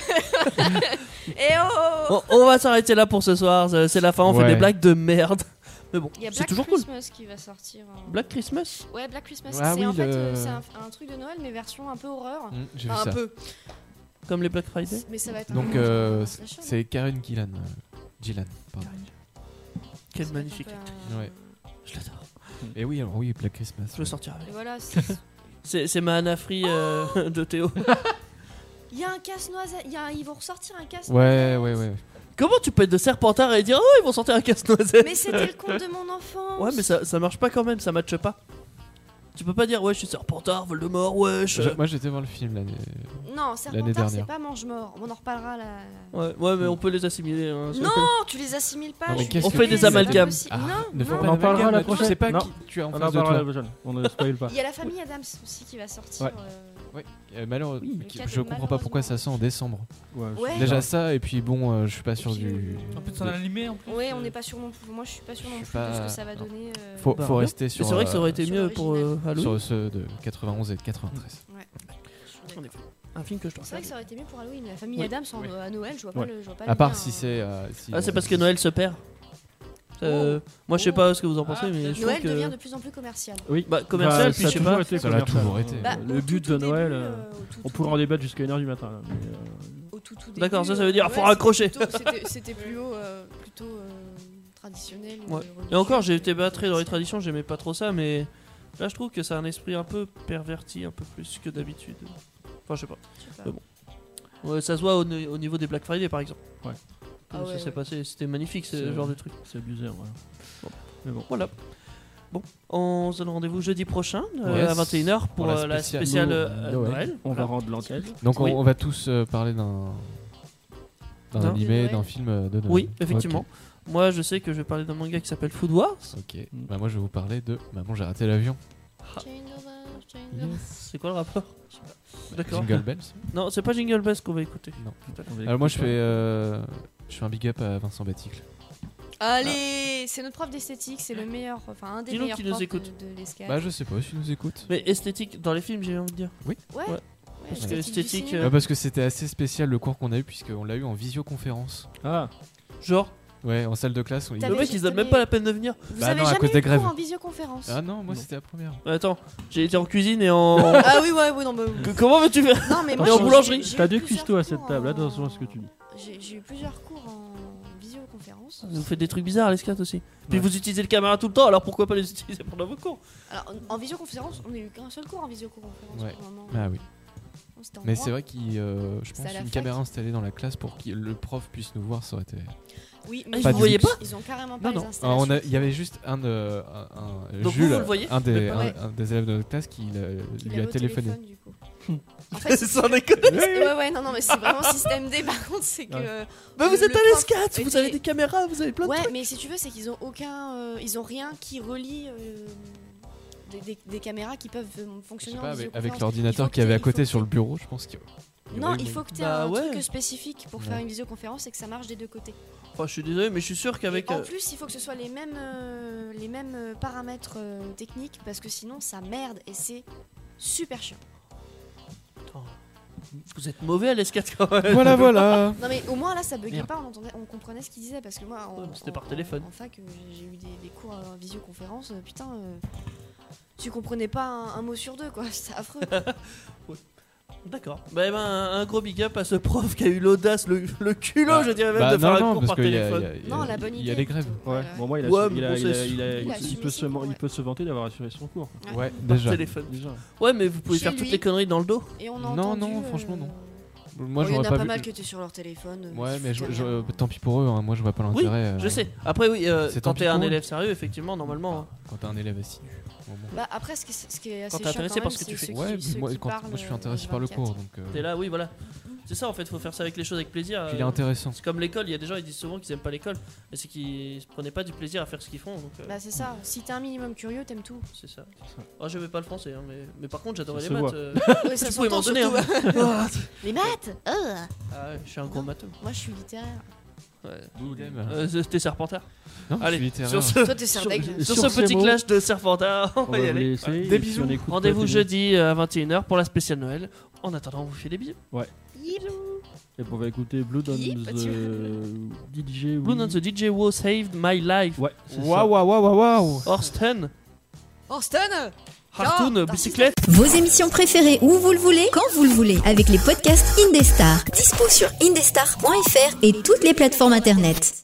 Et oh, oh, oh. On, on va s'arrêter là pour ce soir. C'est c'est la fin. On fait Ouais. des blagues de merde. Mais bon, Il y a c'est Black toujours cool. Christmas qui va sortir. en- Black Christmas. Ouais, Black Christmas. Ah c'est oui, en fait le- euh, c'est un, un truc de Noël, mais version un peu horreur. Mmh, j'ai vu Enfin, ça. un peu. Comme les Black Friday. Mais ça va être un Donc peu euh, un c'est- slasher, c'est Karen Gillan. euh, Gillan, pardon. Quelle ça va être magnifique un peu actrice. un- Ouais. Je l'adore. Et oui, alors oui, Black Christmas. Je veux sortir avec. Et voilà, c'est- C'est c'est ma Anna Free euh, de Théo. il y a un casse-noisette. il y a un- Ils vont ressortir un casse-noisette. Ouais, ouais, ouais. Comment tu peux être de Serpentard et dire oh ils vont sortir un casse-noisette? Mais c'était le conte de mon enfance. Ouais mais ça, ça marche pas quand même, ça matche pas. Tu peux pas dire ouais je suis Serpentard, Voldemort, wesh. Je- moi j'étais voir le film l'année. Non, L'année Serpentard, c'est dernière. pas mange-mort. On en reparlera là. Ouais, ouais mais on peut les assimiler. Hein, Non, tu les assimiles pas. Non, mais je suis qu'est-ce On que fait tu des fais amalgames. C'est Ah, pas possible. ne Non, fais non. pas On en parlera la d'amalgame, tu prochaine. sais pas Non. qui tu as en On en face de parlera la toi. prochaine. On ne spoil pas. Il y a la famille Adams aussi qui va sortir. Ouais. euh, Ouais, euh, malheureux- Oui, le cas je de comprends pas pourquoi ça sort en décembre. Ouais, Ouais. c'est Déjà bizarre. ça, et puis bon, euh, je suis pas sûr Et puis, du. euh, En plus, c'est en animé en plus. Ouais, on euh, n'est pas sûr non plus. Moi, je suis pas sûr non Je plus suis de ce pas- que ça va non. donner. euh, Faut, Bah, faut non. rester Mais sur. c'est vrai que ça aurait été sur mieux pour euh, Halloween. sur ceux de quatre-vingt-onze et de quatre-vingt-treize. Ouais. Je suis En d'accord. effet. Un film que je dois C'est vrai que ça aurait été mieux pour Halloween. La famille Oui. Adams en- Oui. à Noël, je vois Ouais. pas le. je vois pas À le part lien, si hein. c'est. euh, si, Ah c'est euh, parce que Noël se perd. Euh, moi je sais Oh. pas ce que vous en pensez Ah, mais je Noël trouve que devient de plus en plus commercial. Oui. bah commercial Bah, puis ça a je sais toujours pas. été Ça l'a commercial, toujours hein. été. Bah, Le au but tout, de tout Noël, début, euh, euh, au tout, on tout pourrait en débattre jusqu'à une heure du matin. là, mais, euh, au tout, tout début, D'accord, ça, ça veut euh, dire, ouais, faut c'était raccrocher. plutôt- C'était c'était plus haut, euh, plutôt euh, traditionnel. Ouais. euh, Et encore j'ai religieux, été battré dans les commercial. traditions, j'aimais pas trop ça mais là je trouve que c'est un esprit un peu perverti, un peu plus que d'habitude. Enfin je sais pas. Je sais pas. Mais bon. Ouais, ça se voit au, ni- au niveau des Black Friday par exemple. Ouais. Ah Comme ouais, ça s'est ouais. passé, c'était magnifique ce C'est- genre de truc. C'est abusé, voilà. Bon. Mais bon. Voilà. Bon, on se donne rendez-vous jeudi prochain euh, Yes. à vingt et une heures pour, Pour la euh, la spéciale spéciale No- euh, Noël. Noël. On va Voilà. rendre l'antenne. Donc on, Oui. on va tous euh, parler d'un. D'un D'un- animé, Noël. d'un film euh, de Noël. Oui, effectivement. Moi je sais que je vais parler d'un manga qui s'appelle Food Wars. Ok. Ok. Bah moi je vais vous parler de Maman j'ai raté l'avion. Chain of Love, Chain of Love. C'est quoi le rapport D'accord. Jingle Bells. Non, c'est pas Jingle Bells qu'on va écouter. Non. On va Alors moi je écouter fais euh, je fais un big up à Vincent Baticle. Allez, c'est notre prof d'esthétique, c'est le meilleur, enfin un des Dis-nous meilleurs qui nous profs écoute. de, de l'escale. Bah je sais pas si tu nous écoutes. Mais esthétique dans les films, j'ai envie de dire. Ouais. ouais. ouais, Parce que du esthétique, cinéma. Bah, parce que c'était assez spécial le cours qu'on a eu puisqu'on l'a eu en visioconférence. Ah, Genre, Ouais, en salle de classe. On y- T'as le T'avais- mec ils se donnent t'avais- même pas la peine de venir. Vous Bah avez non, à jamais cause eu des cours grèves. en visioconférence Ah non, moi Non. c'était la première. Attends, j'ai été en cuisine et en. Ah oui, ouais, ouais, non, bah, Que- Comment veux-tu faire non, mais moi Et en j'ai- boulangerie. j'ai eu t'as deux plusieurs cuistots à cette cours table, en- attention à ce que tu dis. J'ai j'ai eu plusieurs cours en visioconférence. Vous faites des trucs bizarres à l'escate aussi. Puis Ouais. vous utilisez le caméra tout le temps, alors pourquoi pas les utiliser pendant vos cours? Alors en, en visioconférence, on a eu qu'un seul cours en visioconférence Ouais. pour le moment. Ah oui. Non, c'était en Mais droit. c'est vrai qu'il, euh, je C'est à pense, la une fac. caméra installée dans la classe pour que le prof puisse nous voir, ça aurait été. Oui, Ah, mais vous ils ont- voyez pas Ils ont carrément pas Non, les non. installations. Alors, on a- il y avait juste un, de, un, un- Donc Jules, vous, vous le voyez un des, Mais un, ouais. un des élèves de notre classe qui l'a- Qu'il lui a avait au téléphoné. téléphone, du coup. En fait, c'est- Sans déconner. ouais, ouais, non, non, mais c'est vraiment système D. Par contre, c'est que. Ouais. euh, Bah vous le- êtes le à prof l'escate, vous était- avez des caméras, vous avez plein de Ouais, trucs. mais si tu veux, c'est qu'ils ont aucun, euh, ils ont rien qui relie euh, des, des- des caméras qui peuvent euh, Je fonctionner sais en pas, avec, visioconférence. avec l'ordinateur Il faut qu'il y avait que à t'aies- côté il faut sur que le bureau, je pense qu'il y a- Non, il faut que tu aies Bah un ouais. truc spécifique pour Ouais. faire une visioconférence et que ça marche des deux côtés. Enfin, je suis désolé, mais je suis sûr qu'avec. Et en euh, plus, il faut que ce soit les mêmes, euh, les mêmes euh, paramètres euh, techniques parce que sinon ça merde et c'est super chiant. Attends, vous êtes mauvais à l'escate quand même. Voilà, voilà. Non mais au moins là ça buguait Merde. pas, on, entendait, on comprenait ce qu'il disait parce que moi en, Ouais, mais c'était en- par téléphone. en, en fac euh, j'ai j'ai eu des, des cours en visioconférence, euh, putain, euh, tu comprenais pas un, un mot sur deux quoi, c'est affreux. D'accord. Bah, ben, un, un gros big up à ce prof qui a eu l'audace, le, le culot, Bah, je dirais même, bah, de non, faire un non, cours parce par qu'il y a- téléphone. il y a- il y a- Non, la bonne Il y a idée. les grèves. Ouais. Ouais. Bon, moi, il a, Ouais, il mais a, bon, il a, c'est- il a- Il a il assumé peut ses se, cours, il ouais. peut se vanter d'avoir assuré son cours. Ouais, Par déjà. téléphone. Déjà. Ouais, mais vous pouvez Chez faire toutes lui. les conneries dans le dos. Et on a Non, entendu, non, euh, franchement, non. Moi, bon, il y en j'aurais a pas pas vu. mal qui étaient sur leur téléphone. euh, Ouais, mais je, c'était je- rien. tant pis pour eux, hein, moi je vois pas Oui, l'intérêt. euh, je sais. Après, oui, euh, C'est quand tant pis t'es un pour eux. élève sérieux, effectivement, normalement. hein. Quand t'es un élève assidu. Bon, bon. Bah après, ce qui, ce qui est assez Quand t'es chiant intéressé quand par même, ce que tu c'est fais. ceux Ouais, qui- ceux moi qui quand, parlent, moi je suis euh, intéressé par le vingt-quatre. cours donc. euh, T'es là, oui, voilà. C'est ça en fait, faut faire ça avec les choses avec plaisir. Puis il est euh, intéressant. C'est comme l'école, il y a des gens ils disent souvent qu'ils aiment pas l'école, mais c'est qu'ils se prenaient pas du plaisir à faire ce qu'ils font. Donc, euh, Bah c'est ça, si t'es un minimum curieux, t'aimes tout. c'est ça. Oh, j'aimais pas le français, hein, mais... mais par contre j'adorais Ça les se maths. voit. euh, Oui, ça Tu pouvais m'en s'entend donner. surtout. hein. Les maths oh. Ah ouais, je suis un gros matheux. Moi je suis littéraire. Ouais. Idem. Euh, T'es Serpentard. Non, je Allez, suis littéraire. sur ce, Toi t'es serdaigle. sur Sur ce ces petit mots, clash de Serpentard, on On va y va vous aller. laisser. Ouais. et Des puis bisous. on écoute Rendez-vous pas télé. jeudi euh, à vingt et une heures pour la spéciale Noël. En attendant, on vous fait des bisous. Et puis on va écouter Blue on Hi, the pas sûr. D J. Blue on the D J Who Saved My Life. Ouais, c'est ça. Waouh, waouh, waouh, waouh. Orsten, Orsten Hartoon, Oh, bicyclette. Vos émissions préférées où vous le voulez, quand vous le voulez, avec les podcasts Indestar. Dispo sur indestar point f r et toutes les plateformes internet.